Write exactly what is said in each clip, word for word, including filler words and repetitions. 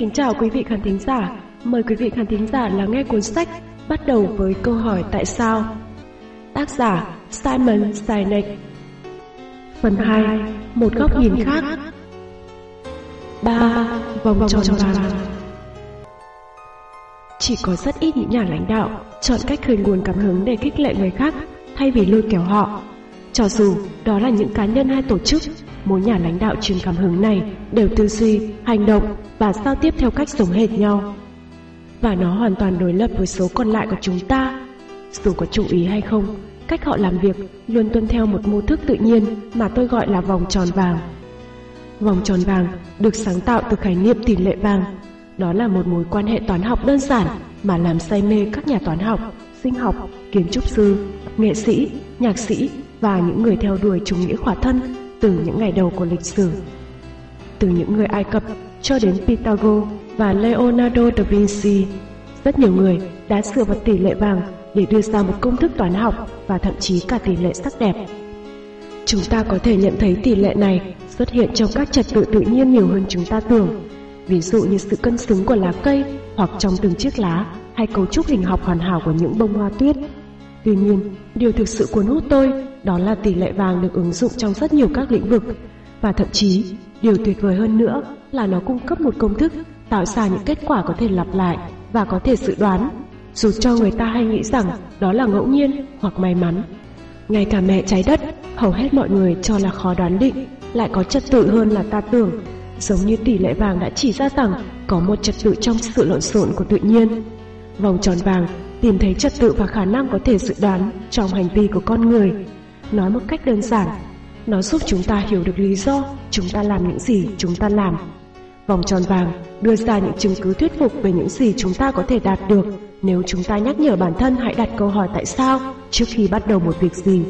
kính chào quý vị khán thính giả. Mời quý vị khán thính giả lắng nghe cuốn sách bắt đầu với câu hỏi tại sao. Tác giả Simon Sinek. Phần hai. Một góc nhìn khác. ba. Vòng tròn vàng. Chỉ có rất ít những nhà lãnh đạo chọn cách khơi nguồn cảm hứng để khích lệ người khác thay vì lôi kéo họ. Cho dù đó là những cá nhân hay tổ chức, mỗi nhà lãnh đạo truyền cảm hứng này đều tư duy, hành động và giao tiếp theo cách giống hệt nhau. Và nó hoàn toàn đối lập với số còn lại của chúng ta. Dù có chú ý hay không, cách họ làm việc luôn tuân theo một mô thức tự nhiên mà tôi gọi là vòng tròn vàng. Vòng tròn vàng được sáng tạo từ khái niệm tỷ lệ vàng. Đó là một mối quan hệ toán học đơn giản mà làm say mê các nhà toán học, sinh học, kiến trúc sư, nghệ sĩ, nhạc sĩ và những người theo đuổi chủ nghĩa khỏa thân từ những ngày đầu của lịch sử. Từ những người Ai Cập cho đến Pythagore và Leonardo da Vinci, rất nhiều người đã dựa vào tỷ lệ vàng để đưa ra một công thức toán học và thậm chí cả tỷ lệ sắc đẹp. Chúng ta có thể nhận thấy tỷ lệ này xuất hiện trong các trật tự tự nhiên nhiều hơn chúng ta tưởng, ví dụ như sự cân xứng của lá cây hoặc trong từng chiếc lá hay cấu trúc hình học hoàn hảo của những bông hoa tuyết. Tuy nhiên, điều thực sự cuốn hút tôi đó là tỷ lệ vàng được ứng dụng trong rất nhiều các lĩnh vực, và thậm chí điều tuyệt vời hơn nữa là nó cung cấp một công thức tạo ra những kết quả có thể lặp lại và có thể dự đoán, dù cho người ta hay nghĩ rằng đó là ngẫu nhiên hoặc may mắn. Ngay cả mẹ trái đất, hầu hết mọi người cho là khó đoán định, lại có trật tự hơn là ta tưởng, giống như tỷ lệ vàng đã chỉ ra rằng có một trật tự trong sự lộn xộn của tự nhiên. Vòng tròn vàng tìm thấy trật tự và khả năng có thể dự đoán trong hành vi của con người. Nói một cách đơn giản, nó giúp chúng ta hiểu được lý do chúng ta làm những gì chúng ta làm. Vòng tròn vàng đưa ra những chứng cứ thuyết phục về những gì chúng ta có thể đạt được nếu chúng ta nhắc nhở bản thân hãy đặt câu hỏi tại sao trước khi bắt đầu một việc gì.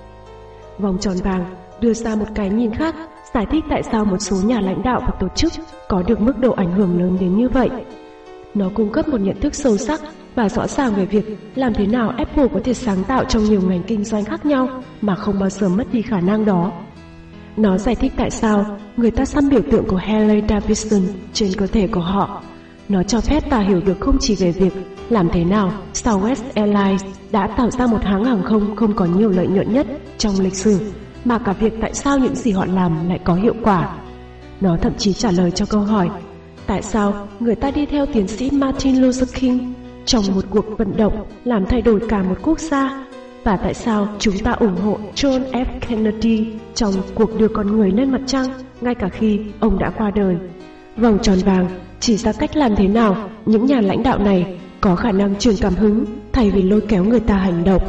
Vòng tròn vàng đưa ra một cái nhìn khác, giải thích tại sao một số nhà lãnh đạo và tổ chức có được mức độ ảnh hưởng lớn đến như vậy. Nó cung cấp một nhận thức sâu sắc và rõ ràng về việc làm thế nào Apple có thể sáng tạo trong nhiều ngành kinh doanh khác nhau mà không bao giờ mất đi khả năng đó. Nó giải thích tại sao người ta xăm biểu tượng của Harley Davidson trên cơ thể của họ. Nó cho phép ta hiểu được không chỉ về việc làm thế nào Southwest Airlines đã tạo ra một hãng hàng không không có nhiều lợi nhuận nhất trong lịch sử, mà cả việc tại sao những gì họ làm lại có hiệu quả. Nó thậm chí trả lời cho câu hỏi tại sao người ta đi theo tiến sĩ Martin Luther King trong một cuộc vận động làm thay đổi cả một quốc gia, và tại sao chúng ta ủng hộ John F. Kennedy trong cuộc đưa con người lên mặt trăng ngay cả khi ông đã qua đời. Vòng tròn vàng chỉ ra cách làm thế nào những nhà lãnh đạo này có khả năng truyền cảm hứng thay vì lôi kéo người ta hành động.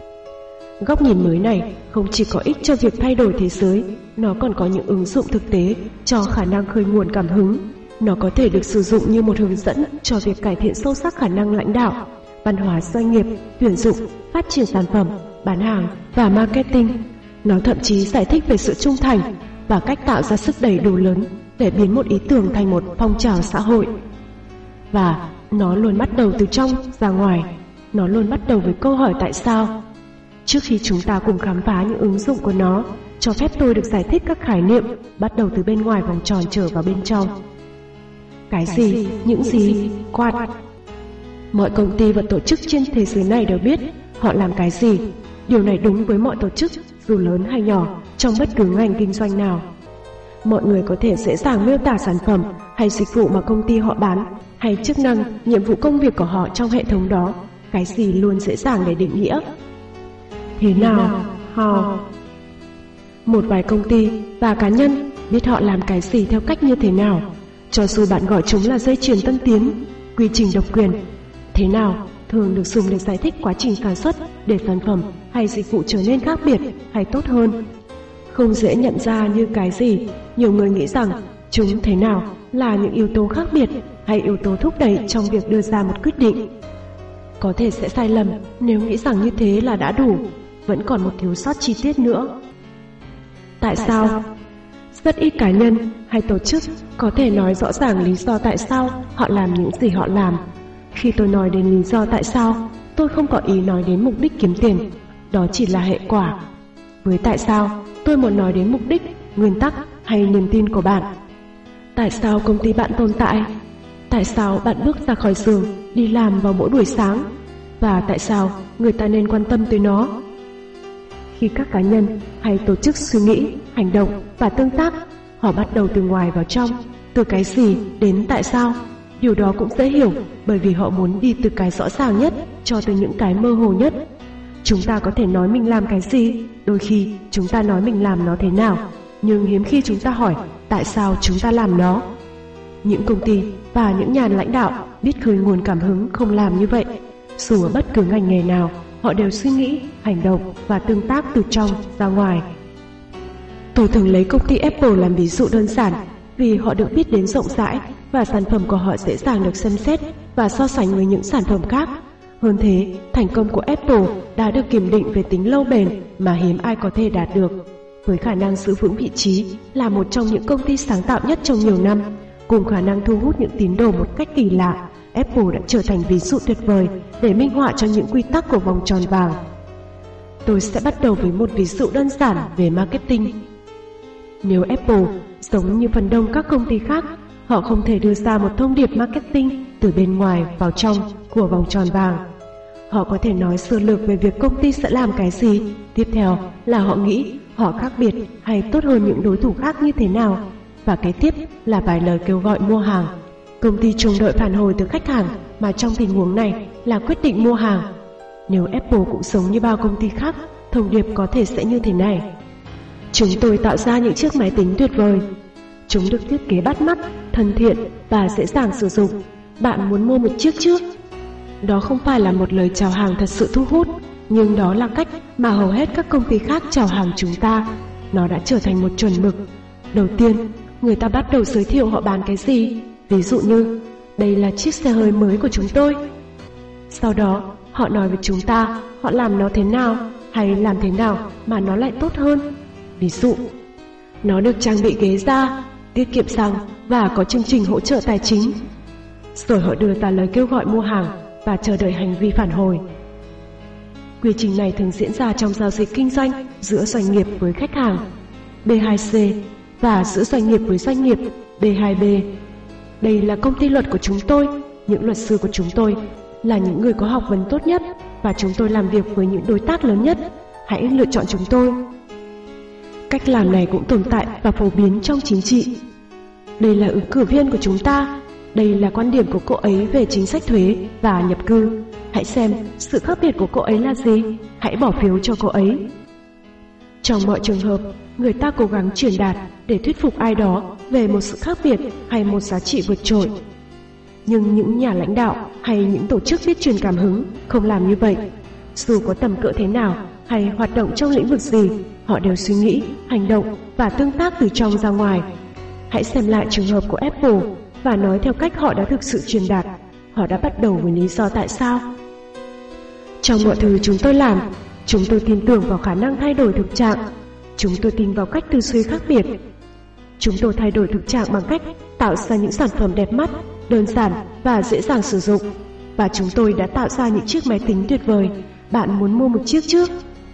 Góc nhìn mới này không chỉ có ích cho việc thay đổi thế giới, nó còn có những ứng dụng thực tế cho khả năng khơi nguồn cảm hứng. Nó có thể được sử dụng như một hướng dẫn cho việc cải thiện sâu sắc khả năng lãnh đạo, văn hóa doanh nghiệp, tuyển dụng, phát triển sản phẩm, bán hàng và marketing. Nó thậm chí giải thích về sự trung thành và cách tạo ra sức đẩy đủ lớn để biến một ý tưởng thành một phong trào xã hội. Và nó luôn bắt đầu từ trong ra ngoài. Nó luôn bắt đầu với câu hỏi tại sao. Trước khi chúng ta cùng khám phá những ứng dụng của nó, cho phép tôi được giải thích các khái niệm bắt đầu từ bên ngoài vòng tròn trở vào bên trong. Cái gì, những gì, quạt. Mọi công ty và tổ chức trên thế giới này đều biết họ làm cái gì. Điều này đúng với mọi tổ chức, dù lớn hay nhỏ, trong bất cứ ngành kinh doanh nào. Mọi người có thể dễ dàng miêu tả sản phẩm hay dịch vụ mà công ty họ bán, hay chức năng, nhiệm vụ công việc của họ trong hệ thống đó. Cái gì luôn dễ dàng để định nghĩa. Thế nào, họ. Một vài công ty và cá nhân biết họ làm cái gì theo cách như thế nào, cho dù bạn gọi chúng là dây chuyền tân tiến, quy trình độc quyền. Thế nào thường được dùng để giải thích quá trình sản xuất để sản phẩm hay dịch vụ trở nên khác biệt hay tốt hơn. Không dễ nhận ra như cái gì. Nhiều người nghĩ rằng chúng thế nào là những yếu tố khác biệt hay yếu tố thúc đẩy trong việc đưa ra một quyết định. Có thể sẽ sai lầm nếu nghĩ rằng như thế là đã đủ. Vẫn còn một thiếu sót chi tiết nữa. Tại sao? Rất ít cá nhân hay tổ chức có thể nói rõ ràng lý do tại sao họ làm những gì họ làm. Khi tôi nói đến lý do tại sao, tôi không có ý nói đến mục đích kiếm tiền. Đó chỉ là hệ quả. Với tại sao, tôi muốn nói đến mục đích, nguyên tắc hay niềm tin của bạn. Tại sao công ty bạn tồn tại? Tại sao bạn bước ra khỏi giường đi làm vào mỗi buổi sáng? Và tại sao người ta nên quan tâm tới nó? Khi các cá nhân hay tổ chức suy nghĩ, hành động và tương tác, họ bắt đầu từ ngoài vào trong, từ cái gì đến tại sao. Điều đó cũng dễ hiểu, bởi vì họ muốn đi từ cái rõ ràng nhất cho tới những cái mơ hồ nhất. Chúng ta có thể nói mình làm cái gì, đôi khi chúng ta nói mình làm nó thế nào, nhưng hiếm khi chúng ta hỏi tại sao chúng ta làm nó. Những công ty và những nhà lãnh đạo biết khơi nguồn cảm hứng không làm như vậy. Dù ở bất cứ ngành nghề nào, họ đều suy nghĩ, hành động và tương tác từ trong ra ngoài. Tôi thường lấy công ty Apple làm ví dụ đơn giản vì họ được biết đến rộng rãi và sản phẩm của họ dễ dàng được xem xét và so sánh với những sản phẩm khác. Hơn thế, thành công của Apple đã được kiểm định về tính lâu bền mà hiếm ai có thể đạt được. Với khả năng giữ vững vị trí là một trong những công ty sáng tạo nhất trong nhiều năm, cùng khả năng thu hút những tín đồ một cách kỳ lạ, Apple đã trở thành ví dụ tuyệt vời để minh họa cho những quy tắc của vòng tròn vàng. Tôi sẽ bắt đầu với một ví dụ đơn giản về marketing. Nếu Apple, giống như phần đông các công ty khác, họ không thể đưa ra một thông điệp marketing từ bên ngoài vào trong của vòng tròn vàng. Họ có thể nói sơ lược về việc công ty sẽ làm cái gì, tiếp theo là họ nghĩ họ khác biệt hay tốt hơn những đối thủ khác như thế nào, và kế tiếp là vài lời kêu gọi mua hàng. Công ty trông đợi phản hồi từ khách hàng, mà trong tình huống này là quyết định mua hàng. Nếu Apple cũng sống như bao công ty khác, thông điệp có thể sẽ như thế này: chúng tôi tạo ra những chiếc máy tính tuyệt vời. Chúng được thiết kế bắt mắt, thân thiện và dễ dàng sử dụng. Bạn muốn mua một chiếc chứ? Đó không phải là một lời chào hàng thật sự thu hút, nhưng đó là cách mà hầu hết các công ty khác chào hàng chúng ta. Nó đã trở thành một chuẩn mực. Đầu tiên, người ta bắt đầu giới thiệu họ bán cái gì. Ví dụ như, đây là chiếc xe hơi mới của chúng tôi. Sau đó, họ nói với chúng ta họ làm nó thế nào, hay làm thế nào mà nó lại tốt hơn. Ví dụ, nó được trang bị ghế da, tiết kiệm xăng và có chương trình hỗ trợ tài chính. Rồi họ đưa ra lời kêu gọi mua hàng và chờ đợi hành vi phản hồi. Quy trình này thường diễn ra trong giao dịch kinh doanh giữa doanh nghiệp với khách hàng B hai C và giữa doanh nghiệp với doanh nghiệp B hai B. Đây là công ty luật của chúng tôi. Những luật sư của chúng tôi là những người có học vấn tốt nhất, và chúng tôi làm việc với những đối tác lớn nhất. Hãy lựa chọn chúng tôi. Cách làm này cũng tồn tại và phổ biến trong chính trị. Đây là ứng cử viên của chúng ta. Đây là quan điểm của cô ấy về chính sách thuế và nhập cư. Hãy xem sự khác biệt của cô ấy là gì. Hãy bỏ phiếu cho cô ấy. Trong mọi trường hợp, người ta cố gắng truyền đạt để thuyết phục ai đó về một sự khác biệt hay một giá trị vượt trội. Nhưng những nhà lãnh đạo hay những tổ chức biết truyền cảm hứng không làm như vậy. Dù có tầm cỡ thế nào hay hoạt động trong lĩnh vực gì, họ đều suy nghĩ, hành động và tương tác từ trong ra ngoài. Hãy xem lại trường hợp của Apple và nói theo cách họ đã thực sự truyền đạt. Họ đã bắt đầu với lý do tại sao. Trong mọi thứ chúng tôi làm, chúng tôi tin tưởng vào khả năng thay đổi thực trạng. Chúng tôi tin vào cách tư duy khác biệt. Chúng tôi thay đổi thực trạng bằng cách tạo ra những sản phẩm đẹp mắt, đơn giản và dễ dàng sử dụng. Và chúng tôi đã tạo ra những chiếc máy tính tuyệt vời. Bạn muốn mua một chiếc trước?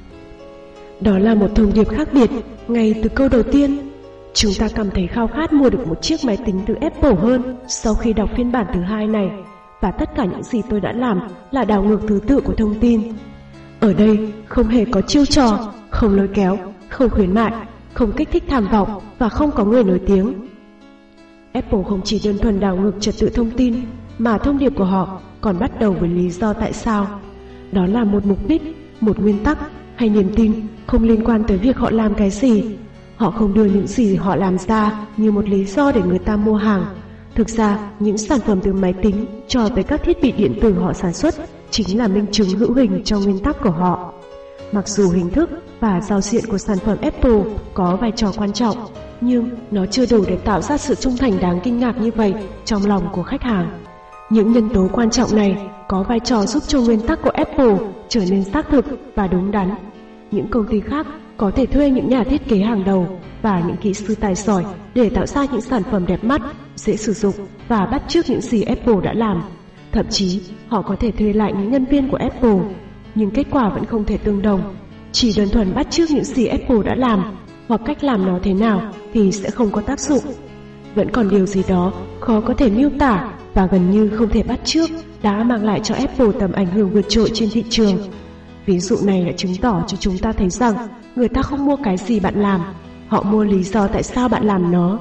Đó là một thông điệp khác biệt ngay từ câu đầu tiên. Chúng ta cảm thấy khao khát mua được một chiếc máy tính từ Apple hơn sau khi đọc phiên bản thứ hai này. Và tất cả những gì tôi đã làm là đảo ngược thứ tự của thông tin. Ở đây không hề có chiêu trò, không lôi kéo, không khuyến mại, không kích thích tham vọng và không có người nổi tiếng. Apple không chỉ đơn thuần đảo ngược trật tự thông tin, mà thông điệp của họ còn bắt đầu với lý do tại sao. Đó là một mục đích, một nguyên tắc hay niềm tin không liên quan tới việc họ làm cái gì. Họ không đưa những gì họ làm ra như một lý do để người ta mua hàng. Thực ra, những sản phẩm từ máy tính cho tới các thiết bị điện tử họ sản xuất chính là minh chứng hữu hình cho nguyên tắc của họ. Mặc dù hình thức và giao diện của sản phẩm Apple có vai trò quan trọng, nhưng nó chưa đủ để tạo ra sự trung thành đáng kinh ngạc như vậy trong lòng của khách hàng. Những nhân tố quan trọng này có vai trò giúp cho nguyên tắc của Apple trở nên xác thực và đúng đắn. Những công ty khác có thể thuê những nhà thiết kế hàng đầu và những kỹ sư tài giỏi để tạo ra những sản phẩm đẹp mắt, dễ sử dụng và bắt chước những gì Apple đã làm. Thậm chí, họ có thể thuê lại những nhân viên của Apple, nhưng kết quả vẫn không thể tương đồng. Chỉ đơn thuần bắt chước những gì Apple đã làm hoặc cách làm nó thế nào thì sẽ không có tác dụng. Vẫn còn điều gì đó khó có thể miêu tả và gần như không thể bắt chước đã mang lại cho Apple tầm ảnh hưởng vượt trội trên thị trường. Ví dụ này đã chứng tỏ cho chúng ta thấy rằng người ta không mua cái gì bạn làm, họ mua lý do tại sao bạn làm nó.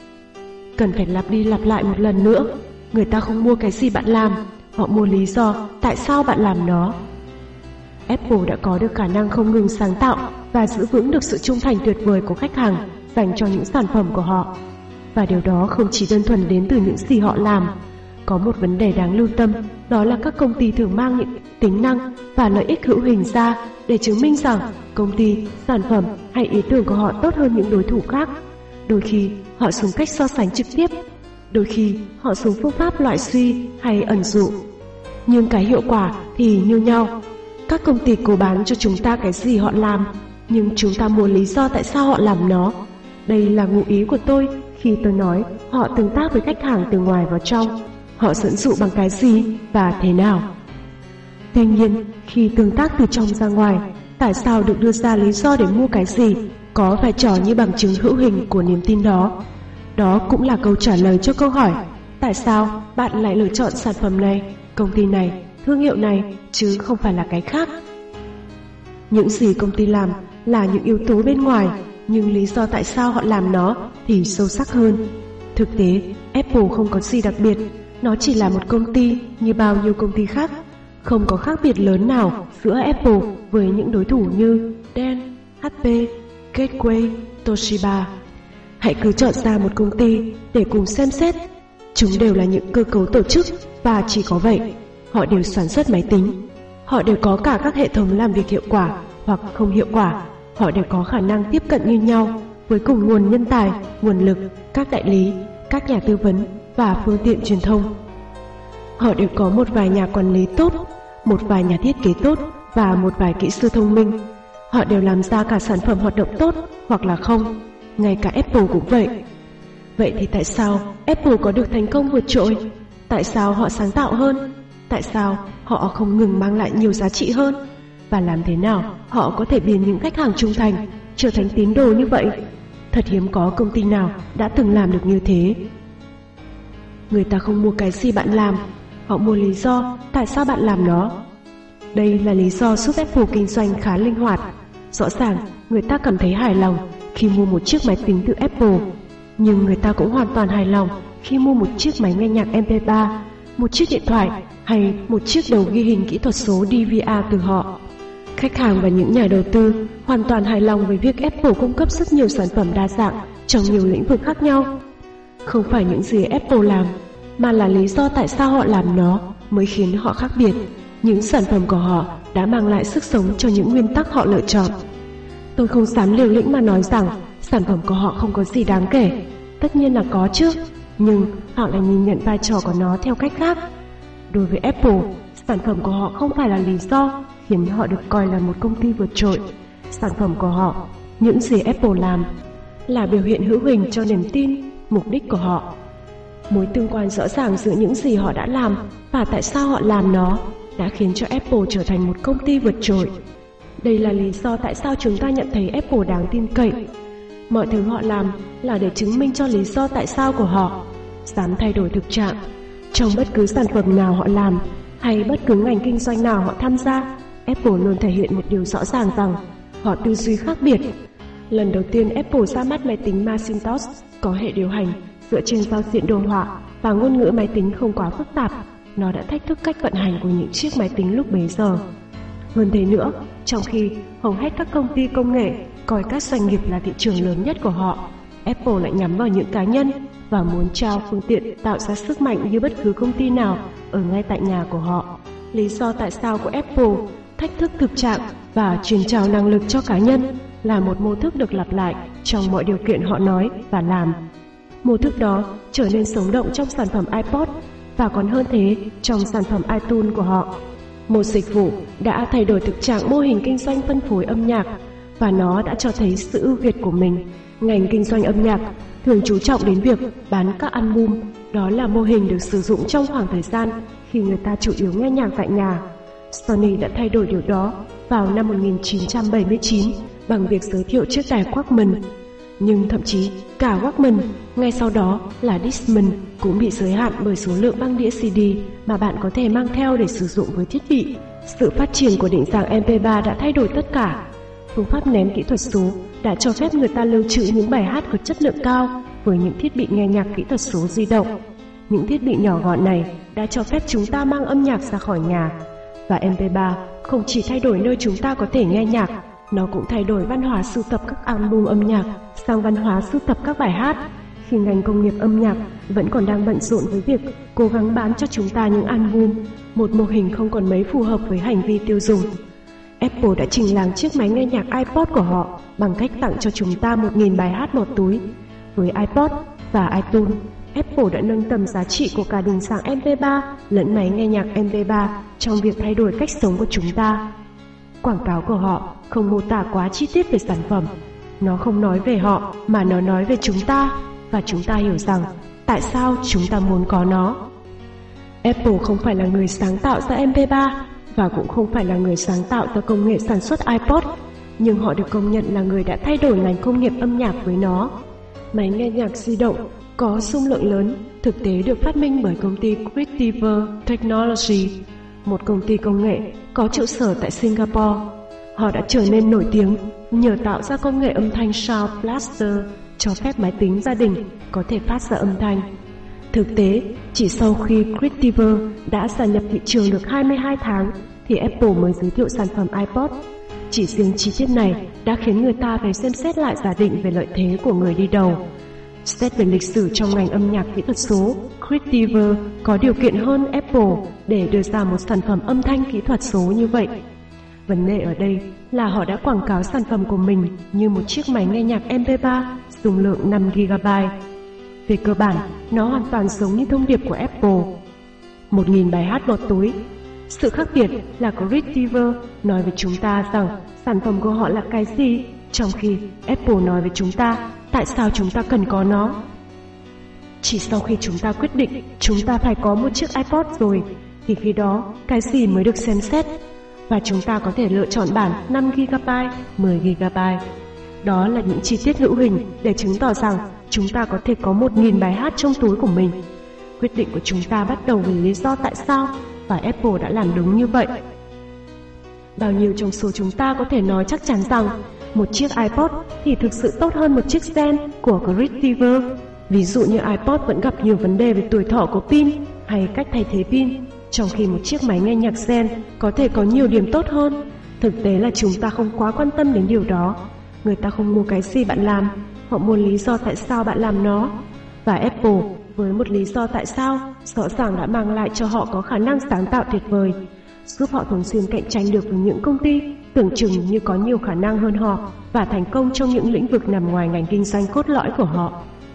Cần phải lặp đi lặp lại một lần nữa, người ta không mua cái gì bạn làm, họ mua lý do tại sao bạn làm nó. Apple đã có được khả năng không ngừng sáng tạo và giữ vững được sự trung thành tuyệt vời của khách hàng dành cho những sản phẩm của họ. Và điều đó không chỉ đơn thuần đến từ những gì họ làm. Có một vấn đề đáng lưu tâm, đó là các công ty thường mang những tính năng và lợi ích hữu hình ra để chứng minh rằng công ty, sản phẩm hay ý tưởng của họ tốt hơn những đối thủ khác. Đôi khi họ dùng cách so sánh trực tiếp, đôi khi họ dùng phương pháp loại suy hay ẩn dụ. Nhưng cái hiệu quả thì như nhau. Các công ty cố bán cho chúng ta cái gì họ làm, nhưng chúng ta muốn lý do tại sao họ làm nó. Đây là ngụ ý của tôi khi tôi nói họ tương tác với khách hàng từ ngoài vào trong. Họ dẫn dụ bằng cái gì và thế nào. Tuy nhiên, khi tương tác từ trong ra ngoài, tại sao được đưa ra lý do để mua cái gì có vai trò như bằng chứng hữu hình của niềm tin đó. Đó cũng là câu trả lời cho câu hỏi tại sao bạn lại lựa chọn sản phẩm này, công ty này, thương hiệu này, chứ không phải là cái khác. Những gì công ty làm là những yếu tố bên ngoài, nhưng lý do tại sao họ làm nó thì sâu sắc hơn. Thực tế, Apple không có gì đặc biệt, nó chỉ là một công ty như bao nhiêu công ty khác. Không có khác biệt lớn nào giữa Apple với những đối thủ như Dell, hát pê, Gateway, Toshiba. Hãy cứ chọn ra một công ty để cùng xem xét. Chúng đều là những cơ cấu tổ chức và chỉ có vậy. Họ đều sản xuất máy tính. Họ đều có cả các hệ thống làm việc hiệu quả hoặc không hiệu quả. Họ đều có khả năng tiếp cận như nhau với cùng nguồn nhân tài, nguồn lực, các đại lý, các nhà tư vấn và phương tiện truyền thông. Họ đều có một vài nhà quản lý tốt, một vài nhà thiết kế tốt và một vài kỹ sư thông minh. Họ đều làm ra cả sản phẩm hoạt động tốt hoặc là không. Ngay cả Apple cũng vậy. Vậy thì tại sao Apple có được thành công vượt trội? Tại sao họ sáng tạo hơn? Tại sao họ không ngừng mang lại nhiều giá trị hơn? Và làm thế nào họ có thể biến những khách hàng trung thành trở thành tín đồ như vậy? Thật hiếm có công ty nào đã từng làm được như thế. Người ta không mua cái gì bạn làm, họ mua lý do tại sao bạn làm nó. Đây là lý do giúp Apple kinh doanh khá linh hoạt. Rõ ràng người ta cảm thấy hài lòng khi mua một chiếc máy tính từ Apple, nhưng người ta cũng hoàn toàn hài lòng khi mua một chiếc máy nghe nhạc em pê ba, một chiếc điện thoại hay một chiếc đầu ghi hình kỹ thuật số đê vê rờ từ họ. Khách hàng và những nhà đầu tư hoàn toàn hài lòng với việc Apple cung cấp rất nhiều sản phẩm đa dạng trong nhiều lĩnh vực khác nhau. Không phải những gì Apple làm, mà là lý do tại sao họ làm nó mới khiến họ khác biệt. Những sản phẩm của họ đã mang lại sức sống cho những nguyên tắc họ lựa chọn. Tôi không dám liều lĩnh mà nói rằng sản phẩm của họ không có gì đáng kể. Tất nhiên là có chứ, nhưng họ lại nhìn nhận vai trò của nó theo cách khác. Đối với Apple, sản phẩm của họ không phải là lý do khiến họ được coi là một công ty vượt trội. Sản phẩm của họ, những gì Apple làm, là biểu hiện hữu hình cho niềm tin, mục đích của họ. Mối tương quan rõ ràng giữa những gì họ đã làm và tại sao họ làm nó đã khiến cho Apple trở thành một công ty vượt trội. Đây là lý do tại sao chúng ta nhận thấy Apple đáng tin cậy. Mọi thứ họ làm là để chứng minh cho lý do tại sao của họ, dám thay đổi thực trạng. Trong bất cứ sản phẩm nào họ làm hay bất cứ ngành kinh doanh nào họ tham gia, Apple luôn thể hiện một điều rõ ràng rằng họ tư duy khác biệt. Lần đầu tiên Apple ra mắt máy tính Macintosh có hệ điều hành dựa trên giao diện đồ họa và ngôn ngữ máy tính không quá phức tạp. Nó đã thách thức cách vận hành của những chiếc máy tính lúc bấy giờ. Hơn thế nữa, trong khi hầu hết các công ty công nghệ coi các doanh nghiệp là thị trường lớn nhất của họ, Apple lại nhắm vào những cá nhân và muốn trao phương tiện tạo ra sức mạnh như bất cứ công ty nào ở ngay tại nhà của họ. Lý do tại sao của Apple thách thức thực trạng và truyền trao năng lực cho cá nhân là một mô thức được lặp lại trong mọi điều kiện họ nói và làm. Mô thức đó trở nên sống động trong sản phẩm iPod và còn hơn thế trong sản phẩm iTunes của họ. Một dịch vụ đã thay đổi thực trạng mô hình kinh doanh phân phối âm nhạc và nó đã cho thấy sự ưu việt của mình. Ngành kinh doanh âm nhạc thường chú trọng đến việc bán các album. Đó là mô hình được sử dụng trong khoảng thời gian khi người ta chủ yếu nghe nhạc tại nhà. Sony đã thay đổi điều đó vào năm một nghìn chín trăm bảy mươi chín bằng việc giới thiệu chiếc đài Walkman. Nhưng thậm chí cả Walkman, ngay sau đó là Discman cũng bị giới hạn bởi số lượng băng đĩa xê đê mà bạn có thể mang theo để sử dụng với thiết bị. Sự phát triển của định dạng em pê ba đã thay đổi tất cả. Phương pháp nén kỹ thuật số đã cho phép người ta lưu trữ những bài hát có chất lượng cao với những thiết bị nghe nhạc kỹ thuật số di động. Những thiết bị nhỏ gọn này đã cho phép chúng ta mang âm nhạc ra khỏi nhà. Và em pê ba không chỉ thay đổi nơi chúng ta có thể nghe nhạc, nó cũng thay đổi văn hóa sưu tập các album âm nhạc sang văn hóa sưu tập các bài hát. Khi ngành công nghiệp âm nhạc vẫn còn đang bận rộn với việc cố gắng bán cho chúng ta những album, một mô hình không còn mấy phù hợp với hành vi tiêu dùng, Apple đã chỉnh làng chiếc máy nghe nhạc iPod của họ bằng cách tặng cho chúng ta một nghìn bài hát một túi. Với iPod và iTunes, Apple đã nâng tầm giá trị của cả định dạng em pê ba lẫn máy nghe nhạc em pê ba trong việc thay đổi cách sống của chúng ta. Quảng cáo của họ không mô tả quá chi tiết về sản phẩm. Nó không nói về họ mà nó nói về chúng ta, và chúng ta hiểu rằng tại sao chúng ta muốn có nó. Apple không phải là người sáng tạo ra em pê ba và cũng không phải là người sáng tạo ra công nghệ sản xuất iPod, nhưng họ được công nhận là người đã thay đổi ngành công nghiệp âm nhạc với nó. Máy nghe nhạc di động có dung lượng lớn thực tế được phát minh bởi công ty Creative Technology, một công ty công nghệ có trụ sở tại Singapore. Họ đã trở nên nổi tiếng nhờ tạo ra công nghệ âm thanh Sound Blaster cho phép máy tính gia đình có thể phát ra âm thanh. Thực tế, chỉ sau khi Creative đã gia nhập thị trường được hai mươi hai tháng thì Apple mới giới thiệu sản phẩm iPod. Chỉ riêng chi tiết này đã khiến người ta phải xem xét lại giả định về lợi thế của người đi đầu. Xét về lịch sử trong ngành âm nhạc kỹ thuật số, Creative có điều kiện hơn Apple để đưa ra một sản phẩm âm thanh kỹ thuật số như vậy. Vấn đề ở đây là họ đã quảng cáo sản phẩm của mình như một chiếc máy nghe nhạc em pê ba dung lượng năm gi-ga-bai. Về cơ bản, nó hoàn toàn giống như thông điệp của Apple. một nghìn bài hát một túi. Sự khác biệt là Creative nói với chúng ta rằng sản phẩm của họ là cái gì, trong khi Apple nói với chúng ta tại sao chúng ta cần có nó. Chỉ sau khi chúng ta quyết định chúng ta phải có một chiếc iPod rồi, thì khi đó cái gì mới được xem xét, và chúng ta có thể lựa chọn bản năm gi-ga-bai, mười gi-ga-bai. Đó là những chi tiết hữu hình để chứng tỏ rằng chúng ta có thể có một nghìn bài hát trong túi của mình. Quyết định của chúng ta bắt đầu với lý do tại sao, và Apple đã làm đúng như vậy. Bao nhiêu trong số chúng ta có thể nói chắc chắn rằng một chiếc iPod thì thực sự tốt hơn một chiếc Zen của Creative? Ví dụ như iPod vẫn gặp nhiều vấn đề về tuổi thọ của pin hay cách thay thế pin, trong khi một chiếc máy nghe nhạc Zen có thể có nhiều điểm tốt hơn. Thực tế là chúng ta không quá quan tâm đến điều đó. Người ta không mua cái gì bạn làm, họ mua lý do tại sao bạn làm nó. Và Apple với một lý do tại sao rõ ràng đã mang lại cho họ có khả năng sáng tạo tuyệt vời, giúp họ thường xuyên cạnh tranh được với những công ty tưởng chừng như có nhiều khả năng hơn họ và thành công trong những lĩnh vực nằm ngoài ngành kinh doanh cốt lõi của họ.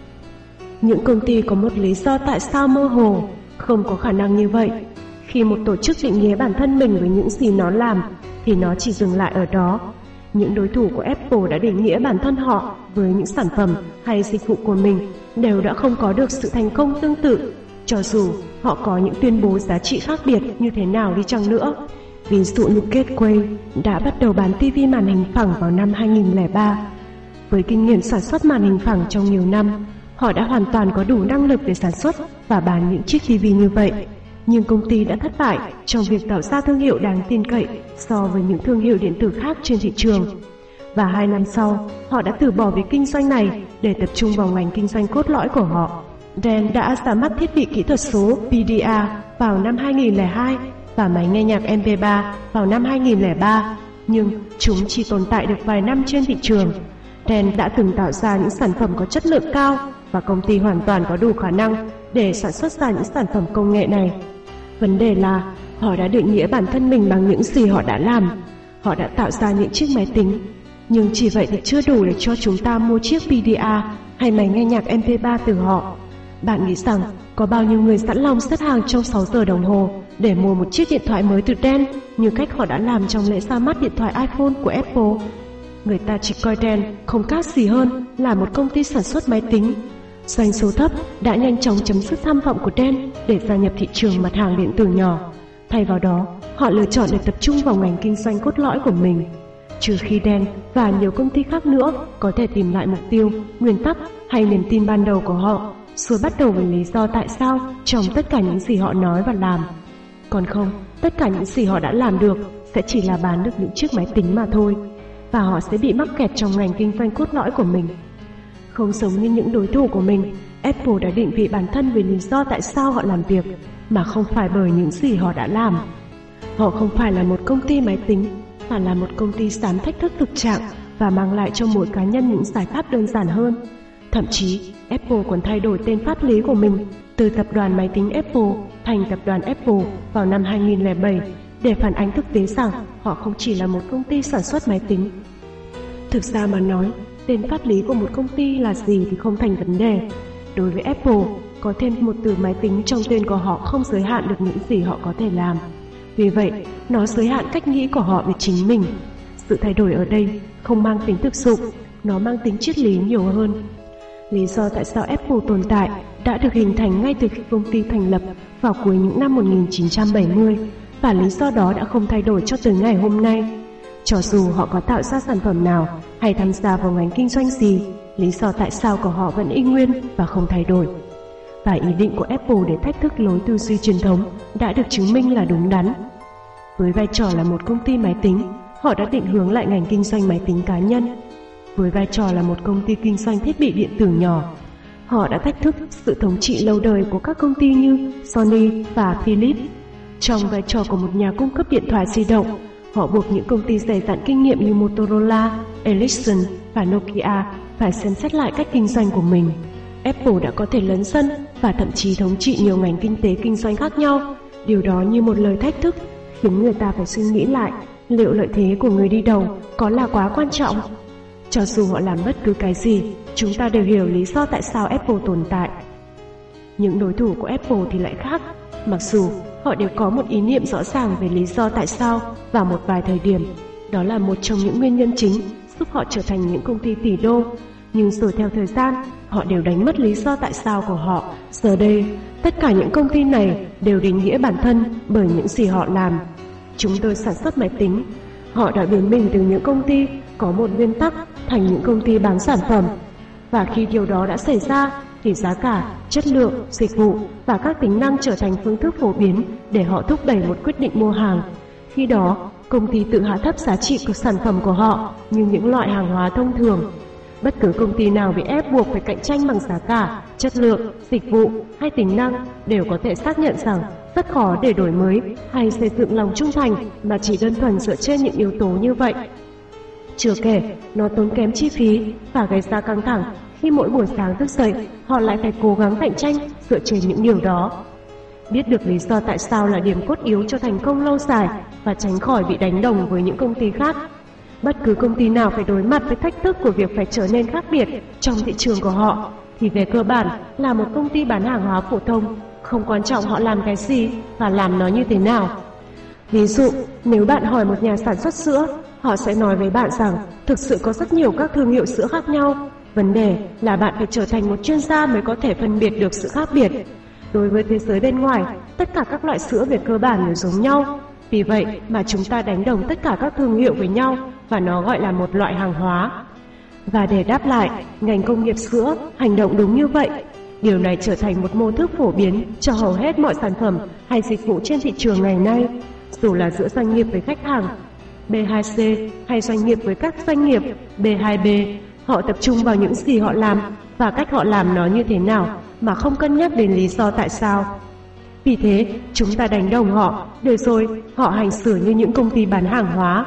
Những công ty có một lý do tại sao mơ hồ, không có khả năng như vậy. Khi một tổ chức định nghĩa bản thân mình với những gì nó làm, thì nó chỉ dừng lại ở đó. Những đối thủ của Apple đã định nghĩa bản thân họ với những sản phẩm hay dịch vụ của mình đều đã không có được sự thành công tương tự, cho dù họ có những tuyên bố giá trị khác biệt như thế nào đi chăng nữa. Ví dụ như Gateway đã bắt đầu bán ti vi màn hình phẳng vào năm hai nghìn lẻ ba. Với kinh nghiệm sản xuất màn hình phẳng trong nhiều năm, họ đã hoàn toàn có đủ năng lực để sản xuất và bán những chiếc ti vi như vậy. Nhưng công ty đã thất bại trong việc tạo ra thương hiệu đáng tin cậy so với những thương hiệu điện tử khác trên thị trường. Và hai năm sau, họ đã từ bỏ việc kinh doanh này để tập trung vào ngành kinh doanh cốt lõi của họ. Dell đã ra mắt thiết bị kỹ thuật số pê đê a vào năm hai nghìn lẻ hai và máy nghe nhạc em pê ba vào năm hai nghìn lẻ ba, nhưng chúng chỉ tồn tại được vài năm trên thị trường. Dell đã từng tạo ra những sản phẩm có chất lượng cao và công ty hoàn toàn có đủ khả năng để sản xuất ra những sản phẩm công nghệ này. Vấn đề là họ đã định nghĩa bản thân mình bằng những gì họ đã làm. Họ đã tạo ra những chiếc máy tính, nhưng chỉ vậy thì chưa đủ để cho chúng ta mua chiếc pê đê a hay máy nghe nhạc em pê ba từ họ. Bạn nghĩ rằng có bao nhiêu người sẵn lòng xếp hàng trong sáu giờ đồng hồ để mua một chiếc điện thoại mới từ Dell như cách họ đã làm trong lễ ra mắt điện thoại iPhone của Apple? Người ta chỉ coi Dell không khác gì hơn là một công ty sản xuất máy tính. Doanh số thấp đã nhanh chóng chấm dứt tham vọng của Dell để gia nhập thị trường mặt hàng điện tử nhỏ. Thay vào đó, họ lựa chọn để tập trung vào ngành kinh doanh cốt lõi của mình. trừ khi đen và nhiều công ty khác nữa có thể tìm lại mục tiêu, nguyên tắc hay niềm tin ban đầu của họ, rồi bắt đầu với lý do tại sao trong tất cả những gì họ nói và làm. Còn không, tất cả những gì họ đã làm được sẽ chỉ là bán được những chiếc máy tính mà thôi, và họ sẽ bị mắc kẹt trong ngành kinh doanh cốt lõi của mình. Không giống như những đối thủ của mình, Apple đã định vị bản thân vì lý do tại sao họ làm việc, mà không phải bởi những gì họ đã làm. Họ không phải là một công ty máy tính, mà là một công ty dám thách thức thực trạng và mang lại cho mỗi cá nhân những giải pháp đơn giản hơn. Thậm chí, Apple còn thay đổi tên pháp lý của mình từ tập đoàn máy tính Apple thành tập đoàn Apple vào năm hai nghìn lẻ bảy để phản ánh thực tế rằng họ không chỉ là một công ty sản xuất máy tính. Thực ra mà nói, tên pháp lý của một công ty là gì thì không thành vấn đề. Đối với Apple, có thêm một từ máy tính trong tên của họ không giới hạn được những gì họ có thể làm. Vì vậy, nó giới hạn cách nghĩ của họ về chính mình. Sự thay đổi ở đây không mang tính thực dụng, nó mang tính triết lý nhiều hơn. Lý do tại sao Apple tồn tại đã được hình thành ngay từ khi công ty thành lập vào cuối những năm một nghìn chín trăm bảy mươi, và lý do đó đã không thay đổi cho tới ngày hôm nay. Cho dù họ có tạo ra sản phẩm nào hay tham gia vào ngành kinh doanh gì, lý do tại sao của họ vẫn y nguyên và không thay đổi. Và ý định của Apple để thách thức lối tư duy truyền thống đã được chứng minh là đúng đắn. Với vai trò là một công ty máy tính, họ đã định hướng lại ngành kinh doanh máy tính cá nhân. Với vai trò là một công ty kinh doanh thiết bị điện tử nhỏ, họ đã thách thức sự thống trị lâu đời của các công ty như Sony và Philips. Trong vai trò của một nhà cung cấp điện thoại di động, họ buộc những công ty dày dặn kinh nghiệm như Motorola, Ericsson và Nokia phải xem xét lại cách kinh doanh của mình. Apple đã có thể lấn sân và thậm chí thống trị nhiều ngành kinh tế kinh doanh khác nhau. Điều đó như một lời thách thức, khiến người ta phải suy nghĩ lại liệu lợi thế của người đi đầu có là quá quan trọng. Cho dù họ làm bất cứ cái gì, chúng ta đều hiểu lý do tại sao Apple tồn tại. Những đối thủ của Apple thì lại khác. Mặc dù họ đều có một ý niệm rõ ràng về lý do tại sao vào một vài thời điểm, đó là một trong những nguyên nhân chính giúp họ trở thành những công ty tỷ đô, nhưng rồi theo thời gian, họ đều đánh mất lý do tại sao của họ. Giờ đây, tất cả những công ty này đều định nghĩa bản thân bởi những gì họ làm. Chúng tôi sản xuất máy tính. Họ đã biến mình từ những công ty có một nguyên tắc thành những công ty bán sản phẩm. Và khi điều đó đã xảy ra, thì giá cả, chất lượng, dịch vụ và các tính năng trở thành phương thức phổ biến để họ thúc đẩy một quyết định mua hàng. Khi đó, công ty tự hạ thấp giá trị của sản phẩm của họ như những loại hàng hóa thông thường. Bất cứ công ty nào bị ép buộc phải cạnh tranh bằng giá cả, chất lượng, dịch vụ hay tính năng đều có thể xác nhận rằng rất khó để đổi mới hay xây dựng lòng trung thành mà chỉ đơn thuần dựa trên những yếu tố như vậy. Chưa kể, nó tốn kém chi phí và gây ra căng thẳng khi mỗi buổi sáng thức dậy họ lại phải cố gắng cạnh tranh dựa trên những điều đó. Biết được lý do tại sao là điểm cốt yếu cho thành công lâu dài và tránh khỏi bị đánh đồng với những công ty khác. Bất cứ công ty nào phải đối mặt với thách thức của việc phải trở nên khác biệt trong thị trường của họ thì về cơ bản là một công ty bán hàng hóa phổ thông, không quan trọng họ làm cái gì và làm nó như thế nào. Ví dụ, nếu bạn hỏi một nhà sản xuất sữa, họ sẽ nói với bạn rằng thực sự có rất nhiều các thương hiệu sữa khác nhau. Vấn đề là bạn phải trở thành một chuyên gia mới có thể phân biệt được sự khác biệt. Đối với thế giới bên ngoài, tất cả các loại sữa về cơ bản đều giống nhau. Vì vậy mà chúng ta đánh đồng tất cả các thương hiệu với nhau và nó gọi là một loại hàng hóa. Và để đáp lại, ngành công nghiệp sữa hành động đúng như vậy. Điều này trở thành một mô thức phổ biến cho hầu hết mọi sản phẩm hay dịch vụ trên thị trường ngày nay, dù là giữa doanh nghiệp với khách hàng bê hai xê hay doanh nghiệp với các doanh nghiệp bê hai bê. Họ tập trung vào những gì họ làm và cách họ làm nó như thế nào mà không cân nhắc đến lý do tại sao. Vì thế, chúng ta đánh đồng họ, để rồi họ hành xử như những công ty bán hàng hóa.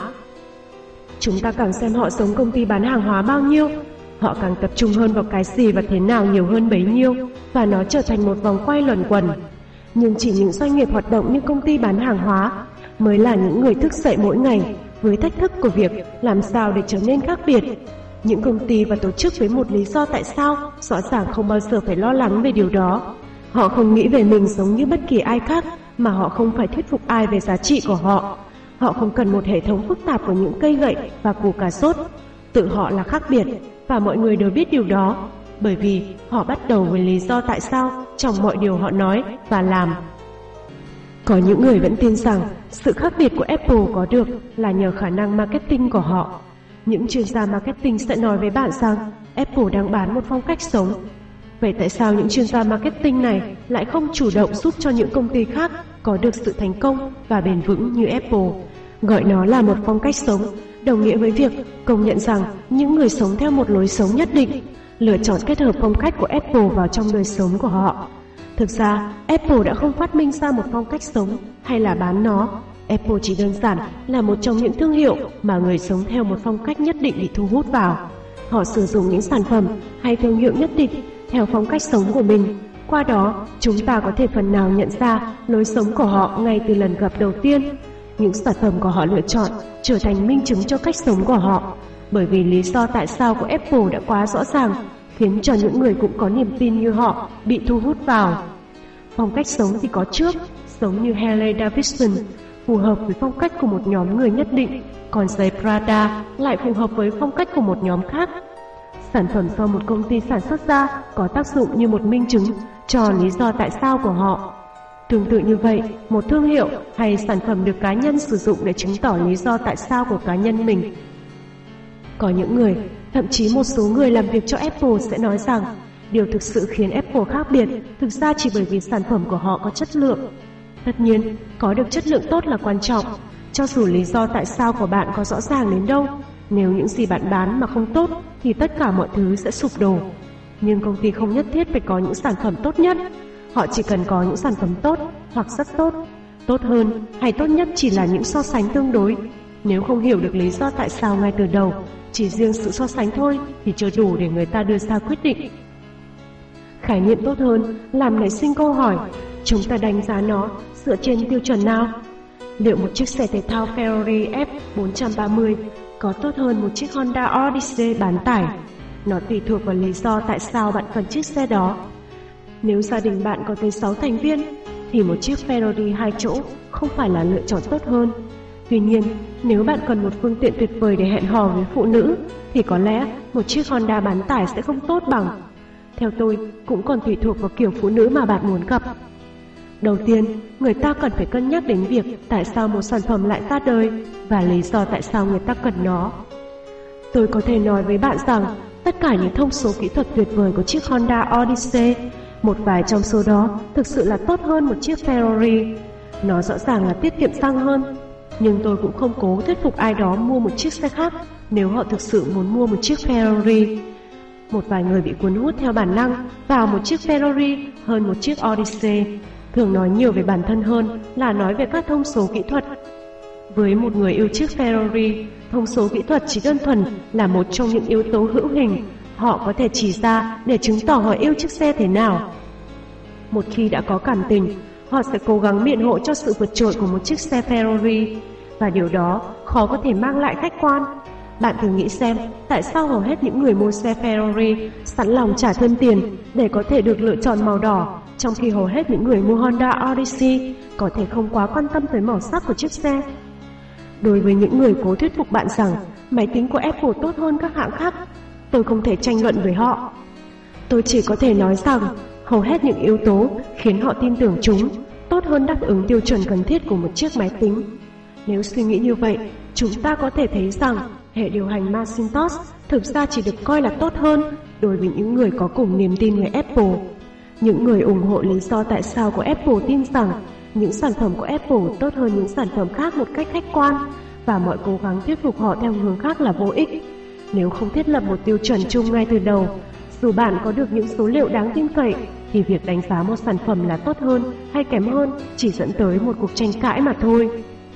Chúng ta càng xem họ giống công ty bán hàng hóa bao nhiêu, họ càng tập trung hơn vào cái gì và thế nào nhiều hơn bấy nhiêu, và nó trở thành một vòng quay luẩn quẩn. Nhưng chỉ những doanh nghiệp hoạt động như công ty bán hàng hóa mới là những người thức dậy mỗi ngày với thách thức của việc làm sao để trở nên khác biệt. Những công ty và tổ chức với một lý do tại sao rõ ràng không bao giờ phải lo lắng về điều đó. Họ không nghĩ về mình giống như bất kỳ ai khác, mà họ không phải thuyết phục ai về giá trị của họ. Họ không cần một hệ thống phức tạp của những cây gậy và củ cà sốt. Tự họ là khác biệt, và mọi người đều biết điều đó, bởi vì họ bắt đầu với lý do tại sao trong mọi điều họ nói và làm. Có những người vẫn tin rằng sự khác biệt của Apple có được là nhờ khả năng marketing của họ. những chuyên gia marketing sẽ nói với bạn rằng Apple đang bán một phong cách sống. Vậy tại sao những chuyên gia marketing này lại không chủ động giúp cho những công ty khác có được sự thành công và bền vững như Apple? Gọi nó là một phong cách sống đồng nghĩa với việc công nhận rằng những người sống theo một lối sống nhất định, lựa chọn kết hợp phong cách của Apple vào trong đời sống của họ. Thực ra, Apple đã không phát minh ra một phong cách sống hay là bán nó. Apple chỉ đơn giản là một trong những thương hiệu mà người sống theo một phong cách nhất định bị thu hút vào. Họ sử dụng những sản phẩm hay thương hiệu nhất định theo phong cách sống của mình. Qua đó, chúng ta có thể phần nào nhận ra lối sống của họ ngay từ lần gặp đầu tiên. Những sản phẩm của họ lựa chọn trở thành minh chứng cho cách sống của họ, bởi vì lý do tại sao của Apple đã quá rõ ràng, khiến cho những người cũng có niềm tin như họ bị thu hút vào. Phong cách sống thì có trước, giống như Harley Davidson, phù hợp với phong cách của một nhóm người nhất định, còn giày Prada lại phù hợp với phong cách của một nhóm khác. Sản phẩm do một công ty sản xuất ra có tác dụng như một minh chứng cho lý do tại sao của họ. Tương tự như vậy, một thương hiệu hay sản phẩm được cá nhân sử dụng để chứng tỏ lý do tại sao của cá nhân mình. Có những người, thậm chí một số người làm việc cho Apple sẽ nói rằng điều thực sự khiến Apple khác biệt thực ra chỉ bởi vì sản phẩm của họ có chất lượng. Tất nhiên, có được chất lượng tốt là quan trọng, cho dù lý do tại sao của bạn có rõ ràng đến đâu. Nếu những gì bạn bán mà không tốt thì tất cả mọi thứ sẽ sụp đổ. Nhưng công ty không nhất thiết phải có những sản phẩm tốt nhất. Họ chỉ cần có những sản phẩm tốt hoặc rất tốt. Tốt hơn hay tốt nhất chỉ là những so sánh tương đối. Nếu không hiểu được lý do tại sao ngay từ đầu, chỉ riêng sự so sánh thôi thì chưa đủ để người ta đưa ra quyết định. Khái niệm tốt hơn làm nảy sinh câu hỏi, chúng ta đánh giá nó dựa trên tiêu chuẩn nào? Liệu một chiếc xe thể thao Ferrari F bốn ba mươi có tốt hơn một chiếc Honda Odyssey bán tải? Nó tùy thuộc vào lý do tại sao bạn cần chiếc xe đó. Nếu gia đình bạn có tới sáu thành viên, thì một chiếc Ferrari hai chỗ không phải là lựa chọn tốt hơn. Tuy nhiên, nếu bạn cần một phương tiện tuyệt vời để hẹn hò với phụ nữ, thì có lẽ một chiếc Honda bán tải sẽ không tốt bằng. Theo tôi, cũng còn tùy thuộc vào kiểu phụ nữ mà bạn muốn gặp. Đầu tiên, người ta cần phải cân nhắc đến việc tại sao một sản phẩm lại ra đời và lý do tại sao người ta cần nó. Tôi có thể nói với bạn rằng tất cả những thông số kỹ thuật tuyệt vời của chiếc Honda Odyssey, một vài trong số đó thực sự là tốt hơn một chiếc Ferrari. Nó rõ ràng là tiết kiệm xăng hơn, nhưng tôi cũng không cố thuyết phục ai đó mua một chiếc xe khác nếu họ thực sự muốn mua một chiếc Ferrari. Một vài người bị cuốn hút theo bản năng vào một chiếc Ferrari hơn một chiếc Odyssey, thường nói nhiều về bản thân hơn là nói về các thông số kỹ thuật. Với một người yêu chiếc Ferrari, thông số kỹ thuật chỉ đơn thuần là một trong những yếu tố hữu hình họ có thể chỉ ra để chứng tỏ họ yêu chiếc xe thế nào. Một khi đã có cảm tình, họ sẽ cố gắng biện hộ cho sự vượt trội của một chiếc xe Ferrari, và điều đó khó có thể mang lại khách quan. Bạn thử nghĩ xem, tại sao hầu hết những người mua xe Ferrari sẵn lòng trả thêm tiền để có thể được lựa chọn màu đỏ, trong khi hầu hết những người mua Honda Odyssey có thể không quá quan tâm tới màu sắc của chiếc xe. Đối với những người cố thuyết phục bạn rằng máy tính của Apple tốt hơn các hãng khác, tôi không thể tranh luận với họ. Tôi chỉ có thể nói rằng hầu hết những yếu tố khiến họ tin tưởng chúng tốt hơn đáp ứng tiêu chuẩn cần thiết của một chiếc máy tính. Nếu suy nghĩ như vậy, chúng ta có thể thấy rằng hệ điều hành Macintosh thực ra chỉ được coi là tốt hơn đối với những người có cùng niềm tin với Apple. Những người ủng hộ lý do tại sao của Apple tin rằng những sản phẩm của Apple tốt hơn những sản phẩm khác một cách khách quan, và mọi cố gắng thuyết phục họ theo hướng khác là vô ích. Nếu không thiết lập một tiêu chuẩn chung ngay từ đầu, dù bạn có được những số liệu đáng tin cậy, thì việc đánh giá một sản phẩm là tốt hơn hay kém hơn chỉ dẫn tới một cuộc tranh cãi mà thôi.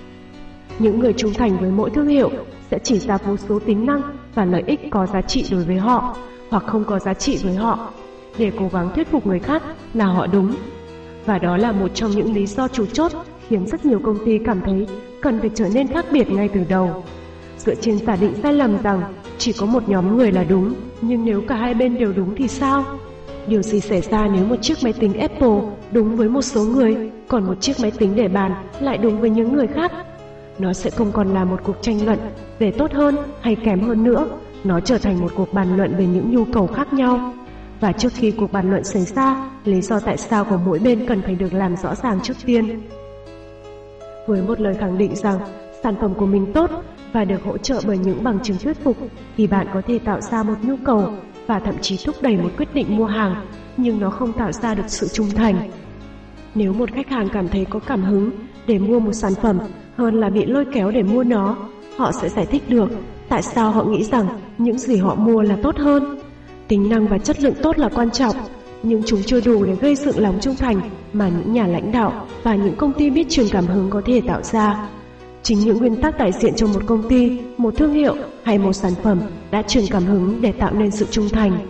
Những người trung thành với mỗi thương hiệu sẽ chỉ ra vô số tính năng và lợi ích có giá trị đối với họ hoặc không có giá trị với họ, để cố gắng thuyết phục người khác là họ đúng. Và đó là một trong những lý do chủ chốt khiến rất nhiều công ty cảm thấy cần phải trở nên khác biệt ngay từ đầu. Dựa trên giả định sai lầm rằng chỉ có một nhóm người là đúng, nhưng nếu cả hai bên đều đúng thì sao? Điều gì xảy ra nếu một chiếc máy tính Apple đúng với một số người, còn một chiếc máy tính để bàn lại đúng với những người khác? Nó sẽ không còn là một cuộc tranh luận về tốt hơn hay kém hơn nữa, nó trở thành một cuộc bàn luận về những nhu cầu khác nhau. Và trước khi cuộc bàn luận xảy ra, lý do tại sao của mỗi bên cần phải được làm rõ ràng trước tiên. Với một lời khẳng định rằng sản phẩm của mình tốt và được hỗ trợ bởi những bằng chứng thuyết phục, thì bạn có thể tạo ra một nhu cầu và thậm chí thúc đẩy một quyết định mua hàng, nhưng nó không tạo ra được sự trung thành. Nếu một khách hàng cảm thấy có cảm hứng để mua một sản phẩm hơn là bị lôi kéo để mua nó, họ sẽ giải thích được tại sao họ nghĩ rằng những gì họ mua là tốt hơn. Tính năng và chất lượng tốt là quan trọng, nhưng chúng chưa đủ để gây dựng lòng trung thành mà những nhà lãnh đạo và những công ty biết truyền cảm hứng có thể tạo ra. Chính những nguyên tắc đại diện cho một công ty, một thương hiệu hay một sản phẩm đã truyền cảm hứng để tạo nên sự trung thành.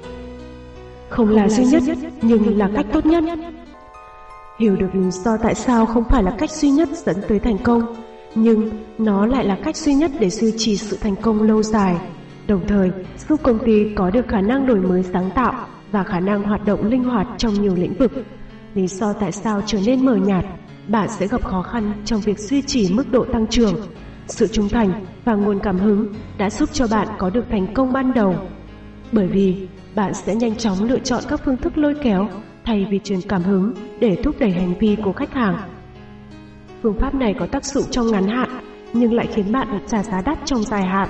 Không là duy nhất, nhưng là cách tốt nhất. Hiểu được lý do tại sao không phải là cách duy nhất dẫn tới thành công, nhưng nó lại là cách duy nhất để duy trì sự thành công lâu dài, đồng thời giúp công ty có được khả năng đổi mới sáng tạo và khả năng hoạt động linh hoạt trong nhiều lĩnh vực. Lý do tại sao trở nên mờ nhạt, bạn sẽ gặp khó khăn trong việc duy trì mức độ tăng trưởng. Sự trung thành và nguồn cảm hứng đã giúp cho bạn có được thành công ban đầu, bởi vì bạn sẽ nhanh chóng lựa chọn các phương thức lôi kéo thay vì truyền cảm hứng để thúc đẩy hành vi của khách hàng. Phương pháp này có tác dụng trong ngắn hạn, nhưng lại khiến bạn phải trả giá đắt trong dài hạn.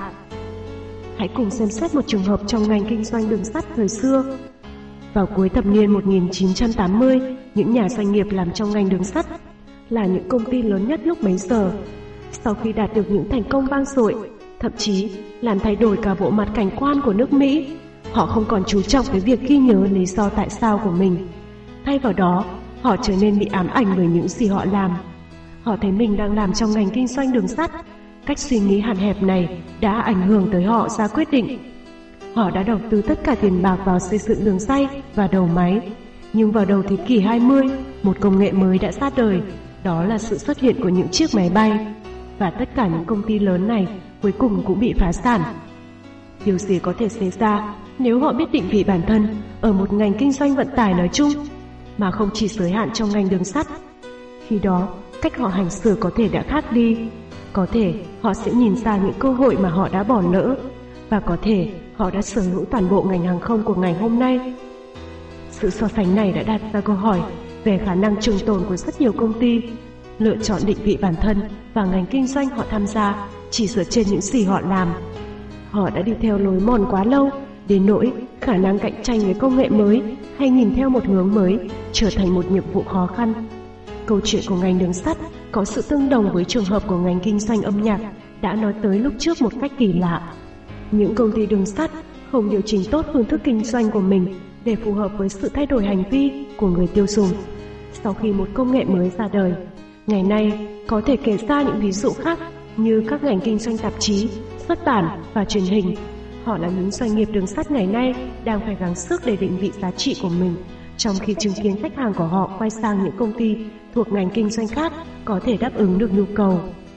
Hãy cùng xem xét một trường hợp trong ngành kinh doanh đường sắt thời xưa. Vào cuối thập niên một nghìn chín trăm tám mươi, những nhà doanh nghiệp làm trong ngành đường sắt là những công ty lớn nhất lúc bấy giờ. Sau khi đạt được những thành công vang dội, thậm chí làm thay đổi cả bộ mặt cảnh quan của nước Mỹ, họ không còn chú trọng tới việc ghi nhớ lý do tại sao của mình. Thay vào đó, họ trở nên bị ám ảnh bởi những gì họ làm. Họ thấy mình đang làm trong ngành kinh doanh đường sắt. Cách suy nghĩ hạn hẹp này đã ảnh hưởng tới họ ra quyết định. Họ đã đầu tư tất cả tiền bạc vào xây dựng đường ray và đầu máy. Nhưng vào đầu thế kỷ hai mươi, một công nghệ mới đã ra đời, đó là sự xuất hiện của những chiếc máy bay. Và tất cả những công ty lớn này cuối cùng cũng bị phá sản. Điều gì có thể xảy ra nếu họ biết định vị bản thân ở một ngành kinh doanh vận tải nói chung, mà không chỉ giới hạn trong ngành đường sắt? Khi đó, cách họ hành xử có thể đã khác đi. Có thể họ sẽ nhìn ra những cơ hội mà họ đã bỏ lỡ, và có thể họ đã sở hữu toàn bộ ngành hàng không của ngày hôm nay. Sự so sánh này đã đặt ra câu hỏi về khả năng trường tồn của rất nhiều công ty. Lựa chọn định vị bản thân và ngành kinh doanh họ tham gia chỉ dựa trên những gì họ làm. Họ đã đi theo lối mòn quá lâu, đến nỗi khả năng cạnh tranh với công nghệ mới hay nhìn theo một hướng mới trở thành một nhiệm vụ khó khăn. Câu chuyện của ngành đường sắt có sự tương đồng với trường hợp của ngành kinh doanh âm nhạc đã nói tới lúc trước một cách kỳ lạ. Những công ty đường sắt không điều chỉnh tốt phương thức kinh doanh của mình để phù hợp với sự thay đổi hành vi của người tiêu dùng. Sau khi một công nghệ mới ra đời, ngày nay có thể kể ra những ví dụ khác như các ngành kinh doanh tạp chí, xuất bản và truyền hình. Họ là những doanh nghiệp đường sắt ngày nay đang phải gắng sức để định vị giá trị của mình, trong khi chứng kiến khách hàng của họ quay sang những công ty thuộc ngành kinh doanh khác có thể đáp ứng được nhu cầu.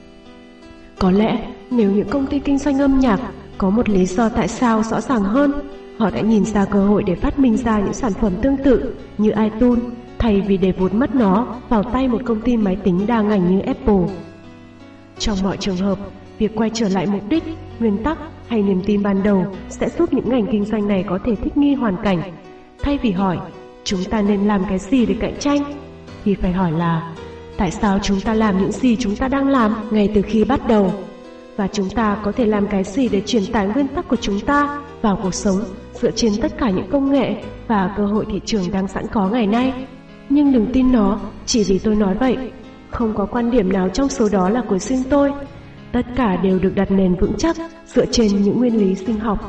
Có lẽ nếu những công ty kinh doanh âm nhạc có một lý do tại sao rõ ràng hơn, họ đã nhìn ra cơ hội để phát minh ra những sản phẩm tương tự như iTunes, thay vì để vụt mất nó vào tay một công ty máy tính đa ngành như Apple. Trong mọi trường hợp, việc quay trở lại mục đích, nguyên tắc hay niềm tin ban đầu sẽ giúp những ngành kinh doanh này có thể thích nghi hoàn cảnh. Thay vì hỏi chúng ta nên làm cái gì để cạnh tranh, thì phải hỏi là tại sao chúng ta làm những gì chúng ta đang làm ngay từ khi bắt đầu, và chúng ta có thể làm cái gì để truyền tải nguyên tắc của chúng ta vào cuộc sống dựa trên tất cả những công nghệ và cơ hội thị trường đang sẵn có ngày nay. Nhưng đừng tin nó chỉ vì tôi nói vậy. Không có quan điểm nào trong số đó là của riêng tôi. Tất cả đều được đặt nền vững chắc dựa trên những nguyên lý sinh học.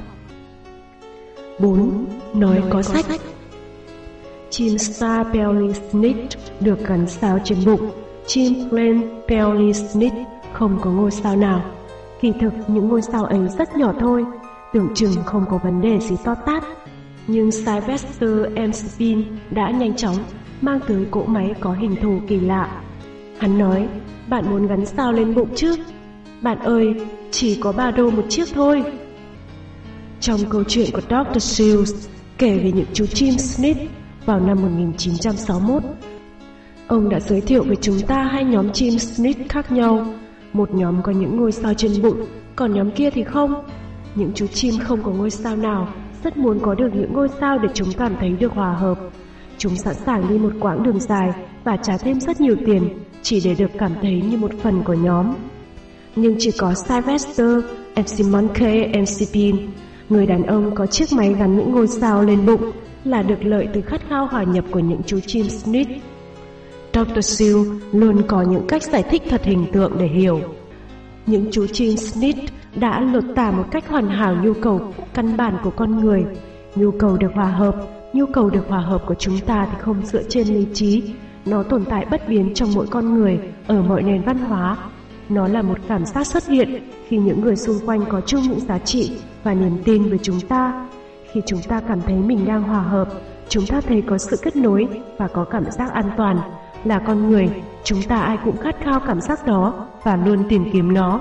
bốn. Nói có sách. Chim Star Belly Snitch được gắn sao trên bụng. Chim Plain Belly Snitch không có ngôi sao nào. Kỳ thực những ngôi sao ấy rất nhỏ thôi, tưởng chừng không có vấn đề gì to tát. Nhưng Sylvester Amspin đã nhanh chóng mang tới cỗ máy có hình thù kỳ lạ. Hắn nói, bạn muốn gắn sao lên bụng chứ? Bạn ơi, chỉ có ba đô một chiếc thôi. Trong câu chuyện của doctor Seuss kể về những chú chim Snitch vào năm một nghìn chín trăm sáu mươi mốt, ông đã giới thiệu với chúng ta hai nhóm chim Snitch khác nhau. Một nhóm có những ngôi sao trên bụng, còn nhóm kia thì không. Những chú chim không có ngôi sao nào rất muốn có được những ngôi sao để chúng cảm thấy được hòa hợp. Chúng sẵn sàng đi một quãng đường dài và trả thêm rất nhiều tiền chỉ để được cảm thấy như một phần của nhóm. nhưng chỉ có Sylvester, em xê Monkey, em xê Bean, người đàn ông có chiếc máy gắn những ngôi sao lên bụng, là được lợi từ khát khao hòa nhập của những chú chim Sneak. đốc tơ Seuss luôn có những cách giải thích thật hình tượng để hiểu. Những chú chim Sneak đã lột tả một cách hoàn hảo nhu cầu căn bản của con người. Nhu cầu được hòa hợp, nhu cầu được hòa hợp của chúng ta thì không dựa trên lý trí. Nó tồn tại bất biến trong mỗi con người, ở mọi nền văn hóa. Nó là một cảm giác xuất hiện khi những người xung quanh có chung những giá trị và niềm tin với chúng ta. Khi chúng ta cảm thấy mình đang hòa hợp, chúng ta thấy có sự kết nối và có cảm giác an toàn. Là con người, chúng ta ai cũng khát khao cảm giác đó và luôn tìm kiếm nó.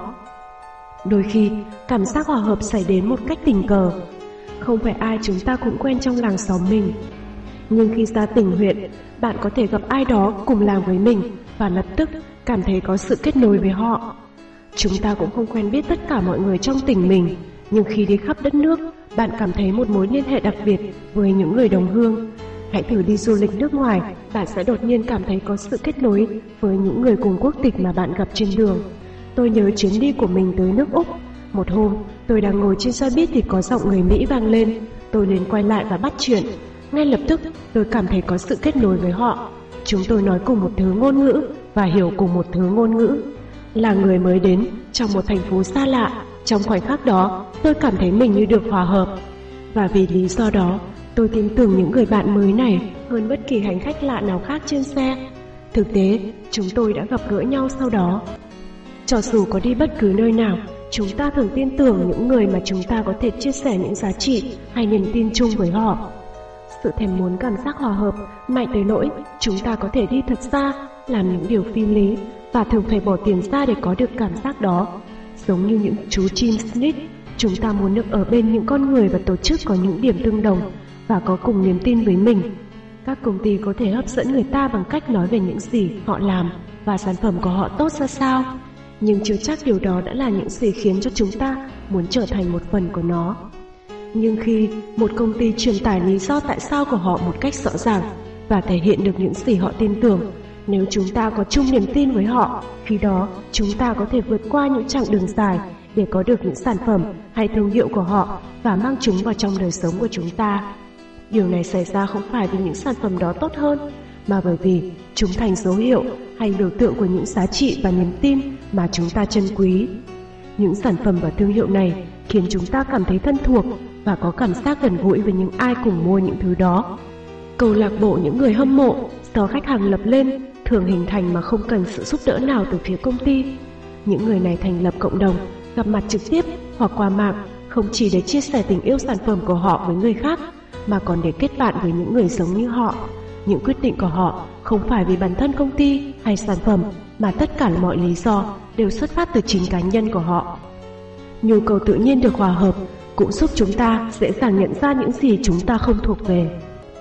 Đôi khi, cảm giác hòa hợp xảy đến một cách tình cờ. Không phải ai chúng ta cũng quen trong làng xóm mình. Nhưng khi ra tỉnh huyện, bạn có thể gặp ai đó cùng làng với mình và lập tức cảm thấy có sự kết nối với họ. Chúng ta cũng không quen biết tất cả mọi người trong tỉnh mình, nhưng khi đi khắp đất nước, bạn cảm thấy một mối liên hệ đặc biệt với những người đồng hương. Hãy thử đi du lịch nước ngoài, bạn sẽ đột nhiên cảm thấy có sự kết nối với những người cùng quốc tịch mà bạn gặp trên đường. Tôi nhớ chuyến đi của mình tới nước Úc. Một hôm, tôi đang ngồi trên xe buýt thì có giọng người Mỹ vang lên. Tôi liền quay lại và bắt chuyện. Ngay lập tức, tôi cảm thấy có sự kết nối với họ. Chúng tôi nói cùng một thứ ngôn ngữ và hiểu cùng một thứ ngôn ngữ. Là người mới đến trong một thành phố xa lạ, trong khoảnh khắc đó, tôi cảm thấy mình như được hòa hợp. Và vì lý do đó, tôi tin tưởng những người bạn mới này hơn bất kỳ hành khách lạ nào khác trên xe. Thực tế, chúng tôi đã gặp gỡ nhau sau đó. Cho dù có đi bất cứ nơi nào, chúng ta thường tin tưởng những người mà chúng ta có thể chia sẻ những giá trị hay niềm tin chung với họ. Sự thèm muốn cảm giác hòa hợp mạnh tới nỗi chúng ta có thể đi thật xa, làm những điều phi lý và thường phải bỏ tiền ra để có được cảm giác đó. Giống như những chú chim Sneak, chúng ta muốn được ở bên những con người và tổ chức có những điểm tương đồng và có cùng niềm tin với mình. Các công ty có thể hấp dẫn người ta bằng cách nói về những gì họ làm và sản phẩm của họ tốt ra sao, nhưng chưa chắc điều đó đã là những gì khiến cho chúng ta muốn trở thành một phần của nó. Nhưng khi một công ty truyền tải lý do tại sao của họ một cách rõ ràng và thể hiện được những gì họ tin tưởng, nếu chúng ta có chung niềm tin với họ, khi đó chúng ta có thể vượt qua những chặng đường dài để có được những sản phẩm hay thương hiệu của họ và mang chúng vào trong đời sống của chúng ta. Điều này xảy ra không phải vì những sản phẩm đó tốt hơn, mà bởi vì chúng thành dấu hiệu hay biểu tượng của những giá trị và niềm tin mà chúng ta trân quý. Những sản phẩm và thương hiệu này khiến chúng ta cảm thấy thân thuộc và có cảm giác gần gũi với những ai cùng mua những thứ đó. Câu lạc bộ những người hâm mộ do khách hàng lập lên thường hình thành mà không cần sự giúp đỡ nào từ phía công ty. Những người này thành lập cộng đồng, gặp mặt trực tiếp hoặc qua mạng, không chỉ để chia sẻ tình yêu sản phẩm của họ với người khác, mà còn để kết bạn với những người giống như họ. Những quyết định của họ không phải vì bản thân công ty hay sản phẩm, mà tất cả mọi lý do đều xuất phát từ chính cá nhân của họ. Nhu cầu tự nhiên được hòa hợp cũng giúp chúng ta dễ dàng nhận ra những gì chúng ta không thuộc về.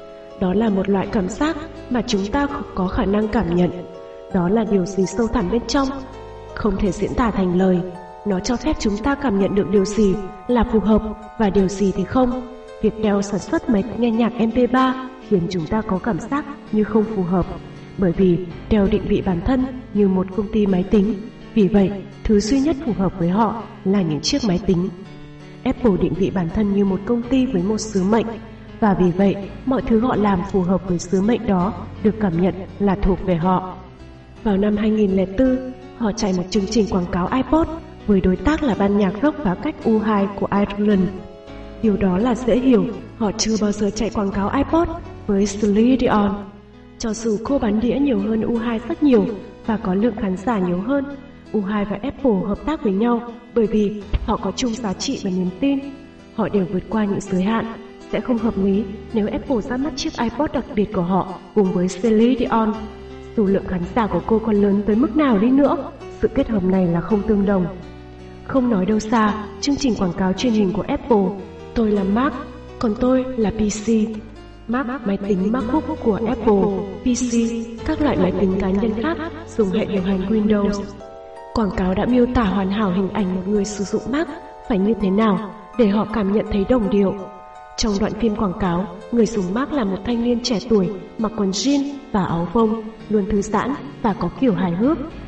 Đó là một loại cảm giác mà chúng ta không có khả năng cảm nhận. Đó là điều gì sâu thẳm bên trong, không thể diễn tả thành lời. Nó cho phép chúng ta cảm nhận được điều gì là phù hợp và điều gì thì không. Việc đeo sản xuất máy nghe nhạc em pê ba khiến chúng ta có cảm giác như không phù hợp, bởi vì đeo định vị bản thân như một công ty máy tính. Vì vậy, thứ duy nhất phù hợp với họ là những chiếc máy tính. Apple định vị bản thân như một công ty với một sứ mệnh, và vì vậy, mọi thứ họ làm phù hợp với sứ mệnh đó được cảm nhận là thuộc về họ. Vào năm hai nghìn lẻ bốn, họ chạy một chương trình quảng cáo iPod với đối tác là ban nhạc rock phá cách U hai của Ireland. Điều đó là dễ hiểu, họ chưa bao giờ chạy quảng cáo iPod với Celine Dion. Cho dù cô bán đĩa nhiều hơn U hai rất nhiều và có lượng khán giả nhiều hơn, U hai và Apple hợp tác với nhau bởi vì họ có chung giá trị và niềm tin. Họ đều vượt qua những giới hạn. Sẽ không hợp lý nếu Apple ra mắt chiếc iPod đặc biệt của họ cùng với Celine Dion. Dù lượng khán giả của cô còn lớn tới mức nào đi nữa, sự kết hợp này là không tương đồng. Không nói đâu xa, chương trình quảng cáo truyền hình của Apple, tôi là Mac, còn tôi là pê xê. Mac, máy tính MacBook của Apple, pê xê, các loại máy tính cá nhân khác dùng hệ điều hành Windows. Quảng cáo đã miêu tả hoàn hảo hình ảnh một người sử dụng Mac phải như thế nào để họ cảm nhận thấy đồng điệu. Trong đoạn phim quảng cáo, người dùng Mac là một thanh niên trẻ tuổi mặc quần jean và áo phông, luôn thư giãn và có kiểu hài hước.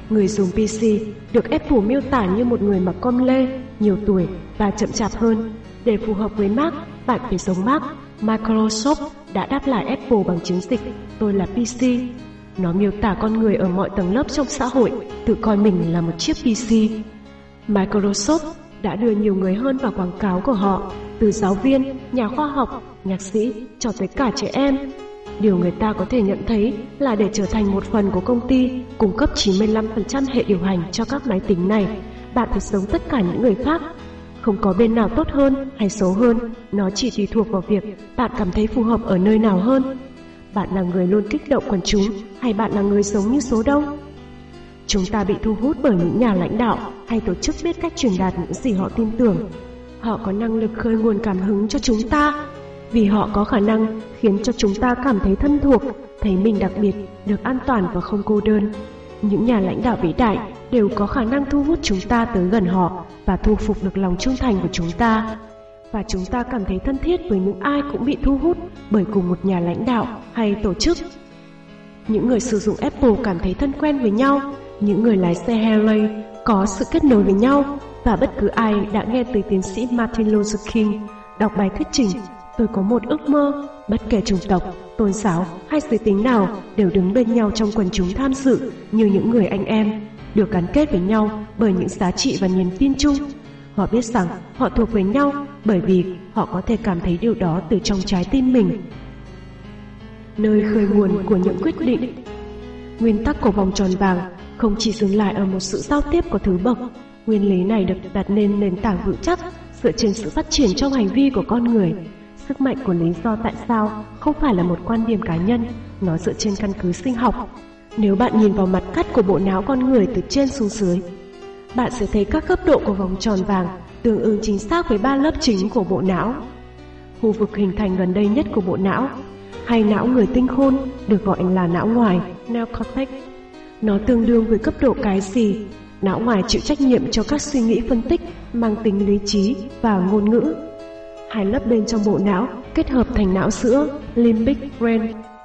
Người dùng pê xê được Apple miêu tả như một người mặc com lê, nhiều tuổi và chậm chạp hơn. Để phù hợp với Mac, bạn phải giống Mac. Microsoft đã đáp lại Apple bằng chiến dịch "Tôi là pê xê". Nó miêu tả con người ở mọi tầng lớp trong xã hội tự coi mình là một chiếc pê xê. Microsoft đã đưa nhiều người hơn vào quảng cáo của họ, từ giáo viên, nhà khoa học, nhạc sĩ cho tới cả trẻ em. Điều người ta có thể nhận thấy là để trở thành một phần của công ty cung cấp chín mươi lăm phần trăm hệ điều hành cho các máy tính này, bạn phải giống tất cả những người khác. Không có bên nào tốt hơn hay xấu hơn, nó chỉ tùy thuộc vào việc bạn cảm thấy phù hợp ở nơi nào hơn. Bạn là người luôn kích động quần chúng hay bạn là người giống như số đông? Chúng ta bị thu hút bởi những nhà lãnh đạo hay tổ chức biết cách truyền đạt những gì họ tin tưởng. Họ có năng lực khơi nguồn cảm hứng cho chúng ta, vì họ có khả năng khiến cho chúng ta cảm thấy thân thuộc, thấy mình đặc biệt, được an toàn và không cô đơn. Những nhà lãnh đạo vĩ đại đều có khả năng thu hút chúng ta tới gần họ và thu phục được lòng trung thành của chúng ta. Và chúng ta cảm thấy thân thiết với những ai cũng bị thu hút bởi cùng một nhà lãnh đạo hay tổ chức. Những người sử dụng Apple cảm thấy thân quen với nhau, những người lái xe Harley có sự kết nối với nhau, và bất cứ ai đã nghe từ tiến sĩ Martin Luther King đọc bài thuyết trình "Tôi có một ước mơ", bất kể chủng tộc, tôn giáo hay giới tính nào đều đứng bên nhau trong quần chúng tham dự như những người anh em, được gắn kết với nhau bởi những giá trị và niềm tin chung. Họ biết rằng họ thuộc về nhau bởi vì họ có thể cảm thấy điều đó từ trong trái tim mình. Nơi khơi nguồn của những quyết định. Nguyên tắc của vòng tròn vàng không chỉ dừng lại ở một sự giao tiếp có thứ bậc. Nguyên lý này được đặt lên nền tảng vững chắc dựa trên sự phát triển trong hành vi của con người. Sức mạnh của lý do tại sao không phải là một quan điểm cá nhân, nó dựa trên căn cứ sinh học. Nếu bạn nhìn vào mặt cắt của bộ não con người từ trên xuống dưới, bạn sẽ thấy các cấp độ của vòng tròn vàng tương ứng chính xác với ba lớp chính của bộ não. Khu vực hình thành gần đây nhất của bộ não, hay não người tinh khôn, được gọi là não ngoài, neocortex. Nó tương đương với cấp độ cái gì. Não ngoài chịu trách nhiệm cho các suy nghĩ phân tích mang tính lý trí và ngôn ngữ. Hai lớp bên trong bộ não kết hợp thành não sữa, limbic brain.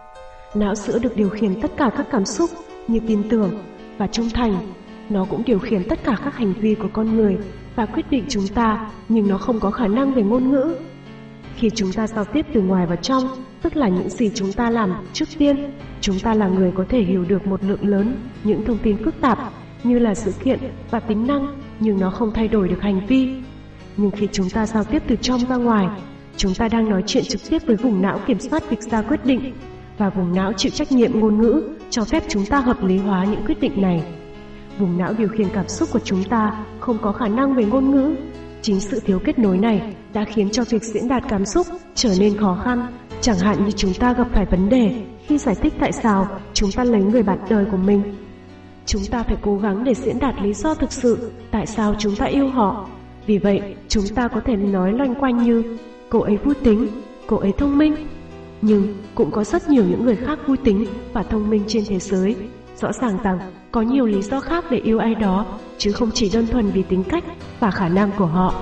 Não sữa được điều khiển tất cả các cảm xúc như tin tưởng và trung thành. Nó cũng điều khiển tất cả các hành vi của con người và quyết định chúng ta, nhưng nó không có khả năng về ngôn ngữ. Khi chúng ta giao tiếp từ ngoài vào trong, tức là những gì chúng ta làm trước tiên, chúng ta là người có thể hiểu được một lượng lớn những thông tin phức tạp như là sự kiện và tính năng, nhưng nó không thay đổi được hành vi. Nhưng khi chúng ta giao tiếp từ trong ra ngoài, chúng ta đang nói chuyện trực tiếp với vùng não kiểm soát việc ra quyết định, và vùng não chịu trách nhiệm ngôn ngữ cho phép chúng ta hợp lý hóa những quyết định này. Vùng não điều khiển cảm xúc của chúng ta không có khả năng về ngôn ngữ. Chính sự thiếu kết nối này đã khiến cho việc diễn đạt cảm xúc trở nên khó khăn. Chẳng hạn như chúng ta gặp phải vấn đề khi giải thích tại sao chúng ta lấy người bạn đời của mình. Chúng ta phải cố gắng để diễn đạt lý do thực sự tại sao chúng ta yêu họ. Vì vậy, chúng ta có thể nói loanh quanh như cô ấy vui tính, cô ấy thông minh. Nhưng cũng có rất nhiều những người khác vui tính và thông minh trên thế giới. Rõ ràng rằng có nhiều lý do khác để yêu ai đó, chứ không chỉ đơn thuần vì tính cách và khả năng của họ.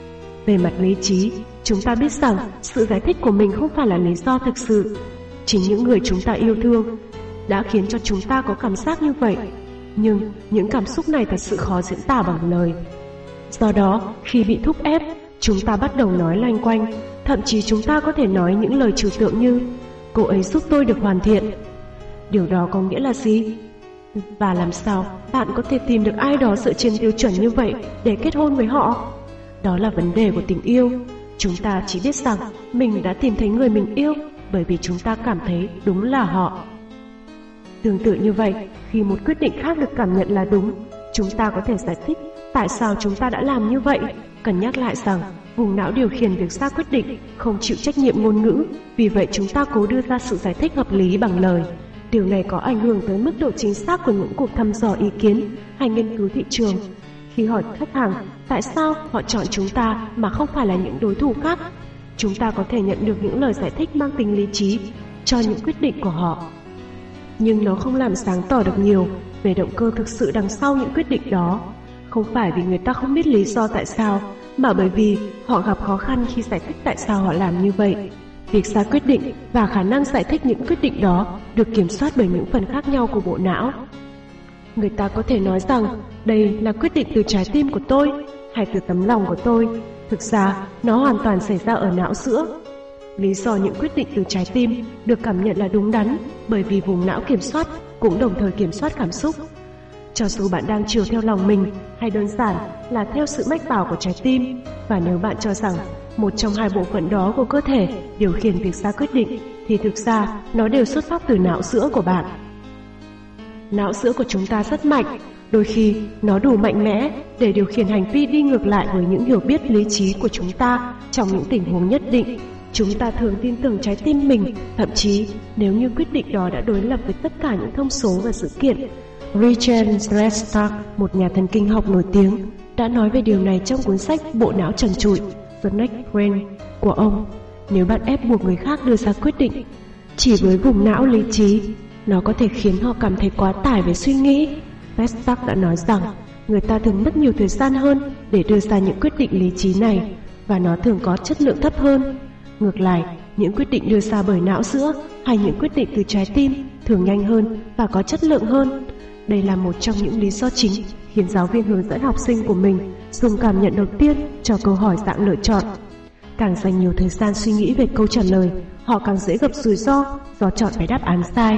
Về mặt lý trí, chúng ta biết rằng sự giải thích của mình không phải là lý do thực sự. Chính những người chúng ta yêu thương đã khiến cho chúng ta có cảm giác như vậy. Nhưng những cảm xúc này thật sự khó diễn tả bằng lời. Do đó, khi bị thúc ép, chúng ta bắt đầu nói loanh quanh. Thậm chí chúng ta có thể nói những lời trừu tượng như cô ấy giúp tôi được hoàn thiện. Điều đó có nghĩa là gì? Và làm sao bạn có thể tìm được ai đó dựa trên tiêu chuẩn như vậy để kết hôn với họ? Đó là vấn đề của tình yêu. Chúng ta chỉ biết rằng mình đã tìm thấy người mình yêu bởi vì chúng ta cảm thấy đúng là họ. Tương tự như vậy, khi một quyết định khác được cảm nhận là đúng, chúng ta có thể giải thích tại sao chúng ta đã làm như vậy. Cần nhắc lại rằng vùng não điều khiển việc ra quyết định không chịu trách nhiệm ngôn ngữ, vì vậy chúng ta cố đưa ra sự giải thích hợp lý bằng lời. Điều này có ảnh hưởng tới mức độ chính xác của những cuộc thăm dò ý kiến hay nghiên cứu thị trường. Khi hỏi khách hàng tại sao họ chọn chúng ta mà không phải là những đối thủ khác, chúng ta có thể nhận được những lời giải thích mang tính lý trí cho những quyết định của họ. Nhưng nó không làm sáng tỏ được nhiều về động cơ thực sự đằng sau những quyết định đó. Không phải vì người ta không biết lý do tại sao, mà bởi vì họ gặp khó khăn khi giải thích tại sao họ làm như vậy. Việc ra quyết định và khả năng giải thích những quyết định đó được kiểm soát bởi những phần khác nhau của bộ não. Người ta có thể nói rằng đây là quyết định từ trái tim của tôi hay từ tấm lòng của tôi. Thực ra, nó hoàn toàn xảy ra ở não sữa. Lý do những quyết định từ trái tim được cảm nhận là đúng đắn bởi vì vùng não kiểm soát cũng đồng thời kiểm soát cảm xúc. Cho dù bạn đang chiều theo lòng mình hay đơn giản là theo sự mách bảo của trái tim, và nếu bạn cho rằng một trong hai bộ phận đó của cơ thể điều khiển việc ra quyết định, thì thực ra nó đều xuất phát từ não sữa của bạn. Não sữa của chúng ta rất mạnh, đôi khi nó đủ mạnh mẽ để điều khiển hành vi đi ngược lại với những hiểu biết lý trí của chúng ta trong những tình huống nhất định. Chúng ta thường tin tưởng trái tim mình, thậm chí nếu như quyết định đó đã đối lập với tất cả những thông số và sự kiện. Richard Stark, một nhà thần kinh học nổi tiếng, đã nói về điều này trong cuốn sách Bộ não trần trụi The Next Brain của ông. Nếu bạn ép buộc người khác đưa ra quyết định chỉ với vùng não lý trí, nó có thể khiến họ cảm thấy quá tải về suy nghĩ. Stark đã nói rằng người ta thường mất nhiều thời gian hơn để đưa ra những quyết định lý trí này, và nó thường có chất lượng thấp hơn. Ngược lại, những quyết định đưa ra bởi não sữa hay những quyết định từ trái tim thường nhanh hơn và có chất lượng hơn. Đây là một trong những lý do chính khiến giáo viên hướng dẫn học sinh của mình dùng cảm nhận đầu tiên cho câu hỏi dạng lựa chọn. Càng dành nhiều thời gian suy nghĩ về câu trả lời, họ càng dễ gặp rủi ro do chọn phải đáp án sai.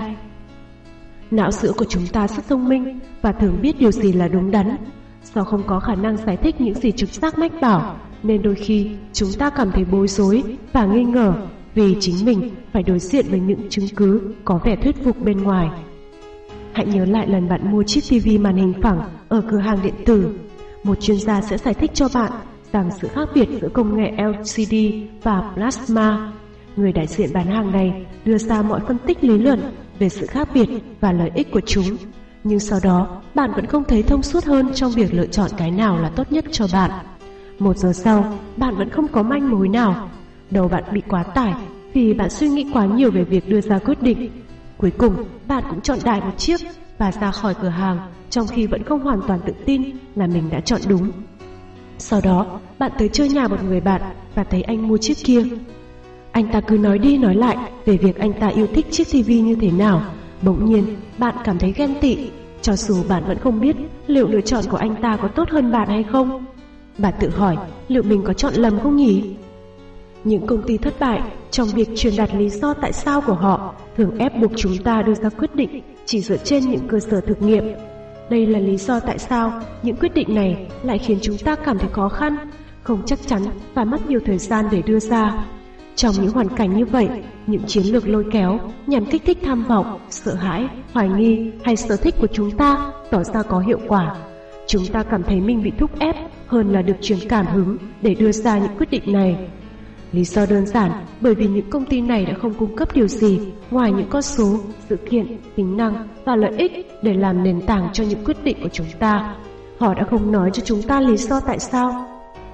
Não sữa của chúng ta rất thông minh và thường biết điều gì là đúng đắn. Do không có khả năng giải thích những gì trực giác mách bảo, nên đôi khi chúng ta cảm thấy bối rối và nghi ngờ vì chính mình phải đối diện với những chứng cứ có vẻ thuyết phục bên ngoài. Hãy nhớ lại lần bạn mua chiếc ti vi màn hình phẳng ở cửa hàng điện tử. Một chuyên gia sẽ giải thích cho bạn rằng sự khác biệt giữa công nghệ lờ xê đê và plasma. Người đại diện bán hàng này đưa ra mọi phân tích lý luận về sự khác biệt và lợi ích của chúng. Nhưng sau đó, bạn vẫn không thấy thông suốt hơn trong việc lựa chọn cái nào là tốt nhất cho bạn. Một giờ sau, bạn vẫn không có manh mối nào. Đầu bạn bị quá tải vì bạn suy nghĩ quá nhiều về việc đưa ra quyết định. Cuối cùng, bạn cũng chọn đại một chiếc và ra khỏi cửa hàng, trong khi vẫn không hoàn toàn tự tin là mình đã chọn đúng. Sau đó, bạn tới chơi nhà một người bạn và thấy anh mua chiếc kia. Anh ta cứ nói đi nói lại về việc anh ta yêu thích chiếc ti vi như thế nào. Bỗng nhiên, bạn cảm thấy ghen tị, cho dù bạn vẫn không biết liệu lựa chọn của anh ta có tốt hơn bạn hay không. Bạn tự hỏi liệu mình có chọn lầm không nhỉ? Những công ty thất bại trong việc truyền đạt lý do tại sao của họ thường ép buộc chúng ta đưa ra quyết định chỉ dựa trên những cơ sở thực nghiệm. Đây là lý do tại sao những quyết định này lại khiến chúng ta cảm thấy khó khăn, không chắc chắn và mất nhiều thời gian để đưa ra. Trong những hoàn cảnh như vậy, những chiến lược lôi kéo nhằm kích thích tham vọng, sợ hãi, hoài nghi hay sở thích của chúng ta tỏ ra có hiệu quả. Chúng ta cảm thấy mình bị thúc ép hơn là được truyền cảm hứng để đưa ra những quyết định này. Lý do đơn giản bởi vì những công ty này đã không cung cấp điều gì ngoài những con số, sự kiện, tính năng và lợi ích để làm nền tảng cho những quyết định của chúng ta. Họ đã không nói cho chúng ta lý do tại sao.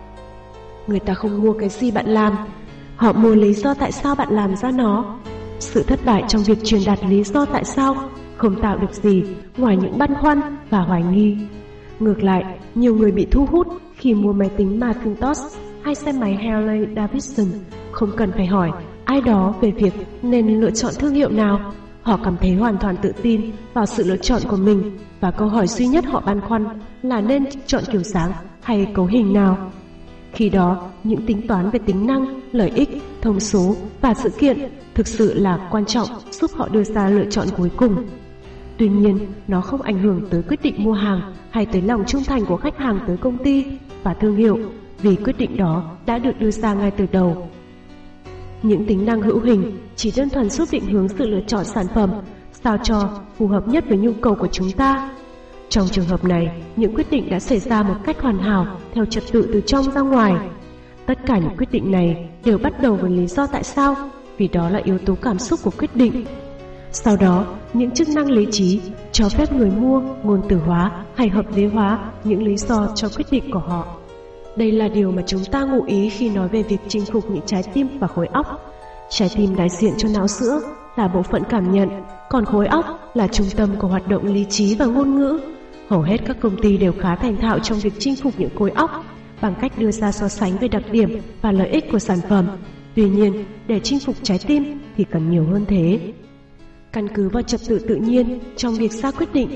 Người ta không mua cái gì bạn làm, họ mua lý do tại sao bạn làm ra nó. Sự thất bại trong việc truyền đạt lý do tại sao không tạo được gì ngoài những băn khoăn và hoài nghi. Ngược lại, nhiều người bị thu hút khi mua máy tính Macintosh hay xe máy Harley Davidson không cần phải hỏi ai đó về việc nên lựa chọn thương hiệu nào. Họ cảm thấy hoàn toàn tự tin vào sự lựa chọn của mình, và câu hỏi duy nhất họ băn khoăn là nên chọn kiểu dáng hay cấu hình nào. Khi đó, những tính toán về tính năng, lợi ích, thông số và sự kiện thực sự là quan trọng giúp họ đưa ra lựa chọn cuối cùng. Tuy nhiên, nó không ảnh hưởng tới quyết định mua hàng hay tới lòng trung thành của khách hàng tới công ty và thương hiệu, vì quyết định đó đã được đưa ra ngay từ đầu. Những tính năng hữu hình chỉ đơn thuần giúp định hướng sự lựa chọn sản phẩm sao cho phù hợp nhất với nhu cầu của chúng ta. Trong trường hợp này, những quyết định đã xảy ra một cách hoàn hảo theo trật tự từ trong ra ngoài. Tất cả những quyết định này đều bắt đầu với lý do tại sao, vì đó là yếu tố cảm xúc của quyết định. Sau đó, những chức năng lý trí cho phép người mua ngôn từ hóa hay hợp lý hóa những lý do cho quyết định của họ. Đây là điều mà chúng ta ngụ ý khi nói về việc chinh phục những trái tim và khối óc. Trái tim đại diện cho não sữa, là bộ phận cảm nhận, còn khối óc là trung tâm của hoạt động lý trí và ngôn ngữ. Hầu hết các công ty đều khá thành thạo trong việc chinh phục những khối óc bằng cách đưa ra so sánh về đặc điểm và lợi ích của sản phẩm. Tuy nhiên, để chinh phục trái tim thì cần nhiều hơn thế. Căn cứ vào trật tự tự nhiên trong việc ra quyết định,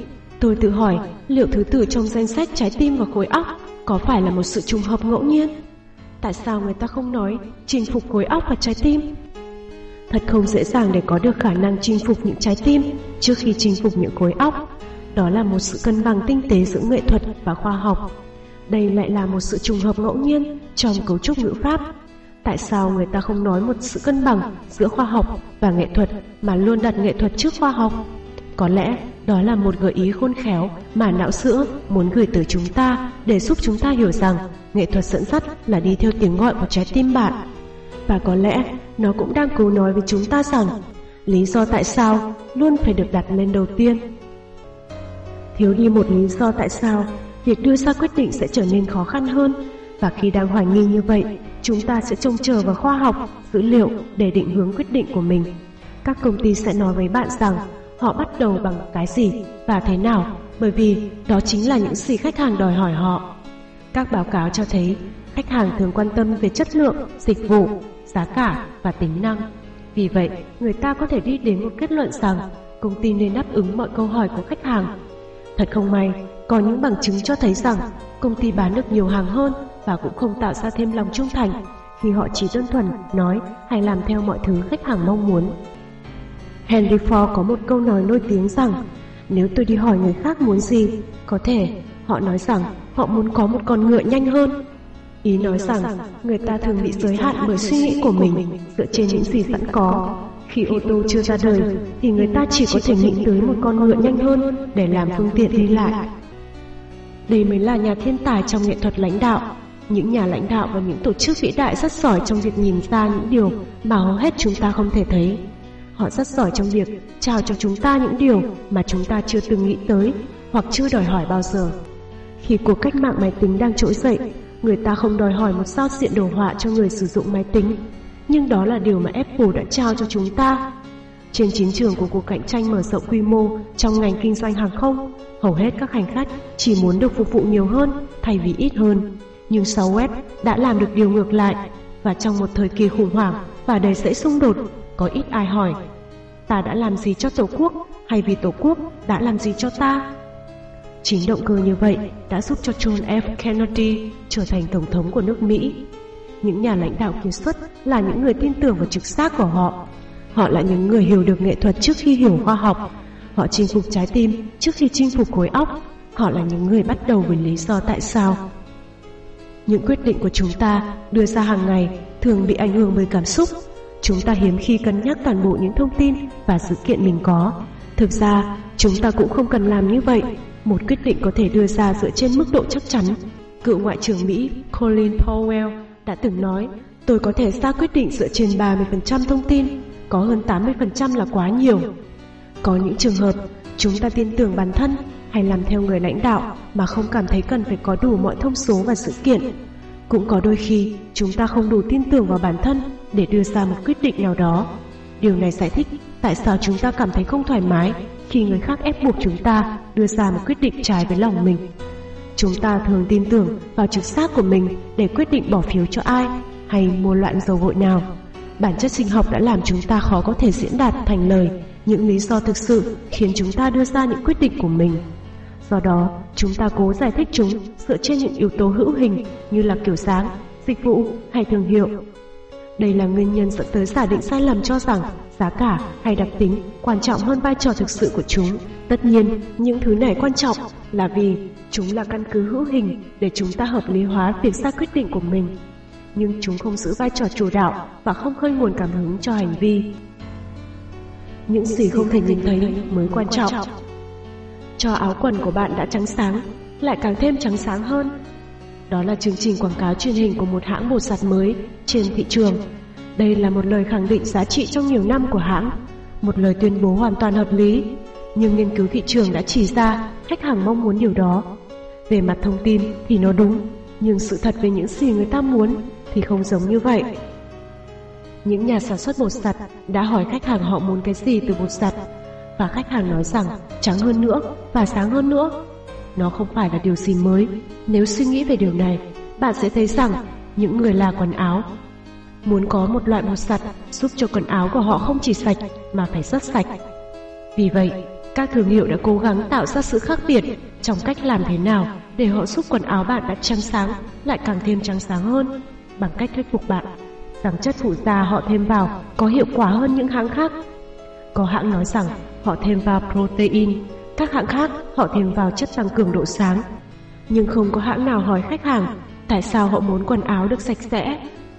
Tôi tự hỏi liệu thứ tự trong danh sách trái tim và khối óc có phải là một sự trùng hợp ngẫu nhiên? Tại sao người ta không nói chinh phục khối óc và trái tim? Thật không dễ dàng để có được khả năng chinh phục những trái tim trước khi chinh phục những khối óc. Đó là một sự cân bằng tinh tế giữa nghệ thuật và khoa học. Đây lại là một sự trùng hợp ngẫu nhiên trong cấu trúc ngữ pháp. Tại sao người ta không nói một sự cân bằng giữa khoa học và nghệ thuật mà luôn đặt nghệ thuật trước khoa học? Có lẽ đó là một gợi ý khôn khéo mà não sữa muốn gửi tới chúng ta để giúp chúng ta hiểu rằng nghệ thuật dẫn dắt là đi theo tiếng gọi của trái tim bạn. Và có lẽ nó cũng đang cố nói với chúng ta rằng lý do tại sao luôn phải được đặt lên đầu tiên. Thiếu đi một lý do tại sao, việc đưa ra quyết định sẽ trở nên khó khăn hơn. Và khi đang hoài nghi như vậy, chúng ta sẽ trông chờ vào khoa học, dữ liệu để định hướng quyết định của mình. Các công ty sẽ nói với bạn rằng họ bắt đầu bằng cái gì và thế nào, bởi vì đó chính là những gì khách hàng đòi hỏi họ. Các báo cáo cho thấy khách hàng thường quan tâm về chất lượng, dịch vụ, giá cả và tính năng. Vì vậy, người ta có thể đi đến một kết luận rằng công ty nên đáp ứng mọi câu hỏi của khách hàng. Thật không may, có những bằng chứng cho thấy rằng công ty bán được nhiều hàng hơn và cũng không tạo ra thêm lòng trung thành khi họ chỉ đơn thuần nói hay làm theo mọi thứ khách hàng mong muốn. Henry Ford có một câu nói nổi tiếng rằng nếu tôi đi hỏi người khác muốn gì, có thể họ nói rằng họ muốn có một con ngựa nhanh hơn. Ý nói rằng người ta thường bị giới hạn bởi suy nghĩ của mình dựa trên những gì sẵn có. Khi ô tô chưa ra đời thì người ta chỉ có thể nghĩ tới một con ngựa nhanh hơn để làm phương tiện đi lại. Đây mới là nhà thiên tài trong nghệ thuật lãnh đạo. Những nhà lãnh đạo và những tổ chức vĩ đại rất giỏi trong việc nhìn ra những điều mà hầu hết chúng ta không thể thấy. Họ rất giỏi trong việc trao cho chúng ta những điều mà chúng ta chưa từng nghĩ tới hoặc chưa đòi hỏi bao giờ. Khi cuộc cách mạng máy tính đang trỗi dậy, người ta không đòi hỏi một giao diện đồ họa cho người sử dụng máy tính, nhưng đó là điều mà Apple đã trao cho chúng ta. Trên chiến trường của cuộc cạnh tranh mở rộng quy mô trong ngành kinh doanh hàng không, hầu hết các hành khách chỉ muốn được phục vụ nhiều hơn thay vì ít hơn. Nhưng Southwest đã làm được điều ngược lại, và trong một thời kỳ khủng hoảng và đầy rẫy xung đột, có ít ai hỏi ta đã làm gì cho Tổ quốc hay vì Tổ quốc đã làm gì cho ta. Chính động cơ như vậy đã giúp cho John F. Kennedy trở thành Tổng thống của nước Mỹ. Những nhà lãnh đạo kiệt xuất là những người tin tưởng vào trực giác của họ. Họ là những người hiểu được nghệ thuật trước khi hiểu khoa học. Họ chinh phục trái tim trước khi chinh phục khối óc. Họ là những người bắt đầu với lý do tại sao. Những quyết định của chúng ta đưa ra hàng ngày thường bị ảnh hưởng bởi cảm xúc. Chúng ta hiếm khi cân nhắc toàn bộ những thông tin và sự kiện mình có. Thực ra, chúng ta cũng không cần làm như vậy. Một quyết định có thể đưa ra dựa trên mức độ chắc chắn. Cựu Ngoại trưởng Mỹ Colin Powell đã từng nói, tôi có thể ra quyết định dựa trên ba mươi phần trăm thông tin, có hơn tám mươi phần trăm là quá nhiều. Có những trường hợp, chúng ta tin tưởng bản thân hay làm theo người lãnh đạo mà không cảm thấy cần phải có đủ mọi thông số và sự kiện. Cũng có đôi khi, chúng ta không đủ tin tưởng vào bản thân để đưa ra một quyết định nào đó. Điều này giải thích tại sao chúng ta cảm thấy không thoải mái khi người khác ép buộc chúng ta đưa ra một quyết định trái với lòng mình. Chúng ta thường tin tưởng vào trực giác của mình để quyết định bỏ phiếu cho ai hay mua loại dầu gội nào. Bản chất sinh học đã làm chúng ta khó có thể diễn đạt thành lời những lý do thực sự khiến chúng ta đưa ra những quyết định của mình. Do đó, chúng ta cố giải thích chúng dựa trên những yếu tố hữu hình như là kiểu dáng, dịch vụ hay thương hiệu. Đây là nguyên nhân dẫn tới giả định sai lầm cho rằng giá cả hay đặc tính quan trọng hơn vai trò thực sự của chúng. Tất nhiên, những thứ này quan trọng là vì chúng là căn cứ hữu hình để chúng ta hợp lý hóa việc ra quyết định của mình. Nhưng chúng không giữ vai trò chủ đạo và không khơi nguồn cảm hứng cho hành vi. Những gì không thể nhìn thấy mới quan trọng. Cho áo quần của bạn đã trắng sáng, lại càng thêm trắng sáng hơn. Đó là chương trình quảng cáo truyền hình của một hãng bột giặt mới trên thị trường. Đây là một lời khẳng định giá trị trong nhiều năm của hãng, một lời tuyên bố hoàn toàn hợp lý. Nhưng nghiên cứu thị trường đã chỉ ra khách hàng mong muốn điều đó. Về mặt thông tin thì nó đúng, nhưng sự thật về những gì người ta muốn thì không giống như vậy. Những nhà sản xuất bột giặt đã hỏi khách hàng họ muốn cái gì từ bột giặt, và khách hàng nói rằng trắng hơn nữa và sáng hơn nữa. Nó không phải là điều gì mới. Nếu suy nghĩ về điều này, bạn sẽ thấy rằng những người là quần áo muốn có một loại bột giặt giúp cho quần áo của họ không chỉ sạch mà phải rất sạch. Vì vậy, Các thương hiệu đã cố gắng tạo ra sự khác biệt trong cách làm thế nào để họ giúp quần áo bạn đã trắng sáng lại càng thêm trắng sáng hơn, bằng cách thuyết phục bạn rằng chất phụ gia họ thêm vào có hiệu quả hơn những hãng khác. Có hãng nói rằng họ thêm vào protein, các hãng khác họ thêm vào chất tăng cường độ sáng. Nhưng không có hãng nào hỏi khách hàng tại sao họ muốn quần áo được sạch sẽ.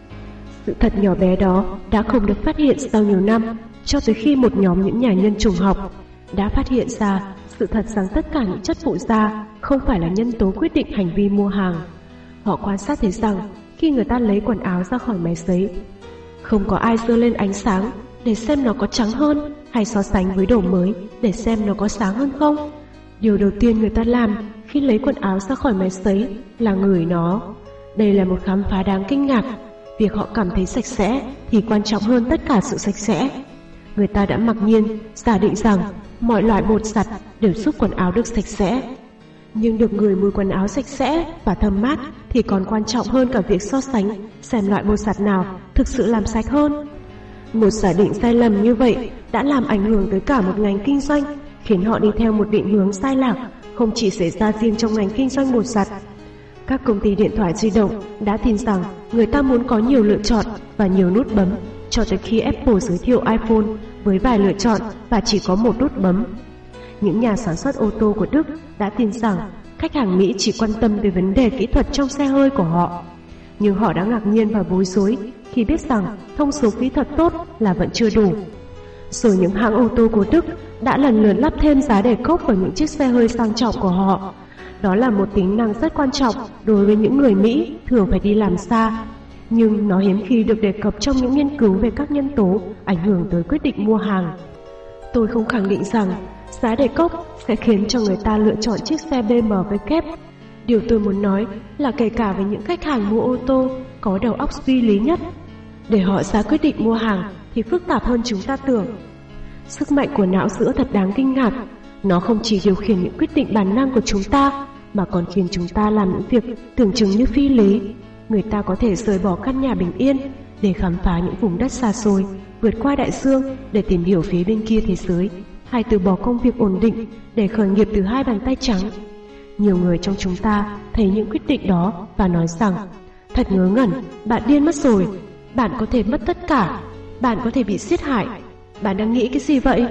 Sự thật nhỏ bé đó đã không được phát hiện sau nhiều năm, cho tới khi một nhóm những nhà nhân chủng học đã phát hiện ra sự thật rằng tất cả những chất phụ gia không phải là nhân tố quyết định hành vi mua hàng. Họ quan sát thấy rằng khi người ta lấy quần áo ra khỏi máy sấy, không có ai giơ lên ánh sáng để xem nó có trắng hơn hay so sánh với đồ mới để xem nó có sáng hơn không. Điều đầu tiên người ta làm khi lấy quần áo ra khỏi máy sấy là ngửi nó. Đây là một khám phá đáng kinh ngạc. Việc họ cảm thấy sạch sẽ thì quan trọng hơn tất cả sự sạch sẽ. Người ta đã mặc nhiên giả định rằng mọi loại bột giặt đều giúp quần áo được sạch sẽ. Nhưng được ngửi mùi quần áo sạch sẽ và thơm mát thì còn quan trọng hơn cả việc so sánh xem loại bột giặt nào thực sự làm sạch hơn. Một giả định sai lầm như vậy đã làm ảnh hưởng tới cả một ngành kinh doanh, khiến họ đi theo một định hướng sai lạc, không chỉ xảy ra riêng trong ngành kinh doanh bột giặt. Các công ty điện thoại di động đã tin rằng người ta muốn có nhiều lựa chọn và nhiều nút bấm, cho tới khi Apple giới thiệu iPhone với vài lựa chọn và chỉ có một nút bấm. Những nhà sản xuất ô tô của Đức đã tin rằng khách hàng Mỹ chỉ quan tâm tới vấn đề kỹ thuật trong xe hơi của họ. Nhưng họ đã ngạc nhiên và bối rối khi biết rằng thông số kỹ thuật tốt là vẫn chưa đủ. Rồi những hãng ô tô của Đức đã lần lượt lắp thêm giá đề cốc vào những chiếc xe hơi sang trọng của họ. Đó là một tính năng rất quan trọng đối với những người Mỹ thường phải đi làm xa, nhưng nó hiếm khi được đề cập trong những nghiên cứu về các nhân tố ảnh hưởng tới quyết định mua hàng. Tôi không khẳng định rằng giá đề cốc sẽ khiến cho người ta lựa chọn chiếc xe bê em vê kép. Điều tôi muốn nói là kể cả với những khách hàng mua ô tô có đầu óc suy lý nhất, để họ ra quyết định mua hàng thì phức tạp hơn chúng ta tưởng. Sức mạnh của não giữa thật đáng kinh ngạc. Nó không chỉ điều khiển những quyết định bản năng của chúng ta, mà còn khiến chúng ta làm những việc tưởng chừng như phi lý. Người ta có thể rời bỏ căn nhà bình yên để khám phá những vùng đất xa xôi, vượt qua đại dương để tìm hiểu phía bên kia thế giới, hay từ bỏ công việc ổn định để khởi nghiệp từ hai bàn tay trắng. Nhiều người trong chúng ta thấy những quyết định đó và nói rằng: thật ngớ ngẩn, bạn điên mất rồi, bạn có thể mất tất cả, bạn có thể bị giết hại, bạn đang nghĩ cái gì vậy?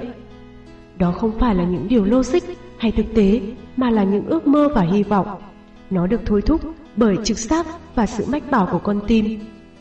Đó không phải là những điều logic hay thực tế, mà là những ước mơ và hy vọng. Nó được thôi thúc bởi trực giác và sự mách bảo của con tim.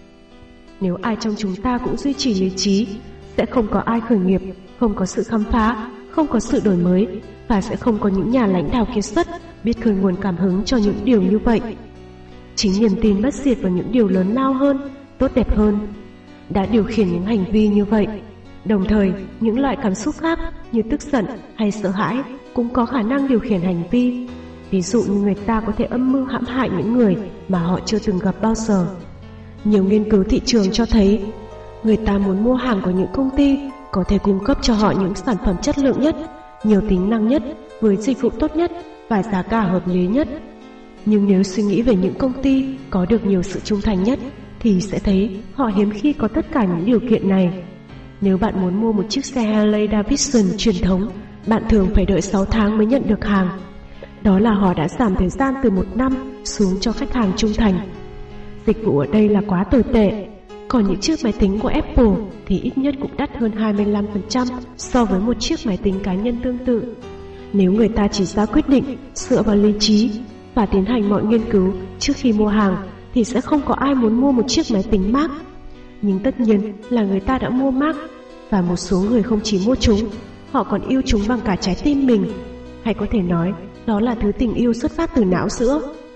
Nếu ai trong chúng ta cũng duy trì lý trí, sẽ không có ai khởi nghiệp, không có sự khám phá, không có sự đổi mới, và sẽ không có những nhà lãnh đạo kiệt xuất biết khơi nguồn cảm hứng cho những điều như vậy. Chính niềm tin bất diệt vào những điều lớn lao hơn, tốt đẹp hơn đã điều khiển những hành vi như vậy. Đồng thời, những loại cảm xúc khác như tức giận hay sợ hãi cũng có khả năng điều khiển hành vi. Ví dụ như người ta có thể âm mưu hãm hại những người mà họ chưa từng gặp bao giờ. Nhiều nghiên cứu thị trường cho thấy người ta muốn mua hàng của những công ty có thể cung cấp cho họ những sản phẩm chất lượng nhất, nhiều tính năng nhất, với dịch vụ tốt nhất và giá cả hợp lý nhất. Nhưng nếu suy nghĩ về những công ty có được nhiều sự trung thành nhất, thì sẽ thấy họ hiếm khi có tất cả những điều kiện này. Nếu bạn muốn mua một chiếc xe Harley Davidson truyền thống, bạn thường phải đợi sáu tháng mới nhận được hàng. Đó là họ đã giảm thời gian từ một năm xuống cho khách hàng trung thành. Dịch vụ ở đây là quá tồi tệ. Còn những chiếc máy tính của Apple thì ít nhất cũng đắt hơn hai mươi lăm phần trăm so với một chiếc máy tính cá nhân tương tự. Nếu người ta chỉ ra quyết định dựa vào lý trí và tiến hành mọi nghiên cứu trước khi mua hàng, thì sẽ không có ai muốn mua một chiếc máy tính Mac. Nhưng tất nhiên là người ta đã mua Mac, và một số người không chỉ mua chúng, họ còn yêu chúng bằng cả trái tim mình. Hay có thể nói, đó là thứ tình yêu xuất phát từ não giữa.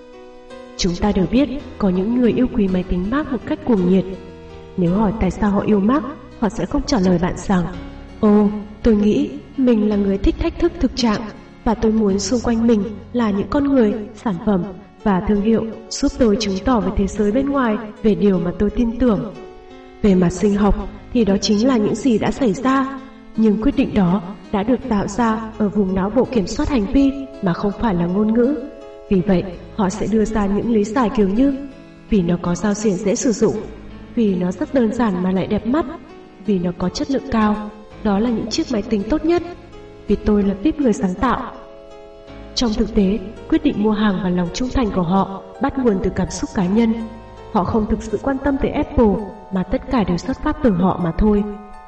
Chúng ta đều biết có những người yêu quý máy tính Mac một cách cuồng nhiệt. Nếu hỏi tại sao họ yêu Mac, họ sẽ không trả lời bạn rằng: Ồ, tôi nghĩ mình là người thích thách thức thực trạng, và tôi muốn xung quanh mình là những con người, sản phẩm và thương hiệu giúp tôi chứng tỏ với thế giới bên ngoài về điều mà tôi tin tưởng. Về mặt sinh học thì đó chính là những gì đã xảy ra, nhưng quyết định đó đã được tạo ra ở vùng não bộ kiểm soát hành vi mà không phải là ngôn ngữ. Vì vậy, họ sẽ đưa ra những lý giải kiểu như: vì nó có giao diện dễ sử dụng, vì nó rất đơn giản mà lại đẹp mắt, vì nó có chất lượng cao, đó là những chiếc máy tính tốt nhất. vì tôi là vê i pê người sáng tạo. Trong thực tế, quyết định mua hàng và lòng trung thành của họ bắt nguồn từ cảm xúc cá nhân. Họ không thực sự quan tâm tới Apple, mà tất cả đều xuất phát từ họ mà thôi.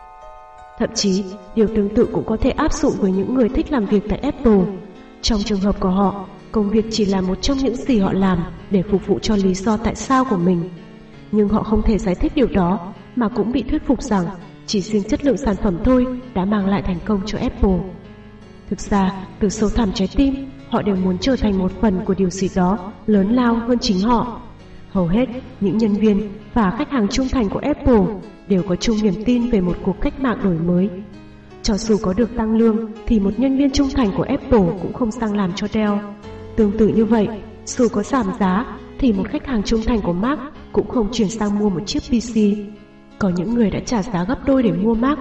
Thậm chí, điều tương tự cũng có thể áp dụng với những người thích làm việc tại Apple. Trong trường hợp của họ, công việc chỉ là một trong những gì họ làm để phục vụ cho lý do tại sao của mình. Nhưng họ không thể giải thích điều đó, mà cũng bị thuyết phục rằng chỉ riêng chất lượng sản phẩm thôi đã mang lại thành công cho Apple. Thực ra, từ sâu thẳm trái tim, họ đều muốn trở thành một phần của điều gì đó lớn lao hơn chính họ. Hầu hết, những nhân viên và khách hàng trung thành của Apple đều có chung niềm tin về một cuộc cách mạng đổi mới. Cho dù có được tăng lương, thì một nhân viên trung thành của Apple cũng không sang làm cho Dell. Tương tự như vậy, dù có giảm giá, thì một khách hàng trung thành của Mac cũng không chuyển sang mua một chiếc pê xê. Có những người đã trả giá gấp đôi để mua Mac.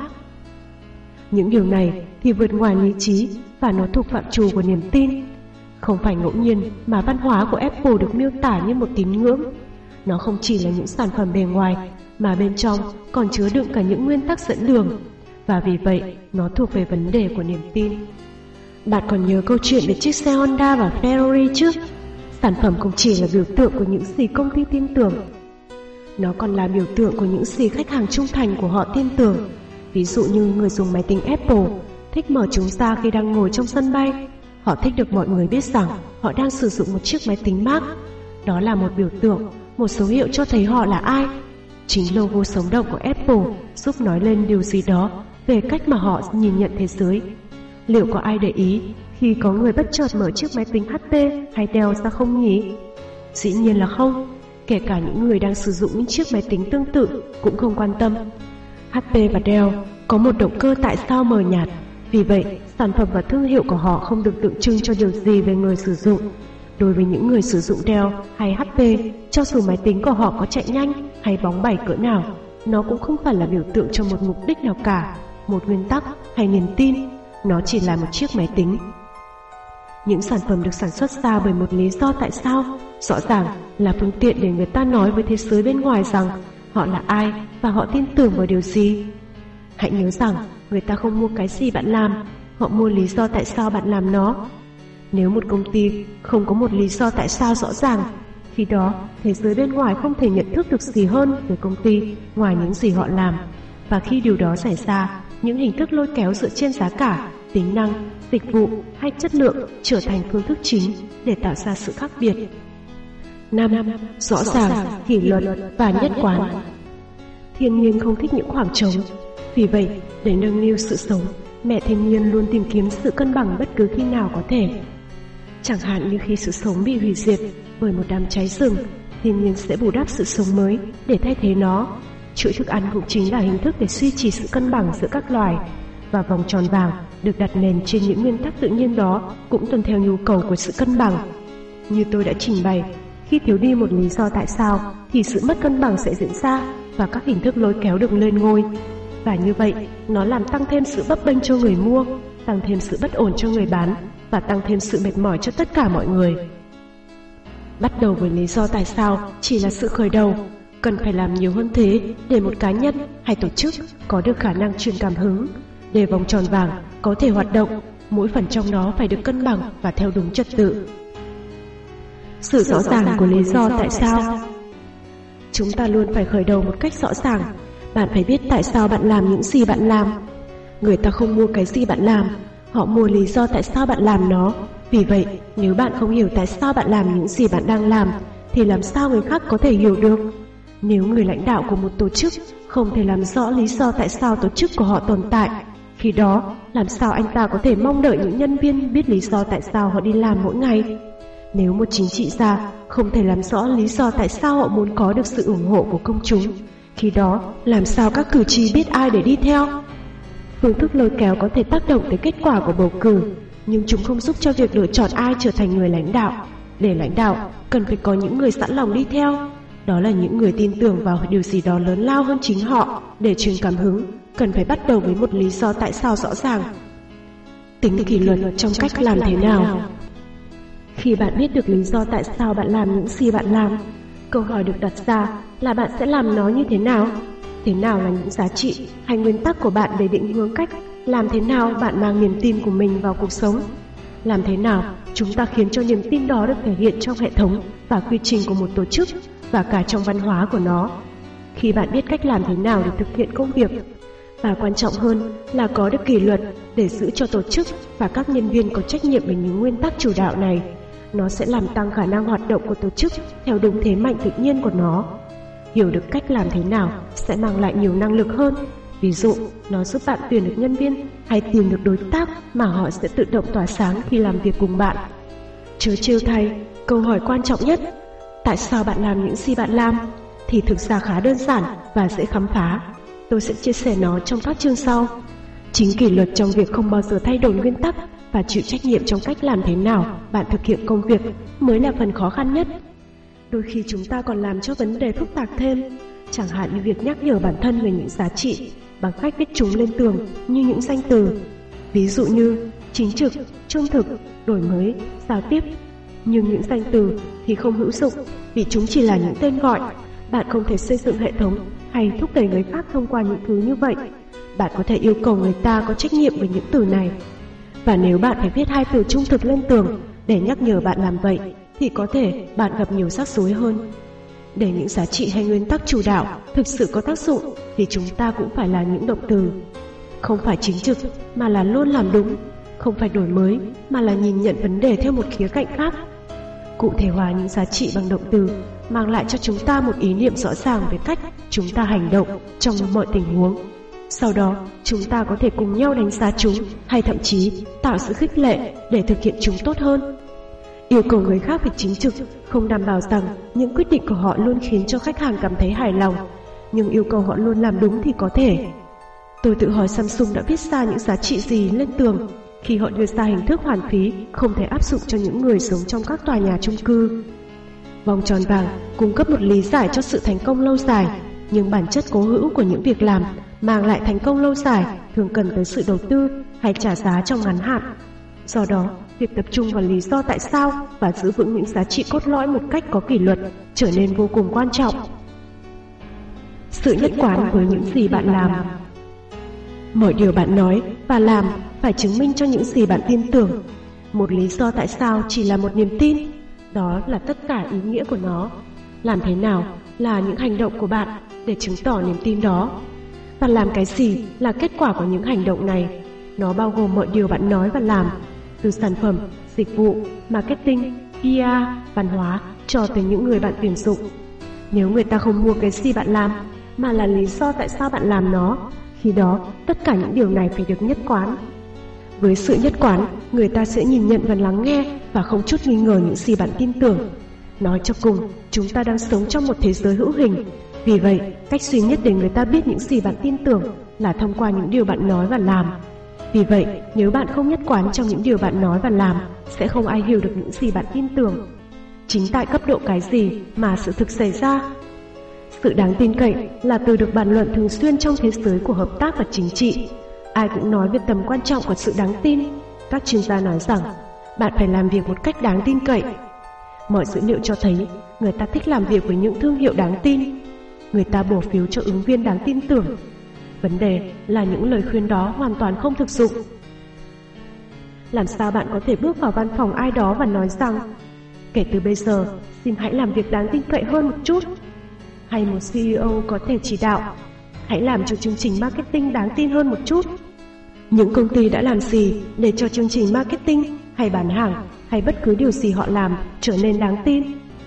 Những điều này thì vượt ngoài lý trí và nó thuộc phạm trù của niềm tin. Không phải ngẫu nhiên mà văn hóa của Apple được miêu tả như một tín ngưỡng. Nó không chỉ là những sản phẩm bề ngoài, mà bên trong còn chứa đựng cả những nguyên tắc dẫn đường. Và vì vậy, nó thuộc về vấn đề của niềm tin. Bạn còn nhớ câu chuyện về chiếc xe Honda và Ferrari chứ? Sản phẩm không chỉ là biểu tượng của những gì công ty tin tưởng. Nó còn là biểu tượng của những gì khách hàng trung thành của họ tin tưởng. Ví dụ như người dùng máy tính Apple thích mở chúng ra khi đang ngồi trong sân bay. Họ thích được mọi người biết rằng họ đang sử dụng một chiếc máy tính Mac. Đó là một biểu tượng, một dấu hiệu cho thấy họ là ai. Chính logo sống động của Apple giúp nói lên điều gì đó về cách mà họ nhìn nhận thế giới. Liệu có ai để ý khi có người bất chợt mở chiếc máy tính hát pê hay Dell ra không nhỉ? Dĩ nhiên là không. Kể cả những người đang sử dụng những chiếc máy tính tương tự cũng không quan tâm. hát pê và Dell có một động cơ tại sao mờ nhạt. Vì vậy, sản phẩm và thương hiệu của họ không được tượng trưng cho điều gì về người sử dụng. Đối với những người sử dụng Dell hay hát pê, cho dù máy tính của họ có chạy nhanh hay bóng bẩy cỡ nào, nó cũng không phải là biểu tượng cho một mục đích nào cả, một nguyên tắc hay niềm tin. Nó chỉ là một chiếc máy tính. Những sản phẩm được sản xuất ra bởi một lý do tại sao, rõ ràng là phương tiện để người ta nói với thế giới bên ngoài rằng họ là ai và họ tin tưởng vào điều gì. Hãy nhớ rằng người ta không mua cái gì bạn làm, họ mua lý do tại sao bạn làm nó. Nếu một công ty không có một lý do tại sao rõ ràng, khi đó thế giới bên ngoài không thể nhận thức được gì hơn về công ty ngoài những gì họ làm. Và khi điều đó xảy ra, những hình thức lôi kéo dựa trên giá cả, tính năng, dịch vụ hay chất lượng trở thành phương thức chính để tạo ra sự khác biệt. năm. Rõ ràng, kỷ luật và nhất quán. Thiên nhiên không thích những khoảng trống. Vì vậy, để nâng niu sự sống, mẹ thiên nhiên luôn tìm kiếm sự cân bằng bất cứ khi nào có thể. Chẳng hạn như khi sự sống bị hủy diệt bởi một đám cháy rừng, thiên nhiên sẽ bù đắp sự sống mới để thay thế nó. Chuỗi thức ăn cũng chính là hình thức để duy trì sự cân bằng giữa các loài, và vòng tròn vàng được đặt nền trên những nguyên tắc tự nhiên đó cũng tuân theo nhu cầu của sự cân bằng. Như tôi đã trình bày, khi thiếu đi một lý do tại sao thì sự mất cân bằng sẽ diễn ra và các hình thức lôi kéo được lên ngôi. Và như vậy, nó làm tăng thêm sự bấp bênh cho người mua, tăng thêm sự bất ổn cho người bán và tăng thêm sự mệt mỏi cho tất cả mọi người. Bắt đầu với lý do tại sao chỉ là sự khởi đầu. Cần phải làm nhiều hơn thế để một cá nhân hay tổ chức có được khả năng truyền cảm hứng. Để vòng tròn vàng có thể hoạt động, mỗi phần trong nó phải được cân bằng và theo đúng trật tự. Sự rõ ràng của lý do tại sao. Chúng ta luôn phải khởi đầu một cách rõ ràng. Bạn phải biết tại sao bạn làm những gì bạn làm. Người ta không mua cái gì bạn làm, họ mua lý do tại sao bạn làm nó. Vì vậy, nếu bạn không hiểu tại sao bạn làm những gì bạn đang làm, thì làm sao người khác có thể hiểu được? Nếu người lãnh đạo của một tổ chức không thể làm rõ lý do tại sao tổ chức của họ tồn tại, khi đó làm sao anh ta có thể mong đợi những nhân viên biết lý do tại sao họ đi làm mỗi ngày? Nếu một chính trị gia không thể làm rõ lý do tại sao họ muốn có được sự ủng hộ của công chúng, khi đó làm sao các cử tri biết ai để đi theo? Phương thức lôi kéo có thể tác động tới kết quả của bầu cử, nhưng chúng không giúp cho việc lựa chọn ai trở thành người lãnh đạo. Để lãnh đạo, cần phải có những người sẵn lòng đi theo. Đó là những người tin tưởng vào điều gì đó lớn lao hơn chính họ. Để truyền cảm hứng, cần phải bắt đầu với một lý do tại sao rõ ràng. Tính kỷ luật trong cách làm thế nào. Khi bạn biết được lý do tại sao bạn làm những gì bạn làm, câu hỏi được đặt ra là bạn sẽ làm nó như thế nào? Thế nào là những giá trị hay nguyên tắc của bạn để định hướng cách làm thế nào bạn mang niềm tin của mình vào cuộc sống? Làm thế nào chúng ta khiến cho niềm tin đó được thể hiện trong hệ thống và quy trình của một tổ chức và cả trong văn hóa của nó? Khi bạn biết cách làm thế nào để thực hiện công việc, và quan trọng hơn là có được kỷ luật để giữ cho tổ chức và các nhân viên có trách nhiệm về những nguyên tắc chủ đạo này, nó sẽ làm tăng khả năng hoạt động của tổ chức theo đúng thế mạnh tự nhiên của nó. Hiểu được cách làm thế nào sẽ mang lại nhiều năng lực hơn. Ví dụ, nó giúp bạn tuyển được nhân viên hay tìm được đối tác mà họ sẽ tự động tỏa sáng khi làm việc cùng bạn. Chớ trêu thay, câu hỏi quan trọng nhất, tại sao bạn làm những gì bạn làm, thì thực ra khá đơn giản và dễ khám phá. Tôi sẽ chia sẻ nó trong các chương sau. Chính kỷ luật trong việc không bao giờ thay đổi nguyên tắc và chịu trách nhiệm trong cách làm thế nào bạn thực hiện công việc mới là phần khó khăn nhất. Đôi khi chúng ta còn làm cho vấn đề phức tạp thêm, chẳng hạn như việc nhắc nhở bản thân về những giá trị bằng cách viết chúng lên tường như những danh từ. Ví dụ như chính trực, trung thực, đổi mới, giao tiếp. Nhưng những danh từ thì không hữu dụng vì chúng chỉ là những tên gọi. Bạn không thể xây dựng hệ thống hay thúc đẩy người khác thông qua những thứ như vậy. Bạn có thể yêu cầu người ta có trách nhiệm với những từ này. Và nếu bạn phải viết hai từ trung thực lên tường để nhắc nhở bạn làm vậy, thì có thể bạn gặp nhiều rắc rối hơn. Để những giá trị hay nguyên tắc chủ đạo thực sự có tác dụng thì chúng ta cũng phải là những động từ. Không phải chính trực mà là luôn làm đúng, không phải đổi mới mà là nhìn nhận vấn đề theo một khía cạnh khác. Cụ thể hóa những giá trị bằng động từ mang lại cho chúng ta một ý niệm rõ ràng về cách chúng ta hành động trong mọi tình huống. Sau đó, chúng ta có thể cùng nhau đánh giá chúng hay thậm chí tạo sự khích lệ để thực hiện chúng tốt hơn. Yêu cầu người khác phải chính trực không đảm bảo rằng những quyết định của họ luôn khiến cho khách hàng cảm thấy hài lòng, nhưng yêu cầu họ luôn làm đúng thì có thể. Tôi tự hỏi Samsung đã viết ra những giá trị gì lên tường khi họ đưa ra hình thức hoàn phí không thể áp dụng cho những người sống trong các tòa nhà chung cư. Vòng tròn vàng cung cấp một lý giải cho sự thành công lâu dài, nhưng bản chất cố hữu của những việc làm mang lại thành công lâu dài thường cần tới sự đầu tư hay trả giá trong ngắn hạn. Do đó, việc tập trung vào lý do tại sao và giữ vững những giá trị cốt lõi một cách có kỷ luật trở nên vô cùng quan trọng. Sự nhất quán với những gì bạn làm. Mọi điều bạn nói và làm phải chứng minh cho những gì bạn tin tưởng. Một lý do tại sao chỉ là một niềm tin, đó là tất cả ý nghĩa của nó. Làm thế nào là những hành động của bạn để chứng tỏ niềm tin đó. Và làm cái gì là kết quả của những hành động này. Nó bao gồm mọi điều bạn nói và làm, từ sản phẩm, dịch vụ, marketing, pê e rờ, văn hóa cho tới những người bạn tuyển dụng. Nếu người ta không mua cái gì bạn làm mà là lý do tại sao bạn làm nó, khi đó tất cả những điều này phải được nhất quán. Với sự nhất quán, người ta sẽ nhìn nhận và lắng nghe và không chút nghi ngờ những gì bạn tin tưởng. Nói cho cùng, chúng ta đang sống trong một thế giới hữu hình. Vì vậy, cách duy nhất để người ta biết những gì bạn tin tưởng là thông qua những điều bạn nói và làm. Vì vậy, nếu bạn không nhất quán trong những điều bạn nói và làm, sẽ không ai hiểu được những gì bạn tin tưởng. Chính tại cấp độ cái gì mà sự thực xảy ra. Sự đáng tin cậy là từ được bàn luận thường xuyên trong thế giới của hợp tác và chính trị. Ai cũng nói về tầm quan trọng của sự đáng tin. Các chuyên gia nói rằng, bạn phải làm việc một cách đáng tin cậy. Mọi dữ liệu cho thấy, người ta thích làm việc với những thương hiệu đáng tin. Người ta bổ phiếu cho ứng viên đáng tin tưởng. Vấn đề là những lời khuyên đó hoàn toàn không thực dụng. Làm sao bạn có thể bước vào văn phòng ai đó và nói rằng, kể từ bây giờ, xin hãy làm việc đáng tin cậy hơn một chút. Hay một xê e ô có thể chỉ đạo, hãy làm cho chương trình marketing đáng tin hơn một chút. Những công ty đã làm gì để cho chương trình marketing hay bán hàng hay bất cứ điều gì họ làm trở nên đáng tin?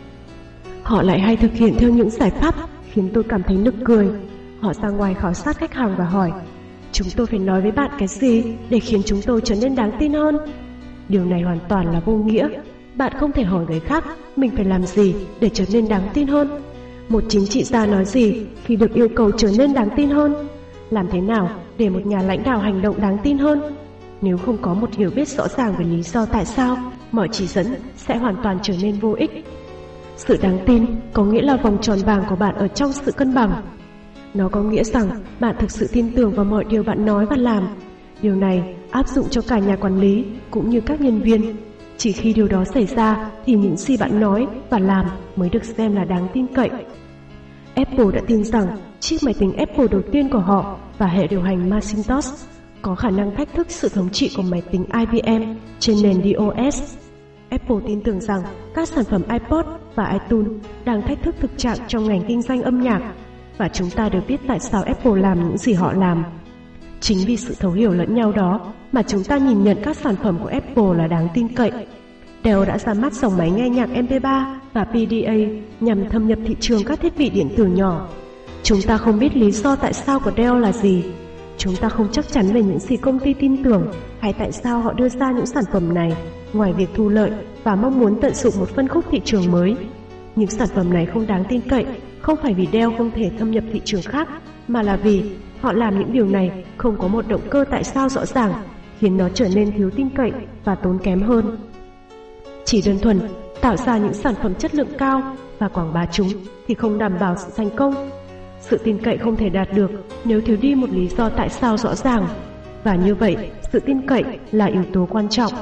Họ lại hay thực hiện theo những giải pháp khiến tôi cảm thấy nực cười. Họ ra ngoài khảo sát khách hàng và hỏi, chúng tôi phải nói với bạn cái gì để khiến chúng tôi trở nên đáng tin hơn? Điều này hoàn toàn là vô nghĩa. Bạn không thể hỏi người khác mình phải làm gì để trở nên đáng tin hơn. Một chính trị gia nói gì khi được yêu cầu trở nên đáng tin hơn? Làm thế nào để một nhà lãnh đạo hành động đáng tin hơn? Nếu không có một hiểu biết rõ ràng về lý do tại sao, mọi chỉ dẫn sẽ hoàn toàn trở nên vô ích. Sự đáng tin có nghĩa là vòng tròn vàng của bạn ở trong sự cân bằng. Nó có nghĩa rằng bạn thực sự tin tưởng vào mọi điều bạn nói và làm. Điều này áp dụng cho cả nhà quản lý cũng như các nhân viên. Chỉ khi điều đó xảy ra thì những gì bạn nói và làm mới được xem là đáng tin cậy. Apple đã tin rằng chiếc máy tính Apple đầu tiên của họ và hệ điều hành Macintosh có khả năng thách thức sự thống trị của máy tính I B M trên nền đê O S. Apple tin tưởng rằng các sản phẩm iPod và iTunes đang thách thức thực trạng trong ngành kinh doanh âm nhạc, và chúng ta đều biết tại sao Apple làm những gì họ làm. Chính vì sự thấu hiểu lẫn nhau đó mà chúng ta nhìn nhận các sản phẩm của Apple là đáng tin cậy. Dell đã ra mắt dòng máy nghe nhạc M P ba và P D A nhằm thâm nhập thị trường các thiết bị điện tử nhỏ. Chúng ta không biết lý do tại sao của Dell là gì. Chúng ta không chắc chắn về những gì công ty tin tưởng hay tại sao họ đưa ra những sản phẩm này, ngoài việc thu lợi và mong muốn tận dụng một phân khúc thị trường mới. Những sản phẩm này không đáng tin cậy, không phải vì Dell không thể thâm nhập thị trường khác, mà là vì họ làm những điều này không có một động cơ tại sao rõ ràng, khiến nó trở nên thiếu tin cậy và tốn kém hơn. Chỉ đơn thuần tạo ra những sản phẩm chất lượng cao và quảng bá chúng thì không đảm bảo sự thành công. Sự tin cậy không thể đạt được nếu thiếu đi một lý do tại sao rõ ràng, và như vậy sự tin cậy là yếu tố quan trọng.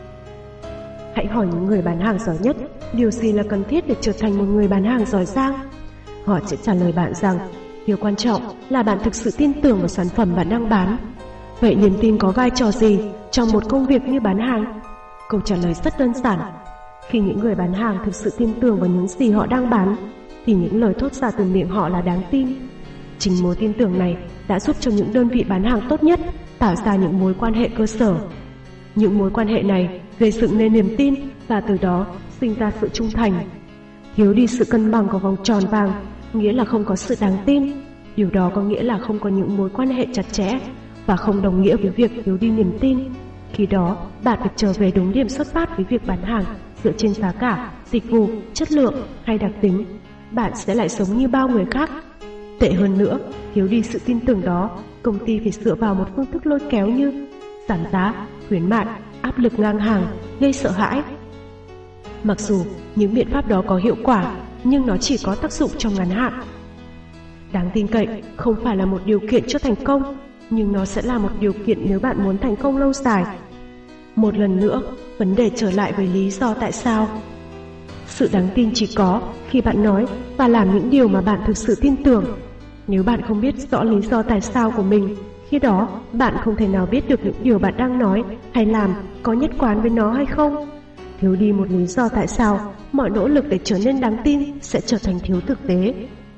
Hãy hỏi những người bán hàng giỏi nhất điều gì là cần thiết để trở thành một người bán hàng giỏi giang. Họ sẽ trả lời bạn rằng điều quan trọng là bạn thực sự tin tưởng vào sản phẩm bạn đang bán. Vậy niềm tin có vai trò gì trong một công việc như bán hàng? Câu trả lời rất đơn giản. Khi những người bán hàng thực sự tin tưởng vào những gì họ đang bán, thì những lời thốt ra từ miệng họ là đáng tin. Chính mối tin tưởng này đã giúp cho những đơn vị bán hàng tốt nhất tạo ra những mối quan hệ cơ sở. Những mối quan hệ này gây dựng nên niềm tin và từ đó sinh ra sự trung thành. Thiếu đi sự cân bằng của vòng tròn vàng nghĩa là không có sự đáng tin. Điều đó có nghĩa là không có những mối quan hệ chặt chẽ và không đồng nghĩa với việc thiếu đi niềm tin. Khi đó, bạn phải trở về đúng điểm xuất phát với việc bán hàng dựa trên giá cả, dịch vụ, chất lượng hay đặc tính. Bạn sẽ lại sống như bao người khác. Tệ hơn nữa, thiếu đi sự tin tưởng đó, công ty phải dựa vào một phương thức lôi kéo như giảm giá, khuyến mại, áp lực ngang hàng, gây sợ hãi. Mặc dù những biện pháp đó có hiệu quả, nhưng nó chỉ có tác dụng trong ngắn hạn. Đáng tin cậy không phải là một điều kiện cho thành công, nhưng nó sẽ là một điều kiện nếu bạn muốn thành công lâu dài. Một lần nữa, vấn đề trở lại với lý do tại sao. Sự đáng tin chỉ có khi bạn nói và làm những điều mà bạn thực sự tin tưởng. Nếu bạn không biết rõ lý do tại sao của mình, khi đó bạn không thể nào biết được những điều bạn đang nói hay làm có nhất quán với nó hay không. Thiếu đi một lý do tại sao, mọi nỗ lực để trở nên đáng tin sẽ trở thành thiếu thực tế.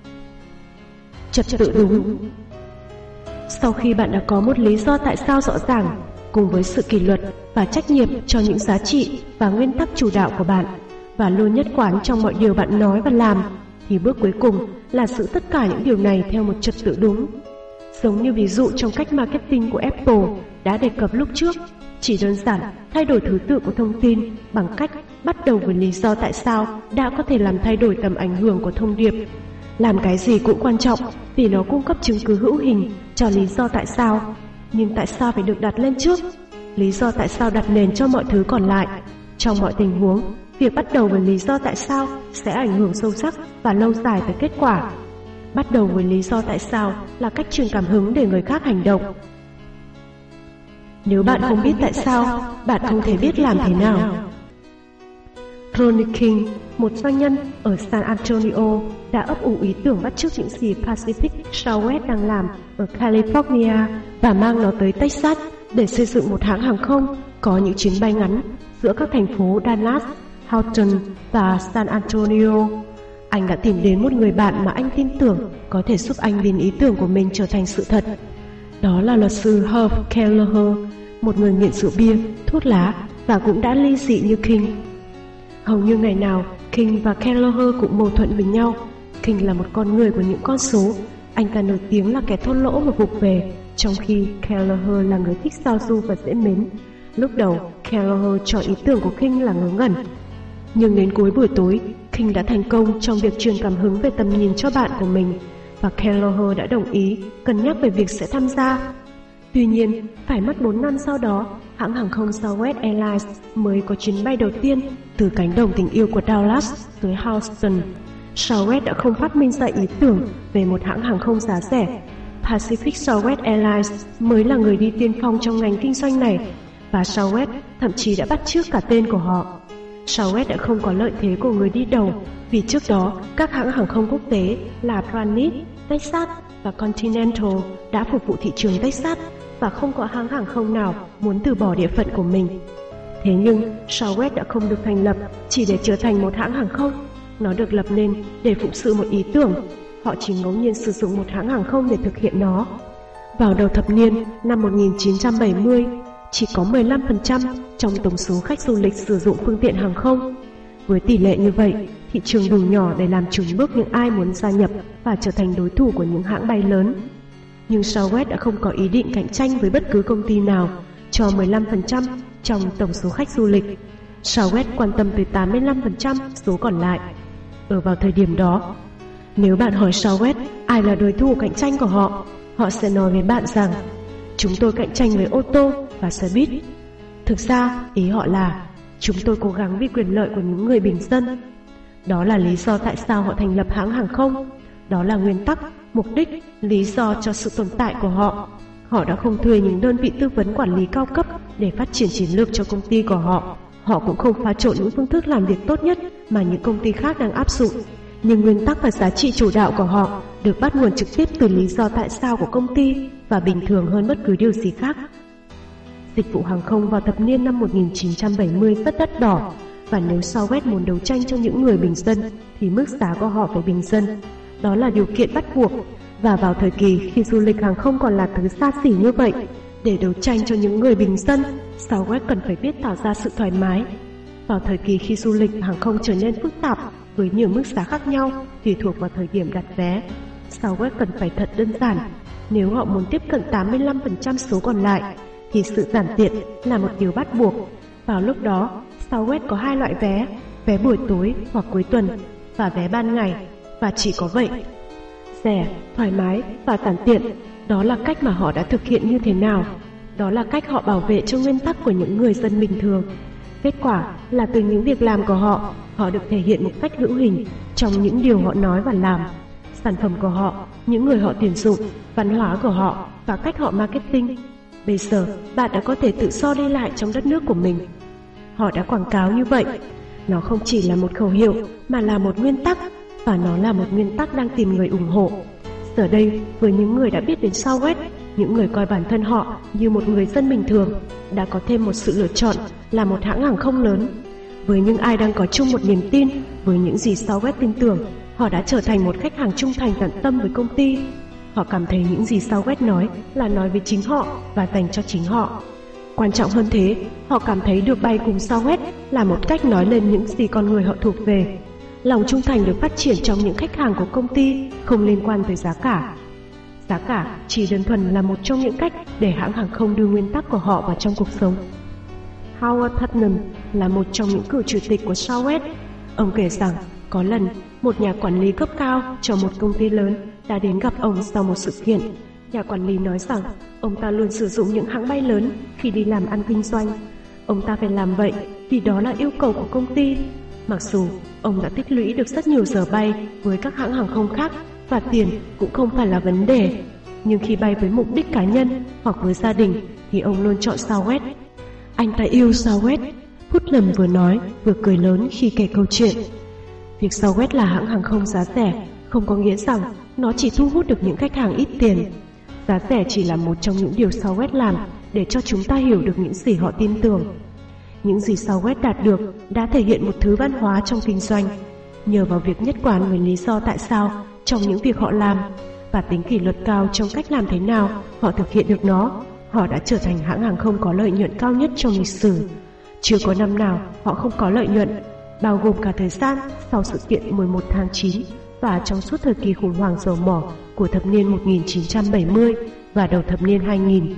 Trật tự đúng. Sau khi bạn đã có một lý do tại sao rõ ràng, cùng với sự kỷ luật và trách nhiệm cho những giá trị và nguyên tắc chủ đạo của bạn, và luôn nhất quán trong mọi điều bạn nói và làm, thì bước cuối cùng là giữ tất cả những điều này theo một trật tự đúng. Giống như ví dụ trong cách marketing của Apple đã đề cập lúc trước, chỉ đơn giản thay đổi thứ tự của thông tin bằng cách bắt đầu với lý do tại sao đã có thể làm thay đổi tầm ảnh hưởng của thông điệp. Làm cái gì cũng quan trọng vì nó cung cấp chứng cứ hữu hình cho lý do tại sao. Nhưng tại sao phải được đặt lên trước? Lý do tại sao đặt nền cho mọi thứ còn lại. Trong mọi tình huống, việc bắt đầu với lý do tại sao sẽ ảnh hưởng sâu sắc và lâu dài tới kết quả. Bắt đầu với lý do tại sao là cách truyền cảm hứng để người khác hành động. Nếu bạn không biết tại sao, bạn không thể biết làm thế nào. Ronnie King, một doanh nhân ở San Antonio, đã ấp ủ ý tưởng bắt chước những gì Pacific Southwest đang làm ở California và mang nó tới Texas để xây dựng một hãng hàng không có những chuyến bay ngắn giữa các thành phố Dallas, Houston và San Antonio. Anh đã tìm đến một người bạn mà anh tin tưởng có thể giúp anh biến ý tưởng của mình trở thành sự thật. Đó là luật sư Herb Kelleher, một người nghiện rượu bia, thuốc lá và cũng đã ly dị như King. Hầu như ngày nào, King và Kelleher cũng mâu thuẫn với nhau. King là một con người của những con số. Anh ta nổi tiếng là kẻ thốt lỗ và vụng về, trong khi Kelleher là người thích giao du và dễ mến. Lúc đầu, Kelleher cho ý tưởng của King là ngớ ngẩn. Nhưng đến cuối buổi tối, King đã thành công trong việc truyền cảm hứng về tầm nhìn cho bạn của mình, và Kelleher đã đồng ý cân nhắc về việc sẽ tham gia. Tuy nhiên, phải mất bốn năm sau đó, hãng hàng không Southwest Airlines mới có chuyến bay đầu tiên từ cánh đồng tình yêu của Dallas tới Houston. Southwest đã không phát minh ra ý tưởng về một hãng hàng không giá rẻ. Pacific Southwest Airlines mới là người đi tiên phong trong ngành kinh doanh này, và Southwest thậm chí đã bắt chước cả tên của họ. Southwest đã không có lợi thế của người đi đầu, vì trước đó các hãng hàng không quốc tế là Braniff, Texas và Continental đã phục vụ thị trường Texas, và không có hãng hàng không nào muốn từ bỏ địa phận của mình. Thế nhưng, Southwest đã không được thành lập chỉ để trở thành một hãng hàng không. Nó được lập nên để phụng sự một ý tưởng. Họ chỉ ngẫu nhiên sử dụng một hãng hàng không để thực hiện nó. Vào đầu thập niên năm một nghìn chín trăm bảy mươi, chỉ có mười lăm phần trăm trong tổng số khách du lịch sử dụng phương tiện hàng không. Với tỷ lệ như vậy, thị trường đủ nhỏ để làm chùn bước những ai muốn gia nhập và trở thành đối thủ của những hãng bay lớn. Nhưng Southwest đã không có ý định cạnh tranh với bất cứ công ty nào cho mười lăm phần trăm trong tổng số khách du lịch. Southwest quan tâm tới tám mươi lăm phần trăm số còn lại. Ở vào thời điểm đó, nếu bạn hỏi Southwest ai là đối thủ cạnh tranh của họ, họ sẽ nói với bạn rằng chúng tôi cạnh tranh với ô tô và xe buýt. Thực ra, ý họ là chúng tôi cố gắng vì quyền lợi của những người bình dân. Đó là lý do tại sao họ thành lập hãng hàng không. Đó là nguyên tắc, mục đích, lý do cho sự tồn tại của họ. Họ đã không thuê những đơn vị tư vấn quản lý cao cấp để phát triển chiến lược cho công ty của họ. Họ cũng không pha trộn những phương thức làm việc tốt nhất mà những công ty khác đang áp dụng. Nhưng nguyên tắc và giá trị chủ đạo của họ được bắt nguồn trực tiếp từ lý do tại sao của công ty và bình thường hơn bất cứ điều gì khác. Dịch vụ hàng không vào thập niên năm một nghìn chín trăm bảy mươi rất đắt đỏ, và nếu Southwest muốn đấu tranh cho những người bình dân thì mức giá của họ phải bình dân. Đó là điều kiện bắt buộc, và vào thời kỳ khi du lịch hàng không còn là thứ xa xỉ như vậy, để đấu tranh cho những người bình dân, Southwest cần phải biết tạo ra sự thoải mái. Vào thời kỳ khi du lịch hàng không trở nên phức tạp với nhiều mức giá khác nhau tùy thuộc vào thời điểm đặt vé, Southwest cần phải thật đơn giản. Nếu họ muốn tiếp cận tám mươi lăm phần trăm số còn lại, thì sự giản tiện là một điều bắt buộc. Vào lúc đó, Southwest có hai loại vé, vé buổi tối hoặc cuối tuần và vé ban ngày, và chỉ có vậy. Rẻ, thoải mái và giản tiện, đó là cách mà họ đã thực hiện như thế nào. Đó là cách họ bảo vệ cho nguyên tắc của những người dân bình thường. Kết quả là từ những việc làm của họ, họ được thể hiện một cách hữu hình trong những điều họ nói và làm. Sản phẩm của họ, những người họ tuyển dụng, văn hóa của họ và cách họ marketing. Bây giờ, bạn đã có thể tự do đi lại trong đất nước của mình. Họ đã quảng cáo như vậy. Nó không chỉ là một khẩu hiệu mà là một nguyên tắc, và nó là một nguyên tắc đang tìm người ủng hộ. Giờ đây, với những người đã biết đến Southwest, những người coi bản thân họ như một người dân bình thường, đã có thêm một sự lựa chọn là một hãng hàng không lớn. Với những ai đang có chung một niềm tin với những gì Southwest tin tưởng, họ đã trở thành một khách hàng trung thành tận tâm với công ty. Họ cảm thấy những gì Southwest nói là nói với chính họ và dành cho chính họ. Quan trọng hơn thế, họ cảm thấy được bay cùng Southwest là một cách nói lên những gì con người họ thuộc về. Lòng trung thành được phát triển trong những khách hàng của công ty không liên quan tới giá cả. Giá cả chỉ đơn thuần là một trong những cách để hãng hàng không đưa nguyên tắc của họ vào trong cuộc sống. Howard Putnam là một trong những cựu chủ tịch của Southwest. Ông kể rằng có lần một nhà quản lý cấp cao cho một công ty lớn đã đến gặp ông sau một sự kiện. Nhà quản lý nói rằng ông ta luôn sử dụng những hãng bay lớn khi đi làm ăn kinh doanh. Ông ta phải làm vậy vì đó là yêu cầu của công ty. Mặc dù ông đã tích lũy được rất nhiều giờ bay với các hãng hàng không khác và tiền cũng không phải là vấn đề, nhưng khi bay với mục đích cá nhân hoặc với gia đình thì ông luôn chọn Southwest. Anh ta yêu Southwest, Putnam vừa nói vừa cười lớn khi kể câu chuyện. Việc Southwest là hãng hàng không giá rẻ không có nghĩa rằng nó chỉ thu hút được những khách hàng ít tiền. Giá rẻ chỉ là một trong những điều Southwest làm để cho chúng ta hiểu được những gì họ tin tưởng. Những gì Southwest đạt được đã thể hiện một thứ văn hóa trong kinh doanh, nhờ vào việc nhất quán với lý do tại sao trong những việc họ làm và tính kỷ luật cao trong cách làm thế nào họ thực hiện được nó. Họ đã trở thành hãng hàng không có lợi nhuận cao nhất trong lịch sử. Chưa có năm nào họ không có lợi nhuận, bao gồm cả thời gian sau sự kiện mười một tháng chín và trong suốt thời kỳ khủng hoảng dầu mỏ của thập niên một nghìn chín trăm bảy mươi và đầu thập niên hai nghìn.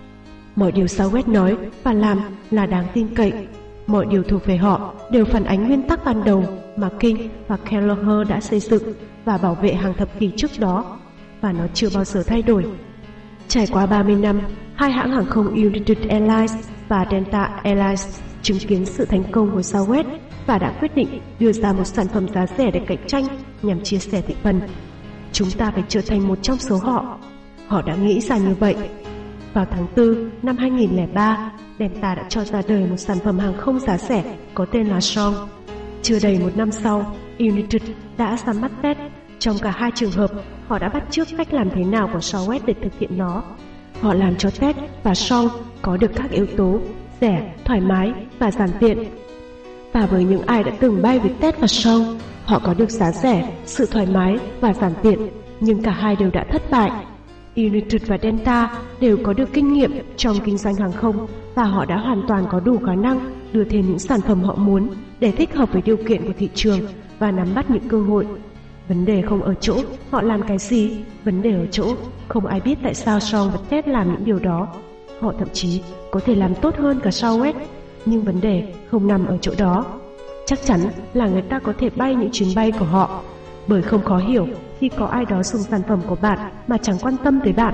Mọi điều Southwest nói và làm là đáng tin cậy. Mọi điều thuộc về họ đều phản ánh nguyên tắc ban đầu mà King và Kelleher đã xây dựng và bảo vệ hàng thập kỷ trước đó, và nó chưa bao giờ thay đổi. Trải qua ba mươi năm, hai hãng hàng không United Airlines và Delta Airlines chứng kiến sự thành công của Southwest và đã quyết định đưa ra một sản phẩm giá rẻ để cạnh tranh nhằm chia sẻ thị phần. Chúng ta phải trở thành một trong số họ. Họ đã nghĩ ra như vậy. Vào tháng tư năm hai nghìn lẻ ba, Delta đã cho ra đời một sản phẩm hàng không giá rẻ có tên là Song. Chưa đầy một năm sau, United đã ra mắt test. Trong cả hai trường hợp, họ đã bắt chước cách làm thế nào của Southwest để thực hiện nó. Họ làm cho Ted và Sean có được các yếu tố rẻ, thoải mái và giản tiện. Và với những ai đã từng bay với Ted và Sean, họ có được giá rẻ, sự thoải mái và giản tiện, nhưng cả hai đều đã thất bại. United và Delta đều có được kinh nghiệm trong kinh doanh hàng không và họ đã hoàn toàn có đủ khả năng đưa thêm những sản phẩm họ muốn để thích hợp với điều kiện của thị trường và nắm bắt những cơ hội. Vấn đề không ở chỗ họ làm cái gì, vấn đề ở chỗ không ai biết tại sao Sean và Ted làm những điều đó. Họ thậm chí có thể làm tốt hơn cả Southwest, nhưng vấn đề không nằm ở chỗ đó. Chắc chắn là người ta có thể bay những chuyến bay của họ, bởi không khó hiểu khi có ai đó dùng sản phẩm của bạn mà chẳng quan tâm tới bạn.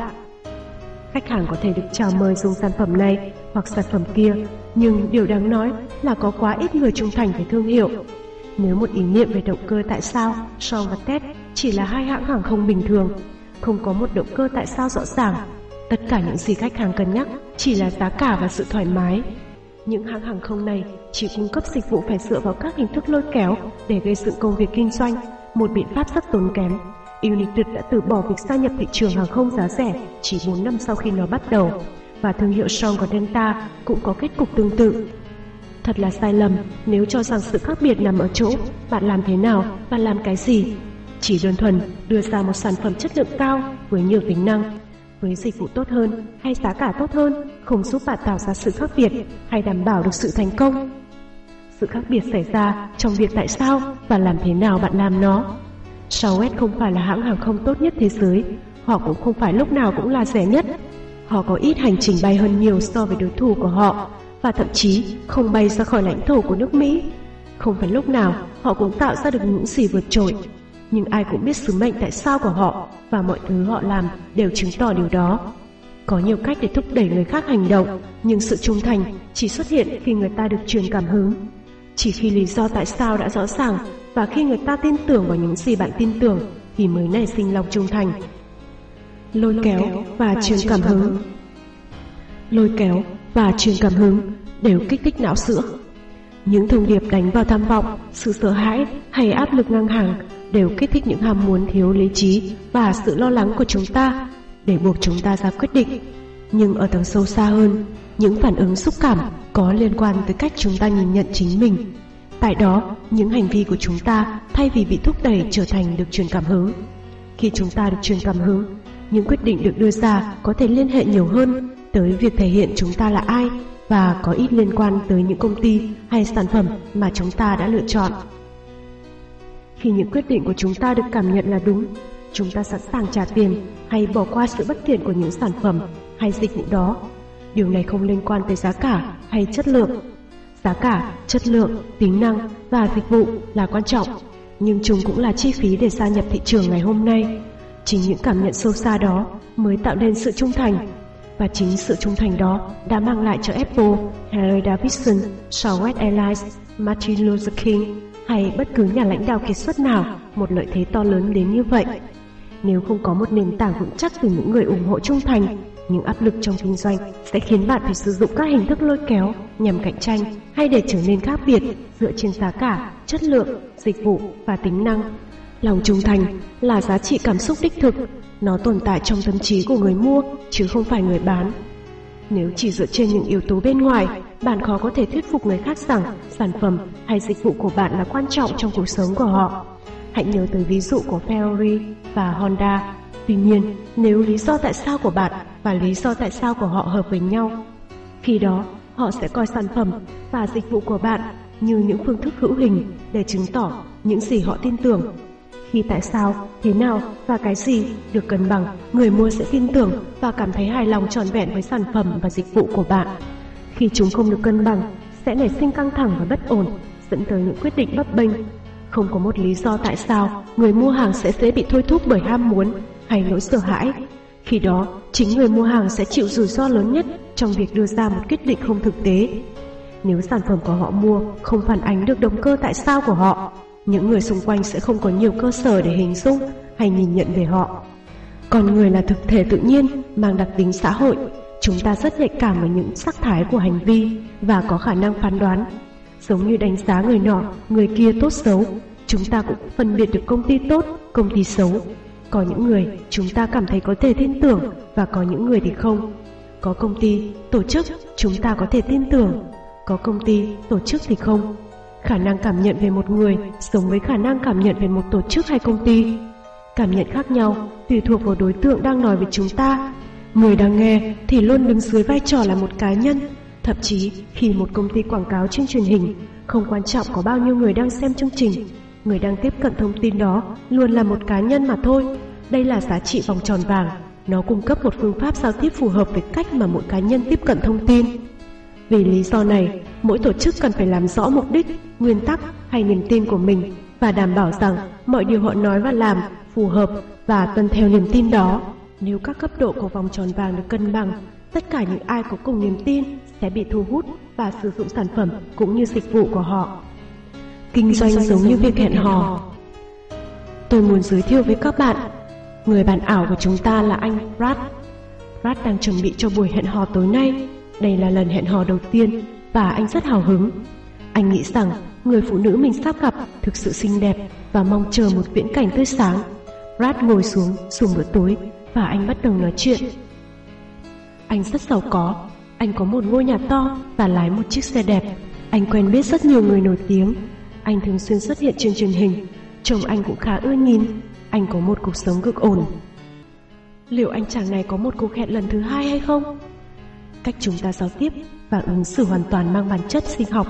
Khách hàng có thể được chào mời dùng sản phẩm này hoặc sản phẩm kia, nhưng điều đáng nói là có quá ít người trung thành với thương hiệu. Nếu một ý niệm về động cơ tại sao Sean và Ted chỉ là hai hãng hàng không bình thường, không có một động cơ tại sao rõ ràng, tất cả những gì khách hàng cân nhắc chỉ là giá cả và sự thoải mái. Những hãng hàng không này chỉ cung cấp dịch vụ phải dựa vào các hình thức lôi kéo để gây dựng công việc kinh doanh, một biện pháp rất tốn kém. United đã từ bỏ việc gia nhập thị trường hàng không giá rẻ chỉ bốn năm sau khi nó bắt đầu, và thương hiệu Sean và Delta cũng có kết cục tương tự. Thật là sai lầm nếu cho rằng sự khác biệt nằm ở chỗ bạn làm thế nào và làm cái gì. Chỉ đơn thuần đưa ra một sản phẩm chất lượng cao với nhiều tính năng, với dịch vụ tốt hơn hay giá cả tốt hơn không giúp bạn tạo ra sự khác biệt hay đảm bảo được sự thành công. Sự khác biệt xảy ra trong việc tại sao và làm thế nào bạn làm nó. Southwest không phải là hãng hàng không tốt nhất thế giới, họ cũng không phải lúc nào cũng là rẻ nhất. Họ có ít hành trình bay hơn nhiều so với đối thủ của họ, và thậm chí không bay ra khỏi lãnh thổ của nước Mỹ. Không phải lúc nào họ cũng tạo ra được những gì vượt trội, nhưng ai cũng biết sứ mệnh tại sao của họ, và mọi thứ họ làm đều chứng tỏ điều đó. Có nhiều cách để thúc đẩy người khác hành động, nhưng sự trung thành chỉ xuất hiện khi người ta được truyền cảm hứng. Chỉ khi lý do tại sao đã rõ ràng và khi người ta tin tưởng vào những gì bạn tin tưởng thì mới nảy sinh lòng trung thành. Lôi kéo và truyền cảm hứng. Lôi kéo và truyền cảm hứng đều kích thích não sữa. Những thông điệp đánh vào tham vọng, sự sợ hãi hay áp lực ngang hàng đều kích thích những ham muốn thiếu lý trí và sự lo lắng của chúng ta để buộc chúng ta ra quyết định. Nhưng ở tầng sâu xa hơn, những phản ứng xúc cảm có liên quan tới cách chúng ta nhìn nhận chính mình. Tại đó, những hành vi của chúng ta thay vì bị thúc đẩy trở thành được truyền cảm hứng. Khi chúng ta được truyền cảm hứng, những quyết định được đưa ra có thể liên hệ nhiều hơn tới việc thể hiện chúng ta là ai và có ít liên quan tới những công ty hay sản phẩm mà chúng ta đã lựa chọn. Khi những quyết định của chúng ta được cảm nhận là đúng, chúng ta sẵn sàng trả tiền hay bỏ qua sự bất tiện của những sản phẩm hay dịch vụ đó. Điều này không liên quan tới giá cả hay chất lượng. Giá cả, chất lượng, tính năng và dịch vụ là quan trọng, nhưng chúng cũng là chi phí để gia nhập thị trường ngày hôm nay. Chính những cảm nhận sâu xa đó mới tạo nên sự trung thành, và chính sự trung thành đó đã mang lại cho Apple, Harley Davidson, Southwest Airlines, Martin Luther King hay bất cứ nhà lãnh đạo kiệt xuất nào một lợi thế to lớn đến như vậy. Nếu không có một nền tảng vững chắc từ những người ủng hộ trung thành, những áp lực trong kinh doanh sẽ khiến bạn phải sử dụng các hình thức lôi kéo nhằm cạnh tranh hay để trở nên khác biệt dựa trên giá cả, chất lượng, dịch vụ và tính năng. Lòng trung thành là giá trị cảm xúc đích thực, nó tồn tại trong tâm trí của người mua chứ không phải người bán. Nếu chỉ dựa trên những yếu tố bên ngoài, bạn khó có thể thuyết phục người khác rằng sản phẩm hay dịch vụ của bạn là quan trọng trong cuộc sống của họ. Hãy nhớ tới ví dụ của Ferrari và Honda. Tuy nhiên, nếu lý do tại sao của bạn và lý do tại sao của họ hợp với nhau, khi đó họ sẽ coi sản phẩm và dịch vụ của bạn như những phương thức hữu hình để chứng tỏ những gì họ tin tưởng. Khi tại sao, thế nào và cái gì được cân bằng, người mua sẽ tin tưởng và cảm thấy hài lòng trọn vẹn với sản phẩm và dịch vụ của bạn. Khi chúng không được cân bằng, sẽ nảy sinh căng thẳng và bất ổn, dẫn tới những quyết định bấp bênh. Không có một lý do tại sao người mua hàng sẽ dễ bị thôi thúc bởi ham muốn hay nỗi sợ hãi. Khi đó, chính người mua hàng sẽ chịu rủi ro lớn nhất trong việc đưa ra một quyết định không thực tế. Nếu sản phẩm của họ mua không phản ánh được động cơ tại sao của họ, những người xung quanh sẽ không có nhiều cơ sở để hình dung hay nhìn nhận về họ. Con người là thực thể tự nhiên, mang đặc tính xã hội. Chúng ta rất nhạy cảm với những sắc thái của hành vi và có khả năng phán đoán. Giống như đánh giá người nọ, người kia tốt xấu, chúng ta cũng phân biệt được công ty tốt, công ty xấu. Có những người chúng ta cảm thấy có thể tin tưởng và có những người thì không. Có công ty, tổ chức chúng ta có thể tin tưởng, có công ty, tổ chức thì không. Khả năng cảm nhận về một người giống với khả năng cảm nhận về một tổ chức hay công ty. Cảm nhận khác nhau tùy thuộc vào đối tượng đang nói với chúng ta. Người đang nghe thì luôn đứng dưới vai trò là một cá nhân. Thậm chí khi một công ty quảng cáo trên truyền hình, không quan trọng có bao nhiêu người đang xem chương trình, người đang tiếp cận thông tin đó luôn là một cá nhân mà thôi. Đây là giá trị vòng tròn vàng. Nó cung cấp một phương pháp giao tiếp phù hợp với cách mà mỗi cá nhân tiếp cận thông tin. Vì lý do này, mỗi tổ chức cần phải làm rõ mục đích, nguyên tắc hay niềm tin của mình và đảm bảo rằng mọi điều họ nói và làm phù hợp và tuân theo niềm tin đó. Nếu các cấp độ của vòng tròn vàng được cân bằng, tất cả những ai có cùng niềm tin sẽ bị thu hút và sử dụng sản phẩm cũng như dịch vụ của họ. Kinh doanh giống như việc hẹn hò. Tôi muốn giới thiệu với các bạn, người bạn ảo của chúng ta là anh Brad. Brad đang chuẩn bị cho buổi hẹn hò tối nay. Đây là lần hẹn hò đầu tiên và anh rất hào hứng. Anh nghĩ rằng người phụ nữ mình sắp gặp thực sự xinh đẹp và mong chờ một viễn cảnh tươi sáng. Brad ngồi xuống dùng bữa tối và anh bắt đầu nói chuyện. Anh rất giàu có. Anh có một ngôi nhà to và lái một chiếc xe đẹp. Anh quen biết rất nhiều người nổi tiếng. Anh thường xuyên xuất hiện trên truyền hình. Chồng anh cũng khá ưa nhìn. Anh có một cuộc sống cực ổn. Liệu anh chàng này có một cuộc hẹn lần thứ hai hay không? Cách chúng ta giao tiếp và ứng xử hoàn toàn mang bản chất sinh học.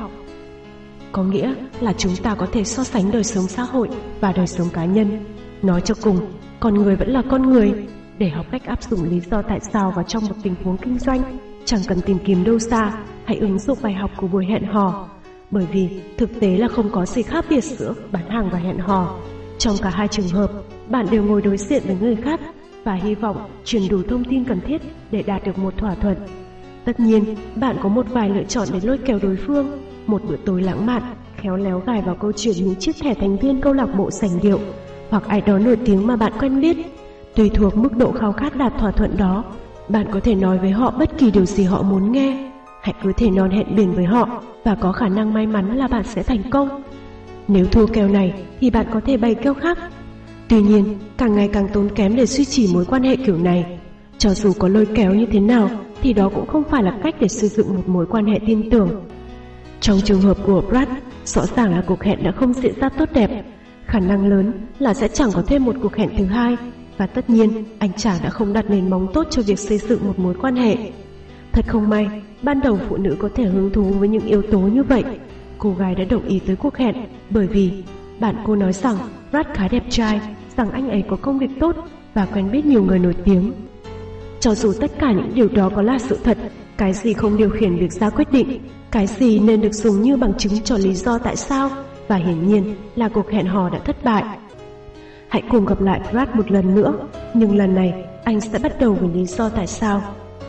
Có nghĩa là chúng ta có thể so sánh đời sống xã hội và đời sống cá nhân. Nói cho cùng, con người vẫn là con người. Để học cách áp dụng lý do tại sao vào trong một tình huống kinh doanh, chẳng cần tìm kiếm đâu xa, hãy ứng dụng bài học của buổi hẹn hò. Bởi vì thực tế là không có gì khác biệt giữa bán hàng và hẹn hò. Trong cả hai trường hợp, bạn đều ngồi đối diện với người khác và hy vọng truyền đủ thông tin cần thiết để đạt được một thỏa thuận. Tất nhiên, bạn có một vài lựa chọn để lôi kéo đối phương. Một bữa tối lãng mạn, khéo léo gài vào câu chuyện những chiếc thẻ thành viên câu lạc bộ sành điệu, hoặc ai đó nổi tiếng mà bạn quen biết. Tùy thuộc mức độ khao khát đạt thỏa thuận đó, bạn có thể nói với họ bất kỳ điều gì họ muốn nghe. Hãy cứ thể non hẹn biển với họ và có khả năng may mắn là bạn sẽ thành công. Nếu thua kèo này thì bạn có thể bày kèo khác. Tuy nhiên, càng ngày càng tốn kém để duy trì mối quan hệ kiểu này. Cho dù có lôi kéo như thế nào thì đó cũng không phải là cách để xây dựng một mối quan hệ tin tưởng. Trong trường hợp của Brad, rõ ràng là cuộc hẹn đã không diễn ra tốt đẹp. Khả năng lớn là sẽ chẳng có thêm một cuộc hẹn thứ hai. Và tất nhiên, anh chàng đã không đặt nền móng tốt cho việc xây dựng một mối quan hệ. Thật không may, ban đầu phụ nữ có thể hứng thú với những yếu tố như vậy. Cô gái đã đồng ý tới cuộc hẹn bởi vì bạn cô nói rằng Brad khá đẹp trai, rằng anh ấy có công việc tốt và quen biết nhiều người nổi tiếng. Cho dù tất cả những điều đó có là sự thật, cái gì không điều khiển việc ra quyết định, cái gì nên được dùng như bằng chứng cho lý do tại sao, và hiển nhiên là cuộc hẹn hò đã thất bại. Hãy cùng gặp lại Brad một lần nữa, nhưng lần này anh sẽ bắt đầu với lý do tại sao.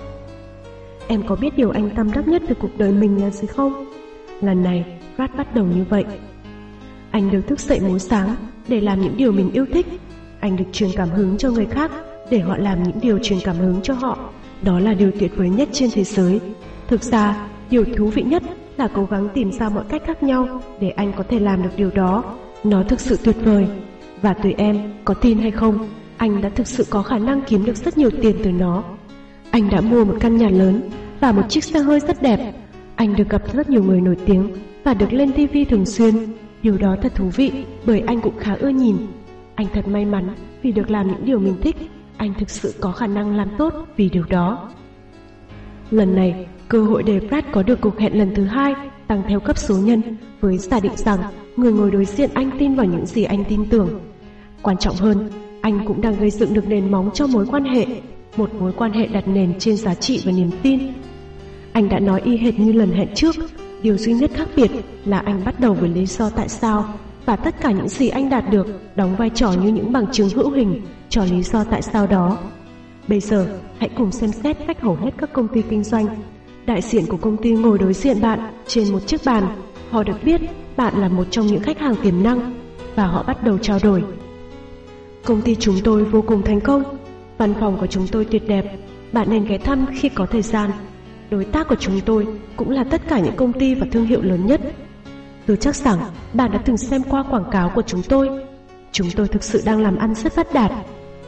Em có biết điều anh tâm đắc nhất từ cuộc đời mình là gì không? Lần này Brad bắt đầu như vậy. Anh được thức dậy mỗi sáng để làm những điều mình yêu thích. Anh được truyền cảm hứng cho người khác để họ làm những điều truyền cảm hứng cho họ. Đó là điều tuyệt vời nhất trên thế giới. Thực ra, điều thú vị nhất là cố gắng tìm ra mọi cách khác nhau để anh có thể làm được điều đó. Nó thực sự tuyệt vời. Và tùy em có tin hay không, anh đã thực sự có khả năng kiếm được rất nhiều tiền từ nó. Anh đã mua một căn nhà lớn và một chiếc xe hơi rất đẹp. Anh được gặp rất nhiều người nổi tiếng và được lên ti vi thường xuyên. Điều đó thật thú vị bởi anh cũng khá ưa nhìn. Anh thật may mắn vì được làm những điều mình thích. Anh thực sự có khả năng làm tốt vì điều đó. Lần này, cơ hội để Brad có được cuộc hẹn lần thứ hai tăng theo cấp số nhân, với giả định rằng người ngồi đối diện anh tin vào những gì anh tin tưởng. Quan trọng hơn, anh cũng đang gây dựng được nền móng cho mối quan hệ, một mối quan hệ đặt nền trên giá trị và niềm tin. Anh đã nói y hệt như lần hẹn trước, điều duy nhất khác biệt là anh bắt đầu với lý do tại sao, và tất cả những gì anh đạt được đóng vai trò như những bằng chứng hữu hình cho lý do tại sao đó. Bây giờ, hãy cùng xem xét cách hầu hết các công ty kinh doanh. Đại diện của công ty ngồi đối diện bạn trên một chiếc bàn. Họ được biết bạn là một trong những khách hàng tiềm năng và họ bắt đầu trao đổi. Công ty chúng tôi vô cùng thành công. Văn phòng của chúng tôi tuyệt đẹp. Bạn nên ghé thăm khi có thời gian. Đối tác của chúng tôi cũng là tất cả những công ty và thương hiệu lớn nhất. Tôi chắc rằng bạn đã từng xem qua quảng cáo của chúng tôi. Chúng tôi thực sự đang làm ăn rất phát đạt.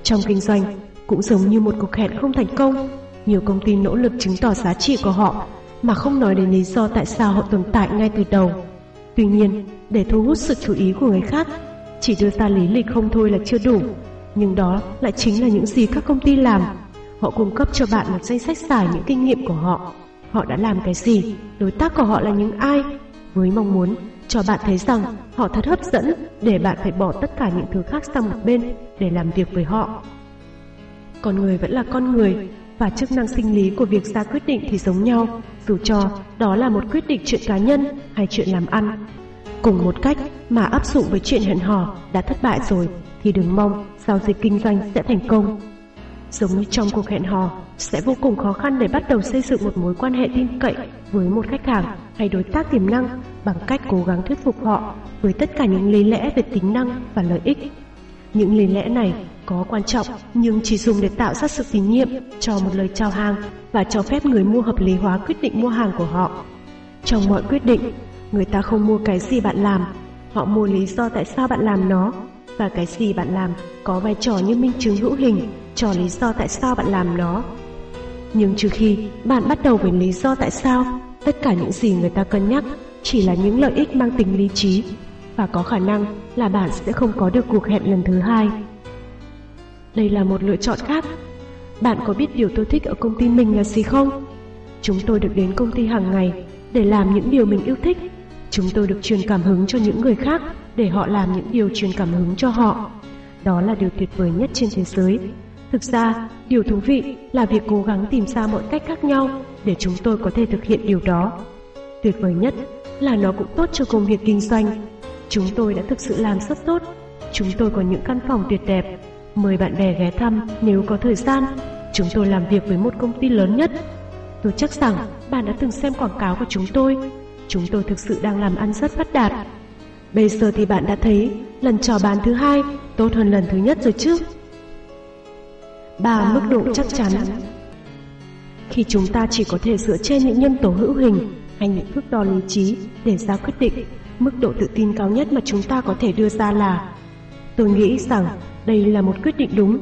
Trong kinh doanh, cũng giống như một cuộc hẹn không thành công, nhiều công ty nỗ lực chứng tỏ giá trị của họ mà không nói đến lý do tại sao họ tồn tại ngay từ đầu. Tuy nhiên, để thu hút sự chú ý của người khác, chỉ đưa ra lý lịch không thôi là chưa đủ, nhưng đó lại chính là những gì các công ty làm. Họ cung cấp cho bạn một danh sách dài những kinh nghiệm của họ. Họ đã làm cái gì, đối tác của họ là những ai, với mong muốn cho bạn thấy rằng họ thật hấp dẫn để bạn phải bỏ tất cả những thứ khác sang một bên để làm việc với họ. Con người vẫn là con người, và chức năng sinh lý của việc ra quyết định thì giống nhau, dù cho đó là một quyết định chuyện cá nhân hay chuyện làm ăn. Cùng một cách mà áp dụng với chuyện hẹn hò đã thất bại rồi thì đừng mong giao dịch kinh doanh sẽ thành công. Giống như trong cuộc hẹn hò, sẽ vô cùng khó khăn để bắt đầu xây dựng một mối quan hệ tin cậy với một khách hàng hay đối tác tiềm năng bằng cách cố gắng thuyết phục họ với tất cả những lý lẽ về tính năng và lợi ích. Những lý lẽ này có quan trọng nhưng chỉ dùng để tạo ra sự tín nhiệm cho một lời chào hàng và cho phép người mua hợp lý hóa quyết định mua hàng của họ. Trong mọi quyết định, người ta không mua cái gì bạn làm, họ mua lý do tại sao bạn làm nó, và cái gì bạn làm có vai trò như minh chứng hữu hình cho lý do tại sao bạn làm nó. Nhưng trừ khi bạn bắt đầu với lý do tại sao, tất cả những gì người ta cân nhắc chỉ là những lợi ích mang tính lý trí, và có khả năng là bạn sẽ không có được cuộc hẹn lần thứ hai. Đây là một lựa chọn khác. Bạn có biết điều tôi thích ở công ty mình là gì không? Chúng tôi được đến công ty hàng ngày để làm những điều mình yêu thích. Chúng tôi được truyền cảm hứng cho những người khác để họ làm những điều truyền cảm hứng cho họ. Đó là điều tuyệt vời nhất trên thế giới. Thực ra, điều thú vị là việc cố gắng tìm ra mọi cách khác nhau để chúng tôi có thể thực hiện điều đó. Tuyệt vời nhất là nó cũng tốt cho công việc kinh doanh. Chúng tôi đã thực sự làm rất tốt. Chúng tôi có những căn phòng tuyệt đẹp. Mời bạn bè ghé thăm nếu có thời gian. Chúng tôi làm việc với một công ty lớn nhất. Tôi chắc rằng bạn đã từng xem quảng cáo của chúng tôi. Chúng tôi thực sự đang làm ăn rất phát đạt. Bây giờ thì bạn đã thấy lần chào bán thứ hai tốt hơn lần thứ nhất rồi chứ. Ba mức độ chắc chắn. Khi chúng ta chỉ có thể dựa trên những nhân tố hữu hình hay những thước đo lý trí để ra quyết định, mức độ tự tin cao nhất mà chúng ta có thể đưa ra là: tôi nghĩ rằng đây là một quyết định đúng.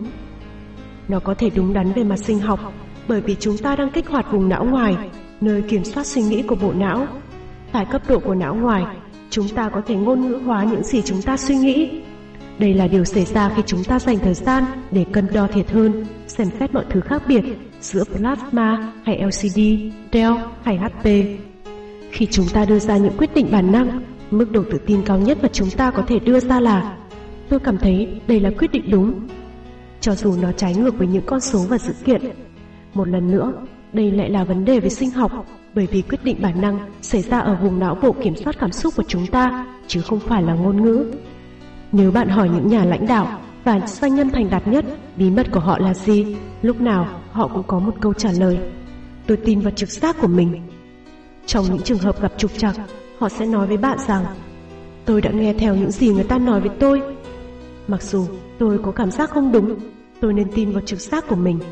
Nó có thể đúng đắn về mặt sinh học, bởi vì chúng ta đang kích hoạt vùng não ngoài, nơi kiểm soát suy nghĩ của bộ não. Tại cấp độ của não ngoài, chúng ta có thể ngôn ngữ hóa những gì chúng ta suy nghĩ. Đây là điều xảy ra khi chúng ta dành thời gian để cân đo thiệt hơn, xem xét mọi thứ khác biệt giữa plasma hay lờ xê đê, Dell hay hát pê. Khi chúng ta đưa ra những quyết định bản năng, mức độ tự tin cao nhất mà chúng ta có thể đưa ra là: tôi cảm thấy đây là quyết định đúng, cho dù nó trái ngược với những con số và sự kiện. Một lần nữa, đây lại là vấn đề về sinh học, bởi vì quyết định bản năng xảy ra ở vùng não bộ kiểm soát cảm xúc của chúng ta, chứ không phải là ngôn ngữ. Nếu bạn hỏi những nhà lãnh đạo và doanh nhân thành đạt nhất bí mật của họ là gì, lúc nào họ cũng có một câu trả lời: tôi tin vào trực giác của mình. Trong những trường hợp gặp trục trặc, họ sẽ nói với bạn rằng: tôi đã nghe theo những gì người ta nói với tôi. Mặc dù tôi có cảm giác không đúng, tôi nên tin vào trực giác của mình.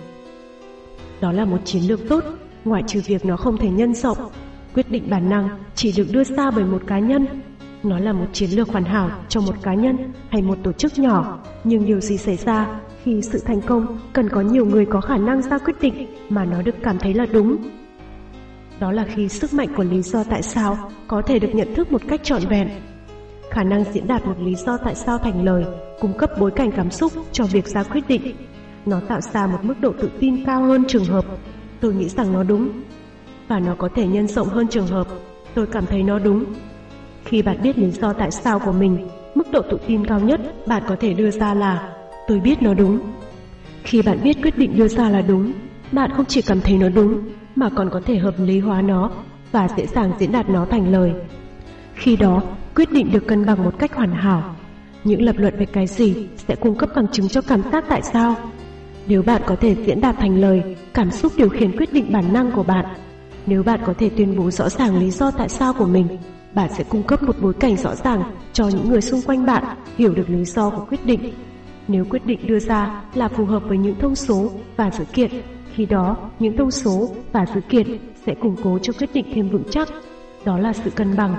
Đó là một chiến lược tốt, ngoại trừ việc nó không thể nhân rộng. Quyết định bản năng chỉ được đưa ra bởi một cá nhân. Nó là một chiến lược hoàn hảo cho một cá nhân hay một tổ chức nhỏ, nhưng điều gì xảy ra khi sự thành công cần có nhiều người có khả năng ra quyết định mà nó được cảm thấy là đúng? Đó là khi sức mạnh của lý do tại sao có thể được nhận thức một cách trọn vẹn. Khả năng diễn đạt một lý do tại sao thành lời cung cấp bối cảnh cảm xúc cho việc ra quyết định. Nó tạo ra một mức độ tự tin cao hơn trường hợp tôi nghĩ rằng nó đúng, và nó có thể nhân rộng hơn trường hợp tôi cảm thấy nó đúng. Khi bạn biết lý do tại sao của mình, mức độ tự tin cao nhất bạn có thể đưa ra là: tôi biết nó đúng. Khi bạn biết quyết định đưa ra là đúng, bạn không chỉ cảm thấy nó đúng, mà còn có thể hợp lý hóa nó và dễ dàng diễn đạt nó thành lời. Khi đó, quyết định được cân bằng một cách hoàn hảo. Những lập luận về cái gì sẽ cung cấp bằng chứng cho cảm giác tại sao. Nếu bạn có thể diễn đạt thành lời, cảm xúc điều khiển quyết định bản năng của bạn. Nếu bạn có thể tuyên bố rõ ràng lý do tại sao của mình, bạn sẽ cung cấp một bối cảnh rõ ràng cho những người xung quanh bạn hiểu được lý do của quyết định. Nếu quyết định đưa ra là phù hợp với những thông số và dữ kiện, khi đó những thông số và dữ kiện sẽ củng cố cho quyết định thêm vững chắc. Đó là sự cân bằng.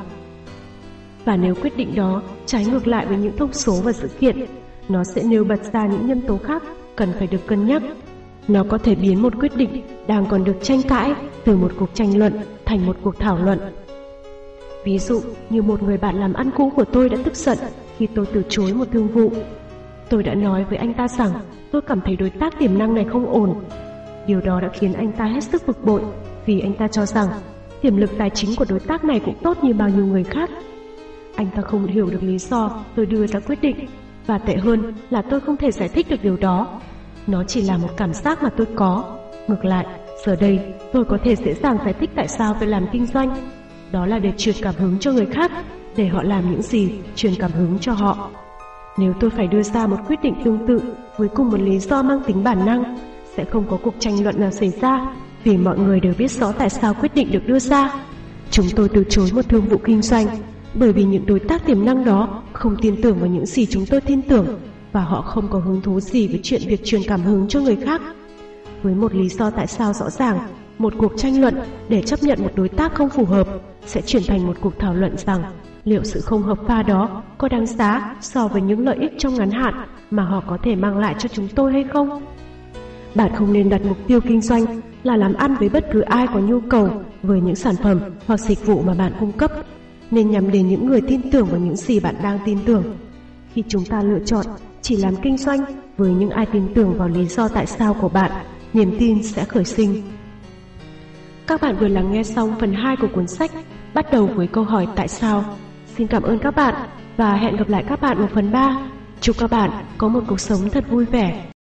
Và nếu quyết định đó trái ngược lại với những thông số và dữ kiện, nó sẽ nêu bật ra những nhân tố khác cần phải được cân nhắc. Nó có thể biến một quyết định đang còn được tranh cãi từ một cuộc tranh luận thành một cuộc thảo luận. Ví dụ như một người bạn làm ăn cũ của tôi đã tức giận khi tôi từ chối một thương vụ. Tôi đã nói với anh ta rằng tôi cảm thấy đối tác tiềm năng này không ổn. Điều đó đã khiến anh ta hết sức bực bội, vì anh ta cho rằng tiềm lực tài chính của đối tác này cũng tốt như bao nhiêu người khác. Anh ta không hiểu được lý do tôi đưa ra quyết định, và tệ hơn là tôi không thể giải thích được điều đó. Nó chỉ là một cảm giác mà tôi có. Ngược lại, giờ đây tôi có thể dễ dàng giải thích tại sao tôi làm kinh doanh. Đó là để truyền cảm hứng cho người khác, để họ làm những gì truyền cảm hứng cho họ. Nếu tôi phải đưa ra một quyết định tương tự với cùng một lý do mang tính bản năng, sẽ không có cuộc tranh luận nào xảy ra, vì mọi người đều biết rõ tại sao quyết định được đưa ra. Chúng tôi từ chối một thương vụ kinh doanh bởi vì những đối tác tiềm năng đó không tin tưởng vào những gì chúng tôi tin tưởng, và họ không có hứng thú gì với chuyện việc truyền cảm hứng cho người khác. Với một lý do tại sao rõ ràng, một cuộc tranh luận để chấp nhận một đối tác không phù hợp sẽ chuyển thành một cuộc thảo luận rằng liệu sự không hợp pha đó có đáng giá so với những lợi ích trong ngắn hạn mà họ có thể mang lại cho chúng tôi hay không. Bạn không nên đặt mục tiêu kinh doanh là làm ăn với bất cứ ai có nhu cầu với những sản phẩm hoặc dịch vụ mà bạn cung cấp, nên nhắm đến những người tin tưởng vào những gì bạn đang tin tưởng. Khi chúng ta lựa chọn chỉ làm kinh doanh với những ai tin tưởng vào lý do tại sao của bạn, niềm tin sẽ khởi sinh. Các bạn vừa lắng nghe xong phần hai của cuốn sách bắt đầu với câu hỏi tại sao. Xin cảm ơn các bạn và hẹn gặp lại các bạn ở phần ba. Chúc các bạn có một cuộc sống thật vui vẻ.